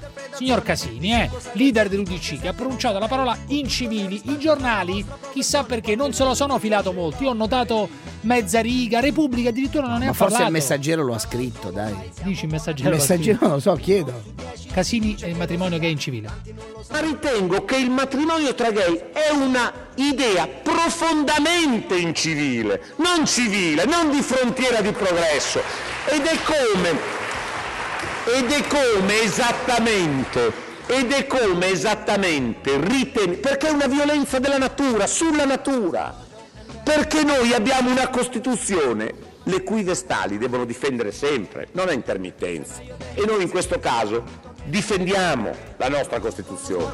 leader dell'UDC, che ha pronunciato la parola incivili. I giornali, chissà perché, non se lo sono filato molto. Io ho notato mezza riga, Repubblica addirittura non ne ha parlato. Forse il Messaggero lo ha scritto, dai. Dici il Messaggero? Il Messaggero non lo so, chiedo. Casini e il matrimonio gay incivile. Ma ritengo che il matrimonio tra gay è una idea profondamente incivile, non di frontiera di progresso, ed è come esattamente perché è una violenza della natura, sulla natura, perché noi abbiamo una Costituzione le cui vestali devono difendere sempre, non a intermittenza, e noi in questo caso difendiamo la nostra Costituzione.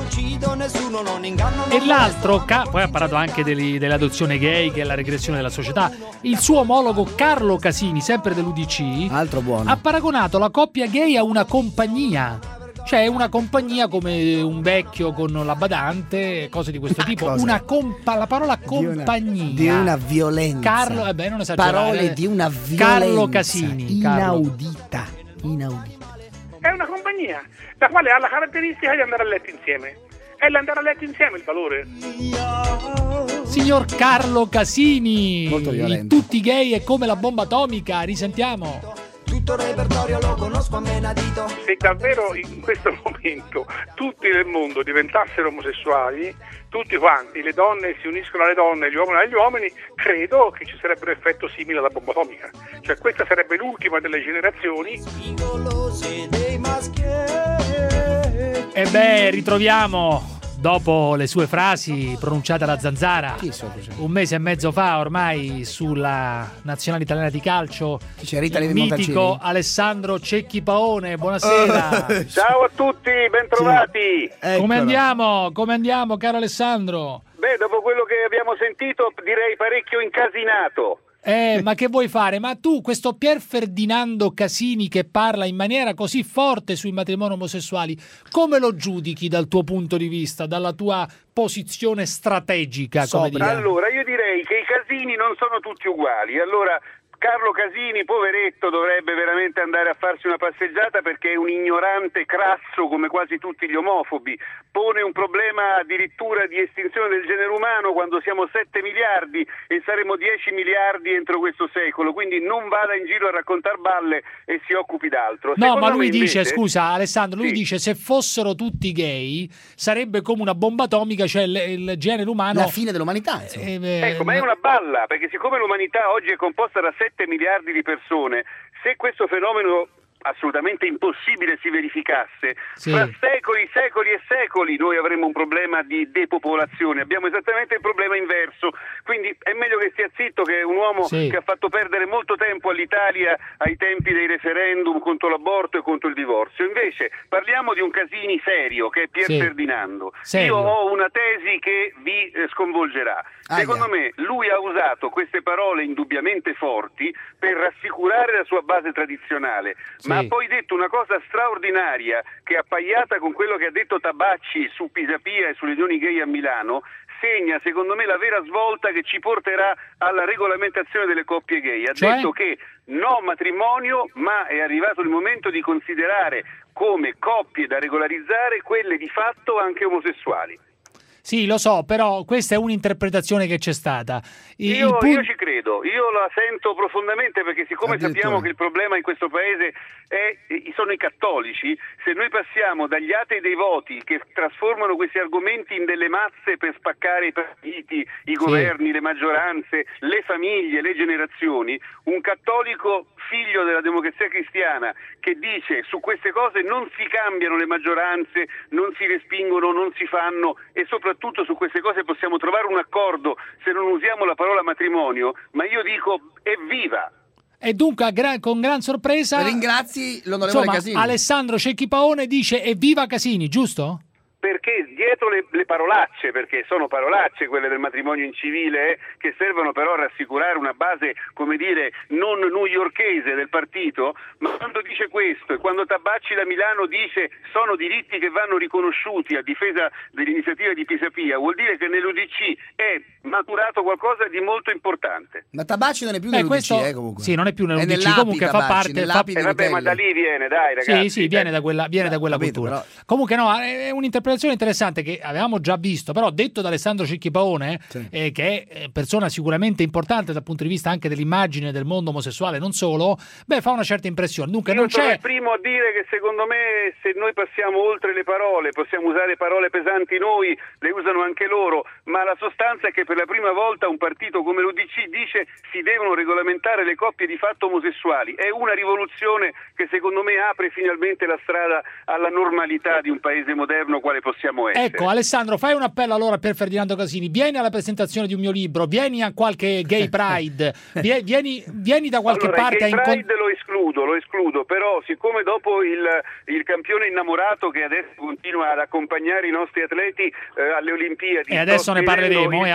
E l'altro, poi ha parlato anche dell'adozione gay, che è la regressione della società. Il suo omologo Carlo Casini, sempre dell'UDC, altro buono, ha paragonato la coppia gay a una compagnia. Cioè una compagnia come un vecchio con la badante, cose di questo tipo. La parola compagnia. Di una violenza. Carlo, non esagerare. Parole di una violenza. Carlo Casini. Inaudita. È una compagnia, la quale ha la caratteristica di andare a letto insieme. È l'andare a letto insieme il valore. Signor Carlo Casini. Molto violento. Tutti gay è come la bomba atomica, risentiamo. tutto il repertorio lo conosco a menadito. Se davvero in questo momento tutti nel mondo diventassero omosessuali, tutti quanti, le donne si uniscono alle donne e gli uomini agli uomini, credo che ci sarebbe un effetto simile alla bomba atomica. Cioè questa sarebbe l'ultima delle generazioni. E beh, ritroviamo, dopo le sue frasi pronunciate da Zanzara un mese e mezzo fa ormai sulla nazionale italiana di calcio, il mitico Alessandro Cecchi Paone. Buonasera. Ciao a tutti, bentrovati. Come andiamo caro Alessandro? Beh, dopo quello che abbiamo sentito direi parecchio incasinato. Ma che vuoi fare? Ma tu, questo Pier Ferdinando Casini che parla in maniera così forte sui matrimoni omosessuali, come lo giudichi dal tuo punto di vista, dalla tua posizione strategica? Come dire? Allora, io direi che i Casini non sono tutti uguali. Allora, Carlo Casini, poveretto, dovrebbe veramente andare a farsi una passeggiata perché è un ignorante crasso come quasi tutti gli omofobi. Pone un problema addirittura di estinzione del genere umano quando siamo 7 miliardi e saremo 10 miliardi entro questo secolo, quindi non vada in giro a raccontare balle e si occupi d'altro. No, Secondo ma lui invece... dice, scusa Alessandro, lui dice se fossero tutti gay sarebbe come una bomba atomica, cioè il genere umano... La fine dell'umanità, insomma. Ecco, ma è una balla, perché siccome l'umanità oggi è composta da 7 miliardi di persone, se questo fenomeno assolutamente impossibile si verificasse, fra secoli e secoli noi avremmo un problema di depopolazione. Abbiamo esattamente il problema inverso, quindi è meglio che stia zitto, che è un uomo che ha fatto perdere molto tempo all'Italia ai tempi dei referendum contro l'aborto e contro il divorzio. Invece parliamo di un Casini serio, che è Pier Ferdinando. Io ho una tesi che vi sconvolgerà. Secondo me lui ha usato queste parole indubbiamente forti per rassicurare la sua base tradizionale, ma ha poi detto una cosa straordinaria che, appaiata con quello che ha detto Tabacci su Pisapia e sulle unioni gay a Milano, segna secondo me la vera svolta che ci porterà alla regolamentazione delle coppie gay. Ha detto che no matrimonio, ma è arrivato il momento di considerare come coppie da regolarizzare quelle di fatto anche omosessuali. Sì, lo so, però questa è un'interpretazione che c'è stata. Io ci credo, io la sento profondamente, perché siccome sappiamo che il problema in questo paese sono i cattolici, se noi passiamo dagli atei dei voti che trasformano questi argomenti in delle mazze per spaccare i partiti, i governi, le maggioranze, le famiglie, le generazioni, un cattolico figlio della Democrazia Cristiana che dice su queste cose non si cambiano le maggioranze, non si respingono, non si fanno, e soprattutto su queste cose possiamo trovare un accordo se non usiamo la parola matrimonio, ma io dico evviva! E dunque con gran sorpresa ringrazi l'onorevole Casini. Alessandro Cecchi Paone dice evviva Casini, giusto? Perché dietro le parolacce, perché sono parolacce quelle del matrimonio incivile, che servono però a rassicurare una base, come dire, non newyorkese del partito, ma quando dice questo e quando Tabacci da Milano dice sono diritti che vanno riconosciuti a difesa dell'iniziativa di Pisapia, vuol dire che nell'UDC è maturato qualcosa di molto importante. Ma Tabacci non è più nell'UDC, comunque. Sì, non è più nell'UDC, comunque fa parte... vabbè, ma da lì viene, dai ragazzi. Sì, viene da quella cultura. Però... Comunque no, è un'interpretazione interessante che avevamo già visto, però detto da Alessandro Cecchi Paone, che è persona sicuramente importante dal punto di vista anche dell'immagine del mondo omosessuale, non solo, fa una certa impressione. Dunque io sono il primo a dire che secondo me se noi passiamo oltre le parole, possiamo usare parole pesanti noi, le usano anche loro, ma la sostanza è che per la prima volta un partito come l'UDC dice si devono regolamentare le coppie di fatto omosessuali. È una rivoluzione che secondo me apre finalmente la strada alla normalità di un paese moderno quale possiamo essere. Ecco, Alessandro, fai un appello allora per Ferdinando Casini, vieni alla presentazione di un mio libro, vieni a qualche gay pride, vieni da qualche parte. Il gay pride lo escludo, però siccome dopo il campione innamorato che adesso continua ad accompagnare i nostri atleti alle Olimpiadi, e adesso ne parleremo,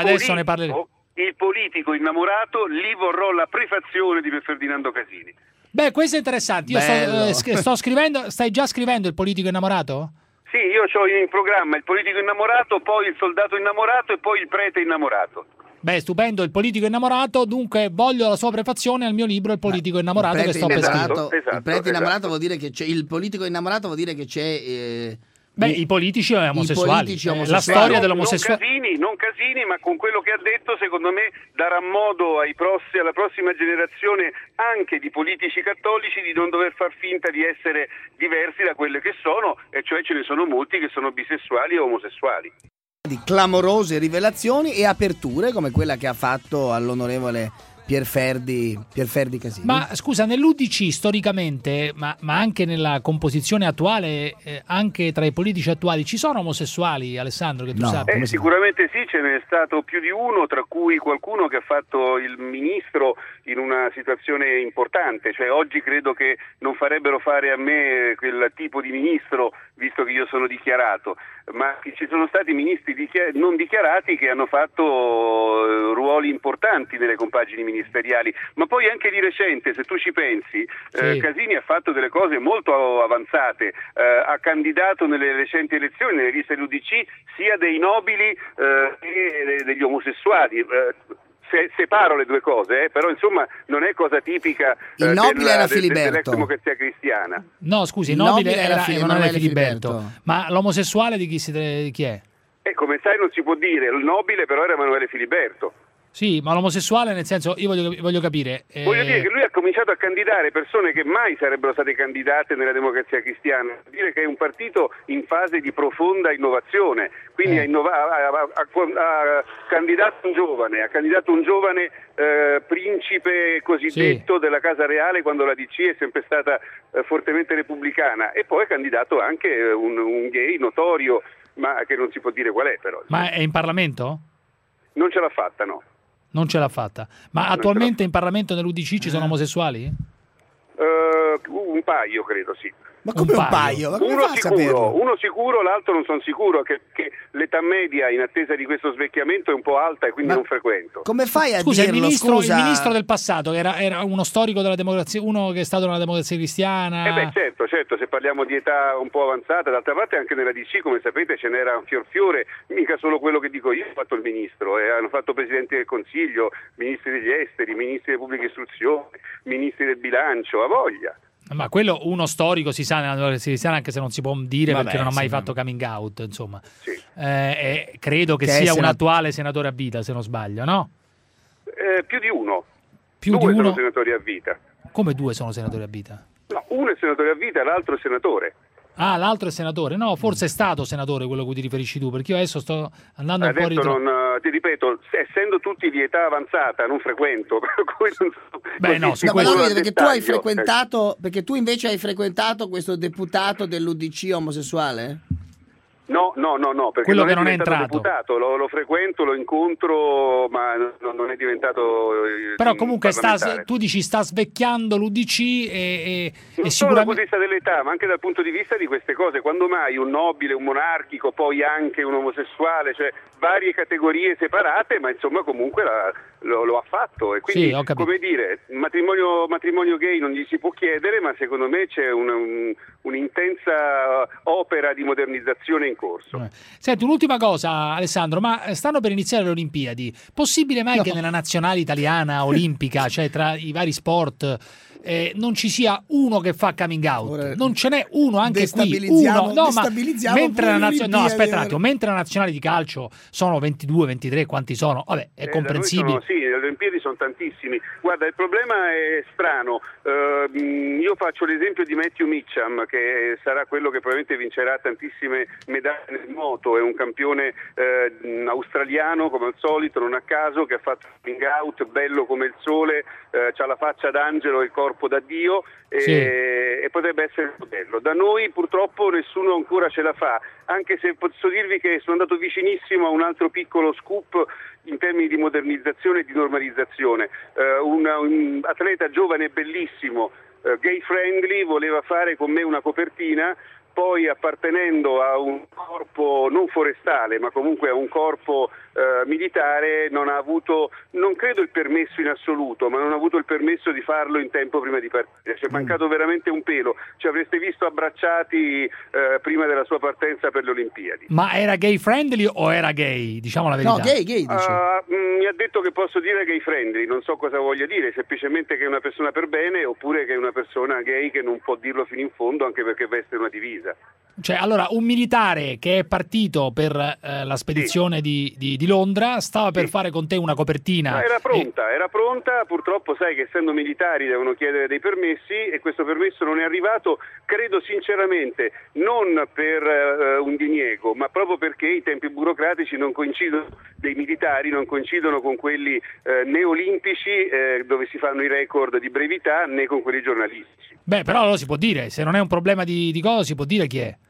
il politico innamorato, lì vorrò la prefazione di Ferdinando Casini. Beh, questo è interessante. Io sto scrivendo, stai già scrivendo Il politico innamorato? Sì, io ho in programma Il politico innamorato, poi Il soldato innamorato e poi Il prete innamorato. Beh, stupendo, Il politico innamorato, dunque voglio la sua prefazione al mio libro Il politico innamorato che sto per scrivere. Il prete innamorato vuol dire che c'è, il politico innamorato vuol dire che c'è... i politici omosessuali. La storia dell'omosessualità. Sì, non Casini, ma con quello che ha detto secondo me darà modo alla prossima generazione anche di politici cattolici di non dover far finta di essere diversi da quelle che sono, e cioè ce ne sono molti che sono bisessuali o omosessuali. Di clamorose rivelazioni e aperture come quella che ha fatto all'onorevole Pierferdi Casini. Ma scusa, nell'UDC storicamente, ma anche nella composizione attuale, anche tra i politici attuali, ci sono omosessuali, Alessandro, che tu sappia? Sicuramente sì, ce n'è stato più di uno, tra cui qualcuno che ha fatto il ministro in una situazione importante, cioè oggi credo che non farebbero fare a me quel tipo di ministro, visto che io sono dichiarato, ma ci sono stati ministri non dichiarati che hanno fatto ruoli importanti nelle compagini ministeriali, ma poi anche di recente, se tu ci pensi, Casini ha fatto delle cose molto avanzate, ha candidato nelle recenti elezioni, nelle liste dell'UDC, sia dei nobili che degli omosessuali. Separo le due cose, però insomma non è cosa tipica dell'ex democrazia cristiana. No, scusi, il nobile era Emanuele Filiberto. Ma l'omosessuale di chi è? Come sai non si può dire, il nobile però era Emanuele Filiberto. Sì, ma l'omosessuale, nel senso, io voglio capire. Voglio dire che lui ha cominciato a candidare persone che mai sarebbero state candidate nella democrazia cristiana. Vuol dire che è un partito in fase di profonda innovazione, quindi ha candidato un giovane principe cosiddetto della Casa Reale, quando la DC è sempre stata fortemente repubblicana, e poi ha candidato anche un gay notorio, ma che non si può dire qual è però. Ma è in Parlamento? Non ce l'ha fatta, no. Non ce l'ha fatta. Ma attualmente in Parlamento nell'UDC ci sono omosessuali? Un paio, credo, sì. Ma come un paio? Uno sicuro, l'altro non sono sicuro, che l'età media in attesa di questo svecchiamento è un po' alta e quindi non frequento. Come fai a dirlo? Il ministro del passato, che era uno storico della democrazia, uno che è stato nella democrazia cristiana. Certo, se parliamo di età un po' avanzata, d'altra parte anche nella DC, come sapete, ce n'era un fiore, mica solo quello che dico io, ha fatto il ministro, hanno fatto presidenti del Consiglio, ministri degli esteri, ministri della pubblica istruzione, ministri del bilancio, a voglia. Ma quello uno storico si sa nella democrazia cristiana, anche se non si può dire perché non ha mai fatto coming out, insomma. Sì. Credo che sia un attuale senatore a vita, se non sbaglio, no? Più di uno. Due sono senatori a vita. Come due sono senatori a vita? No, uno è senatore a vita, l'altro è senatore. Ah, l'altro è senatore. No, forse è stato senatore quello a cui ti riferisci tu, perché io adesso sto andando un po' ti ripeto, essendo tutti di età avanzata, non frequento. Perché tu hai frequentato, perché tu invece hai frequentato questo deputato dell'UDC omosessuale? No, perché quello non che non è diventato entrato. Deputato, lo frequento, lo incontro, ma non è diventato. Però comunque tu dici sta svecchiando l'UDC e non solo dal punto di vista dell'età, ma anche dal punto di vista di queste cose. Quando mai un nobile, un monarchico, poi anche un omosessuale, cioè varie categorie separate, ma insomma comunque lo ha fatto. E quindi, come dire, matrimonio gay non gli si può chiedere, ma secondo me c'è un'intensa opera di modernizzazione in corso. Senti, un'ultima cosa, Alessandro, ma stanno per iniziare le Olimpiadi. Possibile mai che nella nazionale italiana olimpica, cioè tra i vari sport, non ci sia uno che fa coming out? Non ce n'è uno anche qui, uno. No, ma mentre aspetta un attimo, mentre la nazionale di calcio sono 22, 23, quanti sono? Vabbè, è comprensibile. Sì, le Olimpiadi sono tantissimi. Guarda, il problema è strano. Io faccio l'esempio di Matthew Mitcham, che sarà quello che probabilmente vincerà tantissime medaglie nel nuoto. È un campione australiano, come al solito, non a caso, che ha fatto coming out, bello come il sole, c'ha la faccia d'angelo e il corpo da Dio, e potrebbe essere bello. Da noi purtroppo nessuno ancora ce la fa, anche se posso dirvi che sono andato vicinissimo a un altro piccolo scoop in termini di modernizzazione e di normalizzazione. Un atleta giovane e bellissimo, gay friendly, voleva fare con me una copertina, poi appartenendo a un corpo non forestale ma comunque a un corpo militare non ha avuto, non credo il permesso in assoluto, ma non ha avuto il permesso di farlo in tempo prima di partire. Ci è mancato veramente un pelo, ci avreste visto abbracciati prima della sua partenza per le Olimpiadi. Ma era gay friendly o era gay? Diciamo la verità. No, gay dice. Mi ha detto che posso dire gay friendly, non so cosa voglia dire, semplicemente che è una persona per bene oppure che è una persona gay che non può dirlo fino in fondo anche perché veste una divisa. Cioè, allora, un militare che è partito per la spedizione di Londra stava per fare con te una copertina. No, era pronta, purtroppo sai che essendo militari devono chiedere dei permessi e questo permesso non è arrivato, credo sinceramente, non per un diniego, ma proprio perché i tempi burocratici non coincidono, dei militari non coincidono con quelli né olimpici dove si fanno i record di brevità né con quelli giornalistici. Beh, però lo si può dire, se non è un problema di cosa si può dire chi è.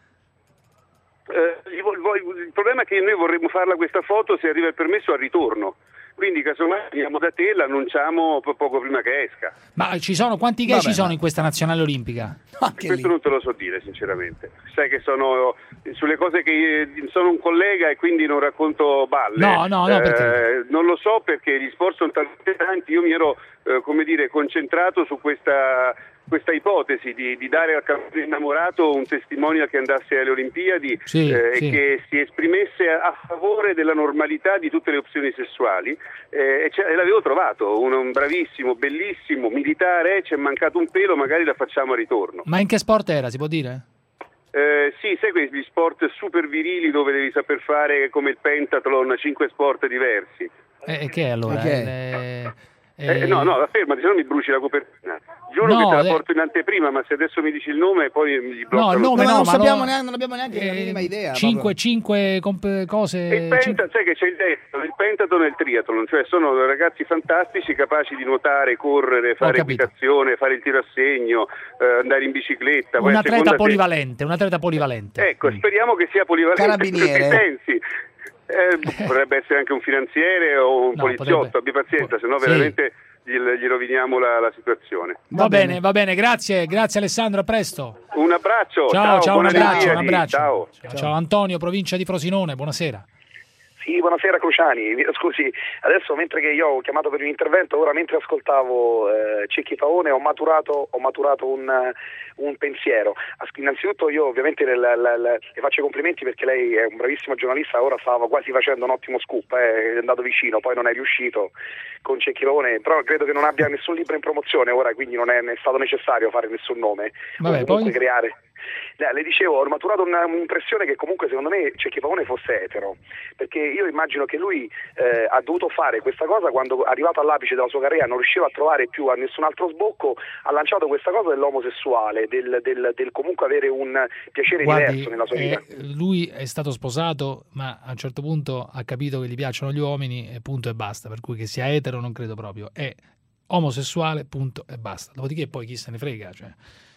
Il problema è che noi vorremmo farla questa foto se arriva il permesso al ritorno, quindi casomai andiamo da te e l'annunciamo poco prima che esca. Ma ci sono quanti gay ci sono in questa nazionale olimpica? Questo non te lo so dire sinceramente, sai che sono sulle cose che sono un collega e quindi non racconto balle. No, perché? Non lo so perché gli sport sono talmente tanti, io mi ero concentrato su questa ipotesi di dare al campione innamorato un testimonial che andasse alle Olimpiadi e che si esprimesse a favore della normalità di tutte le opzioni sessuali e l'avevo trovato, un bravissimo, bellissimo militare, ci è mancato un pelo, magari la facciamo a ritorno. Ma in che sport era, si può dire? Sì, sai quegli sport super virili dove devi saper fare come il pentathlon 5 sport diversi. E che è allora? No, fermati, se no mi bruci la copertina. Giuro che te la porto in anteprima, ma se adesso mi dici il nome poi gli blocco. No, il nome non abbiamo neanche la minima idea. Cinque cose. Sai che c'è il pentathlon e il triathlon, cioè sono ragazzi fantastici capaci di nuotare, correre, fare equitazione, fare il tiro a segno, andare in bicicletta. Un atleta polivalente. Ecco, speriamo che sia polivalente. Carabiniere. Potrebbe essere anche un finanziere o un poliziotto, abbi pazienza, se no veramente gli roviniamo la situazione. Va bene, grazie Alessandro, a presto. Un abbraccio. Ciao, un abbraccio. Ciao Antonio, provincia di Frosinone, buonasera. Sì, buonasera Cruciani, scusi, adesso mentre che io ho chiamato per un intervento, ora mentre ascoltavo Cecchi Pavone ho maturato un pensiero. Innanzitutto io ovviamente le faccio i complimenti perché lei è un bravissimo giornalista, ora stava quasi facendo un ottimo scoop, è andato vicino, poi non è riuscito con Cecchi Pavone, però credo che non abbia nessun libro in promozione ora, quindi non è stato necessario fare nessun nome. Vabbè, poi creare. Le dicevo, ho maturato un'impressione che comunque secondo me Cecchi Pavone fosse etero, perché io immagino che lui ha dovuto fare questa cosa quando arrivato all'apice della sua carriera non riusciva a trovare più a nessun altro sbocco, ha lanciato questa cosa dell'omosessuale, del comunque avere un piacere diverso nella sua vita. Lui è stato sposato, ma a un certo punto ha capito che gli piacciono gli uomini e punto e basta, per cui che sia etero non credo proprio, è omosessuale punto e basta, dopodiché poi chi se ne frega, cioè.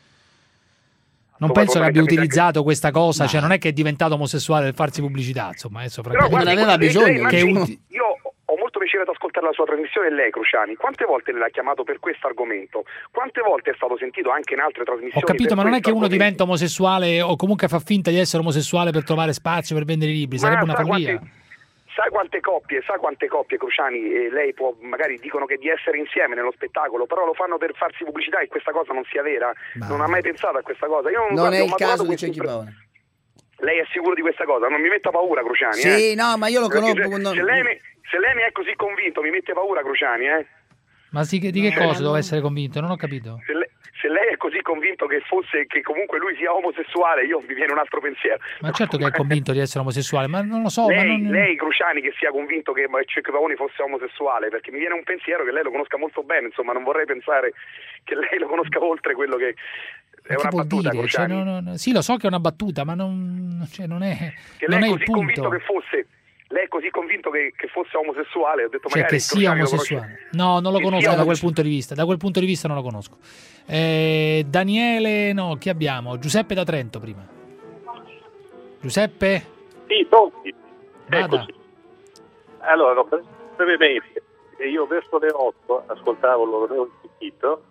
Non penso che abbia utilizzato questa cosa, cioè non è che è diventato omosessuale per farsi pubblicità, insomma, adesso non aveva bisogno. Io ho molto piacere ad ascoltare la sua trasmissione e lei, Cruciani, quante volte le l'ha chiamato per questo argomento? Quante volte è stato sentito anche in altre trasmissioni? Ho capito, ma non è che uno diventa omosessuale o comunque fa finta di essere omosessuale per trovare spazio per vendere i libri, sarebbe una follia. Sa quante coppie, Cruciani, lei può, magari dicono che di essere insieme nello spettacolo, però lo fanno per farsi pubblicità e questa cosa non sia vera. Non ha mai pensato a questa cosa. Io non è il caso di Cecchi Pavone. Lei è sicuro di questa cosa? Non mi metta paura, Cruciani. Sì, no, ma io lo conosco. Se lei mi è così convinto, mi mette paura, Cruciani, Ma di che cosa deve essere convinto? Non ho capito. Se lei è così convinto che comunque lui sia omosessuale, io mi viene un altro pensiero. Ma certo che è convinto di essere omosessuale, ma non lo so. Lei Cruciani, che sia convinto che Cecchi Pavone fosse omosessuale, perché mi viene un pensiero che lei lo conosca molto bene, insomma, non vorrei pensare che lei lo conosca oltre quello che... È una battuta, Cruciani. Sì, lo so che è una battuta, ma non è che lei non è è il così punto. Convinto che fosse... Lei è così convinto che fosse omosessuale, ho detto cioè magari che sia omosessuale. No, non lo conosco da quel punto di vista. Da quel punto di vista non lo conosco. Daniele, no, chi abbiamo? Giuseppe da Trento prima. Giuseppe? Sì, pronti. Vada. Allora, brevemente, io verso le 8 ascoltavo l'onorevole Cicchito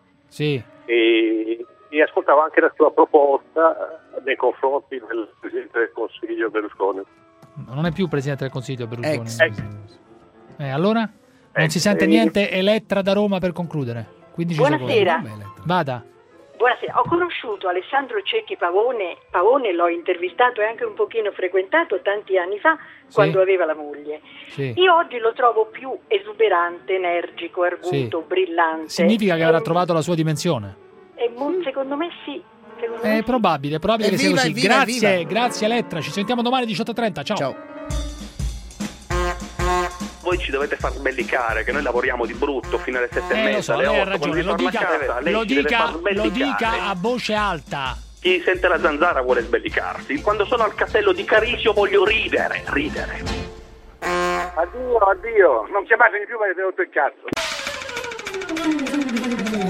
e ascoltavo anche la sua proposta nei confronti del Presidente del Consiglio Berlusconi. Non è più Presidente del Consiglio Berlusconi. Allora? Non si sente niente. Elettra da Roma per concludere. 15 Buonasera. Secondi. Vada. Buonasera. Ho conosciuto Alessandro Cecchi Pavone, l'ho intervistato e anche un pochino frequentato tanti anni fa, quando aveva la moglie. Io oggi lo trovo più esuberante, energico, arguto, brillante. Significa che avrà trovato la sua dimensione? Secondo me sì. secondo È me? probabile che sia così. Evviva, evviva. Grazie Elettra, ci sentiamo domani 18:30. Ciao. Voi ci dovete far sbellicare, che noi lavoriamo di brutto fino alle 7:30, Lo so, alle lei ha 8, ragione, lo dica a voce alta. Chi sente la zanzara vuole sbellicarsi. Quando sono al castello di Carisio voglio ridere. Addio, non chiamatemi più, mi avete rotto il cazzo.